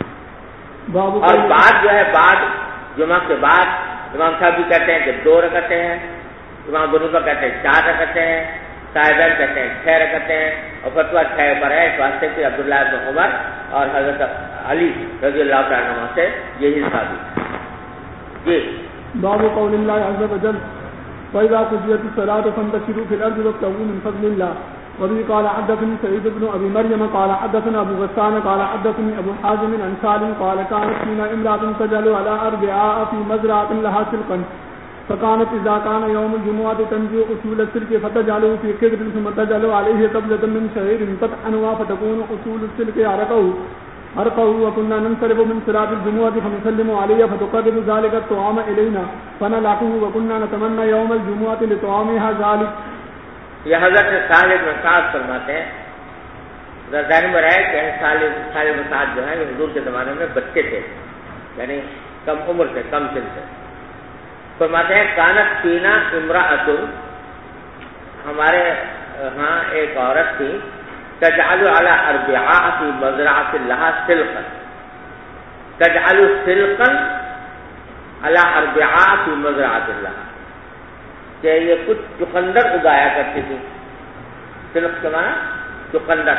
A: اور بعد جو ہے بعد جمعہ کے بعد امام صاحب بھی کہتے ہیں کہ 2 رکعتیں ہیں، امام بنوفہ کہتے ہیں 4 رکعتیں ہیں، صاحبین کہتے ہیں 6 رکعتیں ہیں، اور فتویٰ 6 پر ہے اس واسطے کہ عبداللہ بن عمر اور حضرت علی رضی اللہ تعالیٰ عنہ سے یہی ثابت. جی
F: باب قول اللہ عز وجل فإذا قضيت الصلاة فانتشروا في الأرض وابتغوا من فضل الله. وبه قال حدثني سعيد بن أبي مريم قال حدثنا أبو غسان قال حدثني أبو حازم عن سالم قال كانت فينا امرأة تجعل على أربعاء في مزرعة لها سلقا فكانت إذا كان يوم الجمعة تنزع أصول السلك فتجعله في قدر ثم تجعل عليه قبلة من شعير تطحنها فتكون أصول السلك عرقه وكنا ننصرف من صلاة الجمعة فنسلم عليه فتقرب ذلك الطعام إلينا فنلعقه وكنا نتمنى يوم الجمعة لطعامها ذلك.
A: یہ حضرت صالح بن سعد فرماتے ہیں، ذہن میں رہے کہ صالح بن سعد جو ہے حضور کے زمانے میں بچے تھے، یعنی کم عمر سے، کم سن سے. فرماتے ہیں کانت فینا امرأۃ، ہمارے ہاں ایک عورت تھی، تجعل علی اربعاء فی مزرعۃ لها سلقا، تجعل سلقا علی اربعاء فی مزرعۃ لها، کہ یہ کچھ چقندر اگایا کرتی تھی. سلق کے معنی چقندر،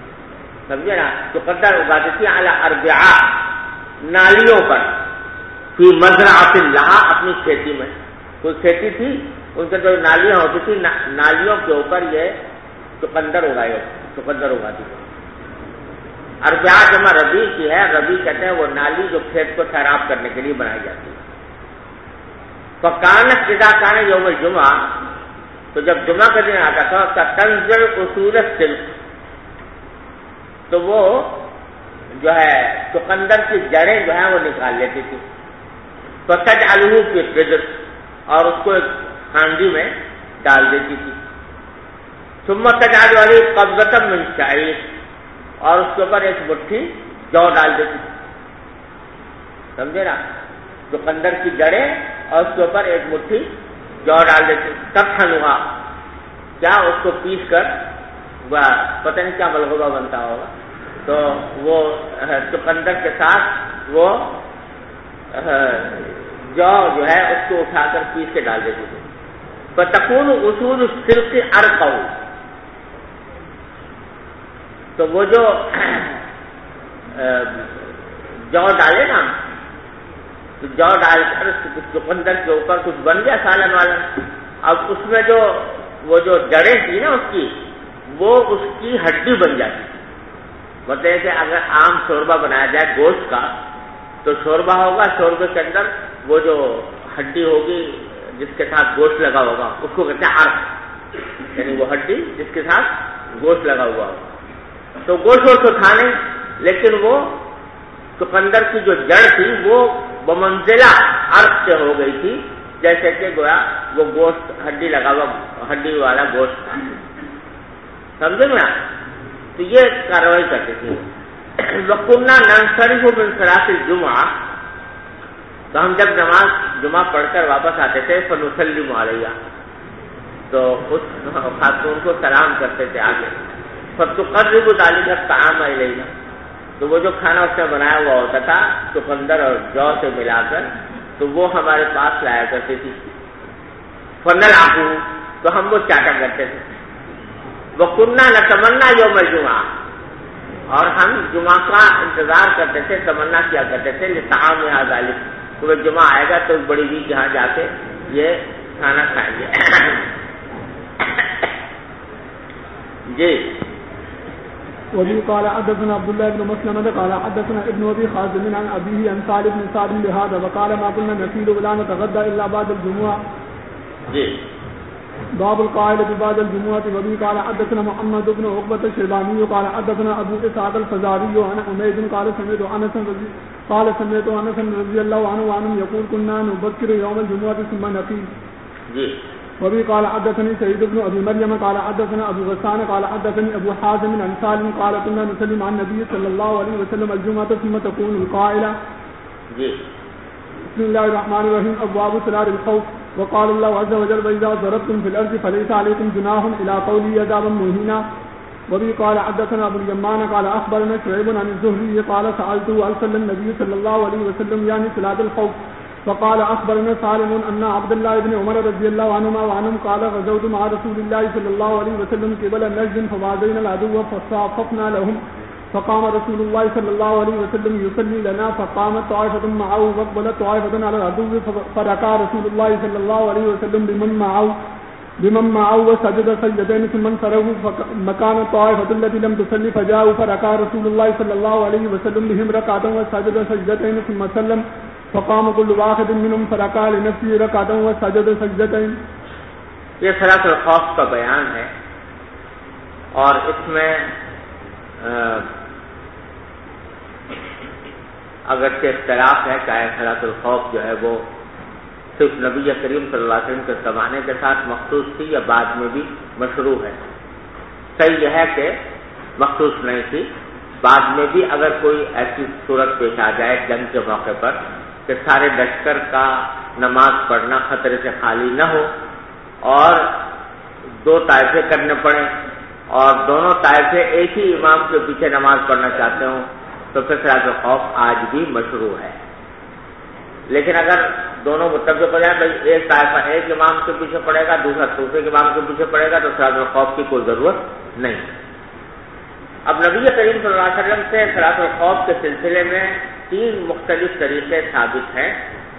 A: سمجھے نا، چقندر اگاتی تھی علی اربعاء، نالیوں پر، فی مزرعۃ لہا، اپنی کھیتی میں، کوئی کھیتی تھی ان کے جو نالیاں ہوتی تھی، نالیوں کے اوپر یہ چقندر اگاتی تھی۔ اربعہ جمع ربیع کی ہے، ربیع کہتے ہیں وہ نالی جو کھیت کو سیراب کرنے کے لیے بنائی جاتی ہے۔ فکانت اذا کان یوم الجمعہ، تو جب جمعہ کا دن آتا تھا، تنزل اصول السلک، تو وہ جو ہے چقندر کی جڑیں جو ہیں وہ نکال لیتی تھی، فتجعلہ فی القدر، اور اس کو ایک ہانڈی میں ڈال دیتی تھی، ثم تجعل علیہ قبضۃ من شعیر، اور اس کے اوپر ایک مٹھی جو ڈال دیتی تھی، سمجھے نا، چقندر کی جڑیں اور اس کے اوپر ایک مٹھی جو ڈال دیتی، تب کھنوا، کیا اس کو پیس کر پتہ نہیں کیا ملغوبہ بنتا ہوگا، تو وہ چقندر کے ساتھ وہ جو ہے اس کو اٹھا کر پیس کے ڈال دیتی تھی۔ فتکون اصول السلک ارقع، تو وہ جو ڈالے نا، تو جو ڈال کر چقندر کے اوپر کچھ بن گیا سالن والن، اب اس میں وہ جو جڑیں تھی نا اس کی، وہ اس کی ہڈی بن جاتی تھی۔ مطلب کہ اگر عام شوربہ بنایا جائے گوشت کا، تو شوربہ ہوگا، شوربے کے اندر وہ جو ہڈی ہوگی جس کے ساتھ گوشت لگا ہوگا اس کو کہتے ہیں عرق، یعنی وہ ہڈی جس کے ساتھ گوشت لگا ہوا ہوگا، تو گوشت تو تھا نہیں، لیکن وہ چقندر کی جو جڑ تھی وہ بمنزلہ عرق سے ہو گئی تھی، جیسے کہ گویا وہ گوشت ہڈی لگا ہوا، ہڈی والا گوشت تھا، سمجھے نا، تو یہ کارروائی کرتے تھے۔ وَكُنَّا نَنصَرِفُ مِنْ صَلَاةِ الْجُمْعَةِ، تو ہم جب نماز جمعہ پڑھ کر واپس آتے تھے، فَنُسَلِّمُ عَلَيْهَا، تو اس خاتون کو سلام کرتے تھے آگے، فَتُقَرِّبُ ذَلِكَ الطَّعَامَ إِلَيْنَا، تو وہ جو کھانا اس نے بنایا ہوا ہوتا تھا چقندر اور جو سے ملا کر، تو وہ ہمارے پاس لایا کرتی تھی، فَنَلْعَبُهُ، تو ہم وہ چاٹا کرتے تھے، وَكُنَّا نَتَمَنَّى يَوْمَ الْجُمْعَةِ، اور ہم جمعہ کا انتظار کرتے تھے، تمنا کیا کرتے تھے لِطَعَامِهَا ذَلِكَ، تو وہ جمعہ آئے گا تو بڑی بھی جہاں جا کے یہ کھانا کھائیں گے۔ جی
F: وبه قال حدثنا عبد الله بن مسلمة قال حدثنا ابن ابي خازم عن ابيه عن سالم بن سعد بهذا وقال ما كنا نسيل ولا نتغدى الا بعد الجمعه.
A: جی
F: باب القائل بعد الجمعه. وبه قال حدثنا محمد بن عقبة الشيباني قال حدثنا ابو اسحاق الفزاري عن حميد قال سمعت انس رضي الله عنه وعنهم يقول كنا نبكر يوم الجمعه ثم نقيم.
A: جی
F: وبه قال حدثني سعيد بن ابي مريم قال حدثنا ابو غسان قال حدثني ابو حازم عن سالم قال كنا نسلم عن النبي صلى الله عليه وسلم الجمعه ثم تكون القائله.
A: جی
F: بسم الله الرحمن الرحيم. ابواب صلاه الخوف. وقال الله عز وجل واذا ضربتم في الارض فليس عليكم جناح الى قوله عذابا مهينا. وبه قال حدثنا ابو اليمان قال اخبرنا شعيب عن الزهري قال سالته هل صلى النبي صلى الله عليه وسلم يعني صلاه الخوف، فقال اخبرنا سالم ان عبد الله بن عمر رضي الله عنهما وعنهم قال غزوت مع رسول الله صلى الله عليه وسلم قبل نجد فوازينا العدو فصاففنا لهم، فقام رسول الله صلى الله عليه وسلم يصلي لنا، فقامت طائفة معه وقبلت طائفة على العدو، فركع رسول الله صلى الله عليه وسلم بمن معه وسجد سجدتين ثم انصرفوا، فمكان الطائفة التي لم تصلي فجاءوا فركع رسول الله صلى الله عليه وسلم بهم ركعة وسجد سجدتين ثم سلم، فقام كل واحد منهم فركع لنفسه ركعة وسجد سجدتين.
A: یہ صلاۃ الخوف کا بیان ہے، اور اس میں اگرچہ اختلاف ہے چاہے صلاۃ الخوف جو ہے وہ صرف نبی کریم صلی اللہ علیہ وسلم کے زمانے کے ساتھ مخصوص تھی یا بعد میں بھی مشروع ہے۔ صحیح یہ ہے کہ مخصوص نہیں تھی، بعد میں بھی اگر کوئی ایسی صورت پیش آ جائے جنگ کے موقع پر کہ سارے لشکر کا نماز پڑھنا خطرے سے خالی نہ ہو اور دو طائفے کرنے پڑیں اور دونوں طائفے ایک ہی امام کے پیچھے نماز پڑھنا چاہتے ہوں، تو پھر صلاۃ الخوف آج بھی مشروع ہے۔ لیکن اگر دونوں متفق ہو جائیں، بھائی ایک طائفہ ایک امام کے پیچھے پڑے گا، دوسرا دوسرے امام کے پیچھے پڑے گا، تو صلاۃ الخوف کی کوئی ضرورت نہیں۔ اب نبی کریم صلی اللہ علیہ وسلم سے صلاۃ الخوف کے سلسلے میں 3 مختلف طریقے ثابت ہیں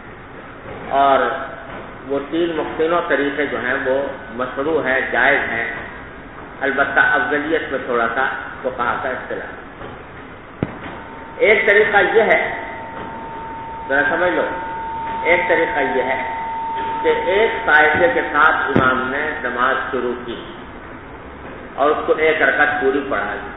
A: اور وہ تینوں طریقے جو ہیں وہ مشروع ہیں، جائز ہیں، البتہ افضلیت میں تھوڑا سا فقہا کا اختلاف۔ ایک طریقہ یہ ہے، ذرا سمجھ لو، ایک طریقہ یہ ہے کہ ایک طائفے کے ساتھ امام نے نماز شروع کی اور اس کو ایک رکعت پوری پڑھا لی،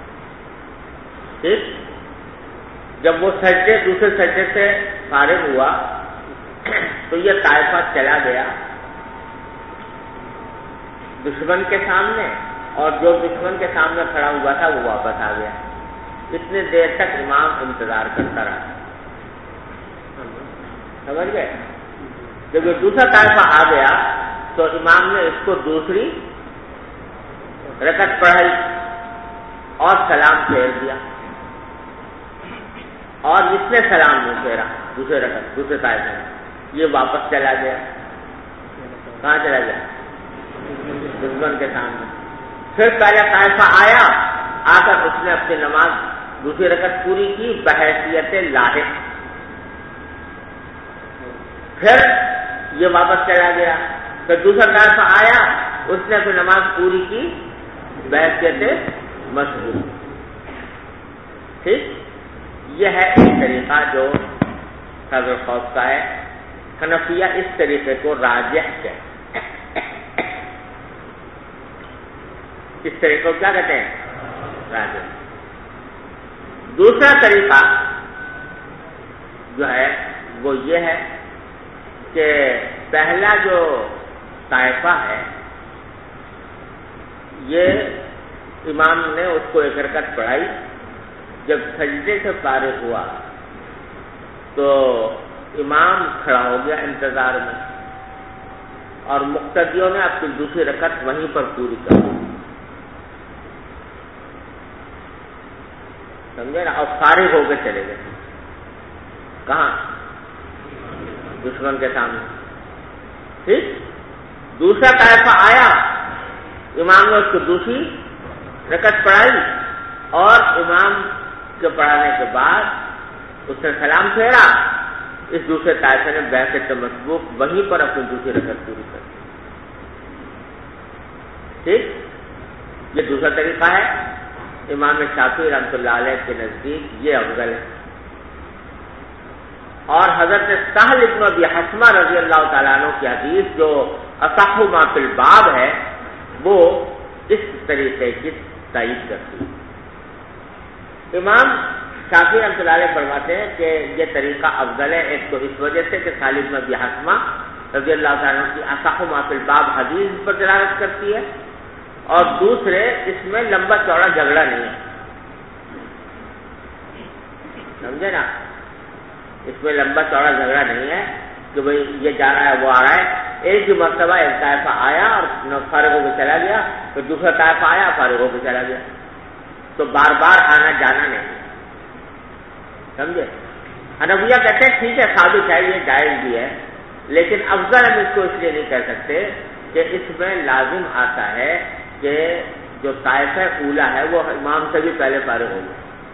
A: ٹھیک؟ جب وہ دوسرے سجدے سے فارغ ہوا تو یہ طائفہ چلا گیا دشمن کے سامنے، اور جو دشمن کے سامنے کھڑا ہوا تھا وہ واپس آ گیا۔ اتنی دیر تک امام انتظار کرتا رہا، سمجھ گئے؟ جب یہ دوسرا طائفہ آ گیا تو امام نے اس کو دوسری رکعت پڑھائی اور سلام پھیر دیا، اور اس نے سلام نہیں پھیرا دوسرے طائفے میں، یہ واپس چلا گیا۔ کہاں چلا گیا؟ دشمن کے سامنے۔ پھر پہلا طائفہ آیا، آ کر اس نے اپنی نماز دوسری رکعت پوری کی بحیثیت لاحق، پھر یہ واپس چلا گیا۔ پھر دوسرا طائفہ آیا، اس نے اپنی نماز پوری کی بحیثیت مشروع، ٹھیک؟ یہ ہے ایک طریقہ جو صدر خوف کا ہے۔ حنفیہ اس طریقے کو راجح کہتے ہیں۔ اس طریقے کو کیا کہتے ہیں؟ راجح۔ دوسرا طریقہ جو ہے وہ یہ ہے کہ پہلا جو طائفہ ہے یہ امام نے اس کو ایک رکعت پڑھائی، جب سجدے سے فارغ ہوا تو امام کھڑا ہو گیا انتظار میں، اور مقتدیوں نے اپنی دوسری رکعت وہیں پر پوری کر دی، سمجھے نا؟ اور فارغ ہو کے چلے گئے۔ کہاں؟ دشمن کے سامنے، ٹھیک؟ دوسرا طائفہ آیا، امام نے اس کو دوسری رکعت پڑھائی، اور امام کے پڑھانے کے بعد اس نے سلام پھیرا، اس دوسرے طائفے نے بیعت مسبوق وہیں پر اپنی دوسری رکعت پوری کر دی، ٹھیک؟ یہ دوسرا طریقہ ہے۔ امام شافعی رحمۃ اللہ علیہ کے نزدیک یہ افضل ہے، اور حضرت سہل ابن ابی حثمہ رضی اللہ تعالیٰ عنہ کی حدیث جو اصح ما فی الباب ہے وہ اس طریقے کی تائید کرتی ہے۔ امام شافعی رحمۃ اللہ علیہ فرماتے ہیں کہ یہ طریقہ افضل ہے، ایک تو اس وجہ سے کہ سہل ابن ابی حثمہ رضی اللہ تعالیٰ عنہ کی اصح ما فی الباب حدیث پر دلالت کرتی ہے، اور دوسرے اس میں لمبا چوڑا جھگڑا نہیں ہے، سمجھے نا؟ اس میں لمبا چوڑا جھگڑا نہیں ہے کہ بھئی یہ جا رہا ہے وہ آ رہا ہے۔ ایک ہی مرتبہ ایک طائفہ آیا اور فارغ ہو کے چلا گیا، پھر دوسرا طائفہ آیا فارغ ہو کے چلا گیا، تو بار بار آنا جانا نہیں، سمجھے؟ حنفیہ کہتے ہیں ٹھیک ہے، ثابت ہے، یہ جائز بھی ہے، لیکن افضل ہم اس کو اس لیے نہیں کہہ سکتے کہ اس میں لازم آتا ہے کہ جو طائفہ اولا ہے وہ امام سے بھی پہلے فارغ ہو گیا،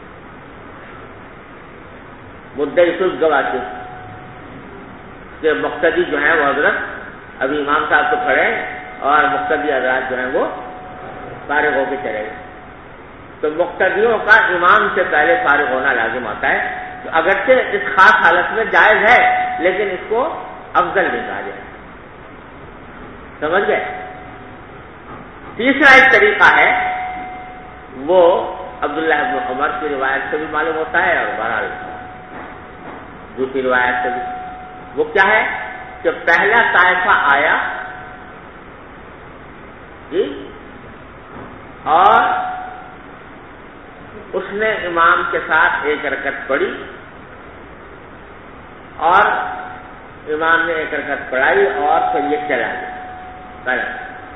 A: مدعی صلح گواہ کہ مقتدی جو ہیں وہ حضرت ابھی امام صاحب تو کھڑے اور مقتدی حضرات جو ہیں وہ فارغ ہو کے چلے گئے، تو مقتدیوں کا امام سے پہلے فارغ ہونا لازم آتا ہے۔ تو اگرچہ اس خاص حالت میں جائز ہے لیکن اس کو افضل نہیں کہا جائے، سمجھ گئے؟ تیسرا ایک طریقہ ہے وہ عبداللہ ابن عمر کی روایت سے بھی معلوم ہوتا ہے، اور بہرحال دوسری روایت سے بھی۔ وہ کیا ہے کہ پہلا طائفہ آیا جی، اور اس نے امام کے ساتھ ایک رکعت پڑھی، اور امام نے ایک رکعت پڑھائی اور پھر یہ چلا گیا پہلا،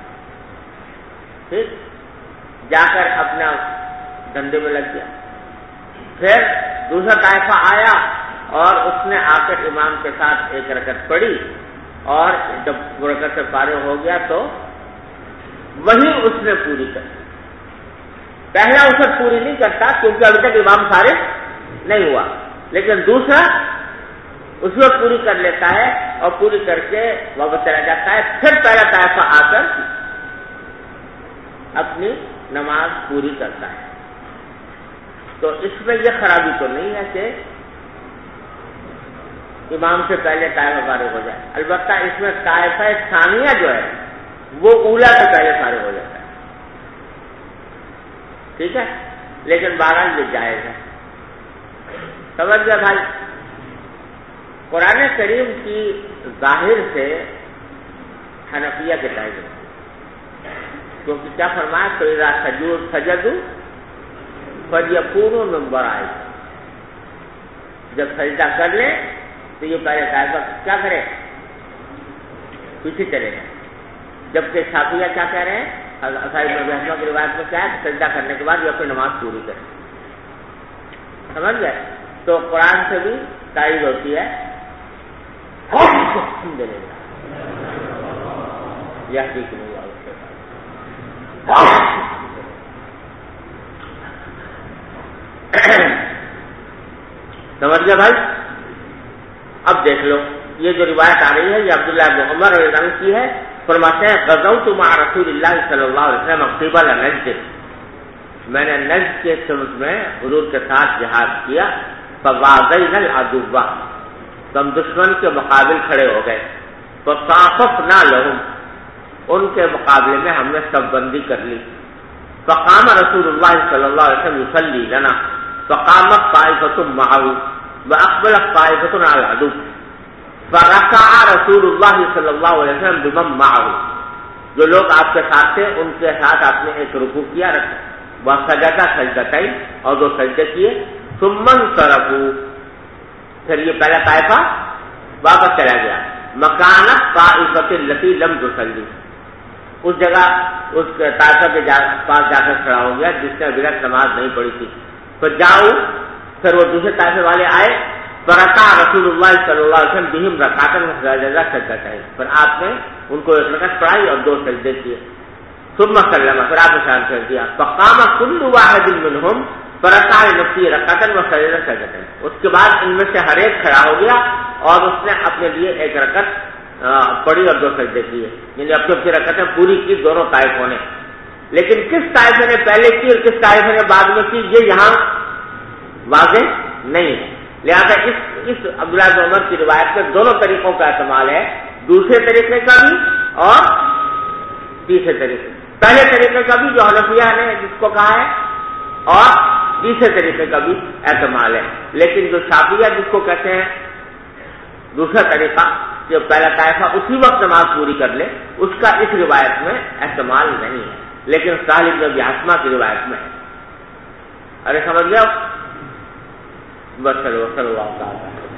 A: ٹھیک؟ جا کر اپنا دھندے میں لگ گیا۔ پھر دوسرا طائفہ آیا اور اس نے آ کر امام کے ساتھ ایک رکعت پڑھی، اور جب رکعت سے فارغ ہو گیا تو وہی اس نے پوری کر دی۔ پہلا اسے پوری نہیں کرتا کیونکہ ابھی تک امام فارغ نہیں ہوا، لیکن دوسرا اس وقت پوری کر لیتا ہے اور پوری کر کے واپس چلا جاتا ہے، پھر پہلا طائفہ آ کر اپنی نماز پوری کرتا ہے۔ تو اس میں یہ خرابی تو نہیں ہے کہ امام سے پہلے طائفہ فارغ ہو جائے، البتہ اس میں طائفہ ثانیہ جو ہے وہ اولا سے پہلے فارغ ہو جاتا ہے، ٹھیک ہے، لیکن بہرحال یہ جائز ہے۔ سمجھ گیا بھائی؟ قرآن کریم کی ظاہر سے حنفیہ کے قائد ہے، کیونکہ کیا فرمایا فَإِذَا سَجَدُوا فَلْيَكُونُوا مِنْ وَرَائِكُمْ، جب سجدہ کر لیں تو یہ پہلے طائفہ کیا کرے؟ پیچھے چلے گا۔ جبکہ شافعیہ کیا کہہ رہے ہیں؟ اصحاب بحثوں کی روایت میں کیا ہے؟ سجدہ کرنے کے بعد یہ اپنی نماز پوری کرے۔ سمجھ گئے؟ تو قرآن سے بھی تائید ہوتی ہے۔ الحمدللہ یہدیکم اللہ۔ سمجھ گئے بھائی؟ اب دیکھ لو یہ جو روایت آ رہی ہے یہ عبداللہ بن عمر رضی اللہ عنہ کی ہے، فرماتے ہیں غزوت مع رسول اللہ صلی اللہ علیہ وسلم قبل نجد، میں نے نجد کے سمت میں حضور کے ساتھ جہاد کیا، فوازینا العدو، تو ہم دشمن کے مقابل کھڑے ہو گئے، فصاففنا لهم، ان کے مقابلے میں ہم نے صف بندی کر لی، فقام رسول اللہ صلی اللہ علیہ وسلم یصلی لنا، فقامت طائفۃ معه واقبلت طائفۃ علی العدو، فرکع رسول اللہ صلی اللہ علیہ وسلم بمن معه، جو لوگ آپ کے ساتھ تھے ان کے ساتھ آپ نے ایک رکوع کیا، وسجد سجدتین، اور دو سجدے کیے، ثم انصرفوا، پھر یہ پہلا طائفہ واپس چلا گیا، مکانت طائفۃ التی لم تصلی، اس جگہ اس طائفہ کے پاس جا کر کھڑا ہو گیا جس نے ابھی تک نماز نہیں پڑھی تھی، تو جاؤ، پھر وہ دوسرے طائفے والے آئے، فرکع رسول اللہ صلی اللہ علیہ وسلم بہم رکعتن وسجد سجدتین، پھر آپ نے ان کو ایک رکعت پڑھائی اور دو سجدے کیے، ثم سلم، پھر آپ نے سلام پھیر دیا، فقام كل واحد منهم فرکع لنفسه رکعتن وسجد سجدتین، اس کے بعد ان میں سے ہر ایک کھڑا ہو گیا اور اس نے اپنے لیے ایک رکعت پڑھی اور دو سجدے کیے، یعنی اپنی اپنی رکعتیں پوری کی دونوں طائفوں نے، لیکن کس طائفے نے پہلے کی اور کس طائفے نے بعد میں کی یہ یہاں واضح نہیں ہے، لہذا اس عبداللہ بن عمر کی روایت میں دونوں طریقوں کا احتمال ہے، دوسرے طریقے کا بھی اور تیسرے طریقے، پہلے طریقے کا بھی جو حنفیہ نے جس کو کہا ہے اور تیسرے طریقے کا بھی احتمال ہے، لیکن جو شافعیہ جس کو کہتے ہیں دوسرا طریقہ جو پہلا طائفہ اسی وقت نماز پوری کر لے، اس کا اس روایت میں احتمال نہیں ہے، لیکن سہل بن ابی حثمہ کی روایت میں ہے۔ ارے سمجھ گیا؟ بس صلی اللہ تعالی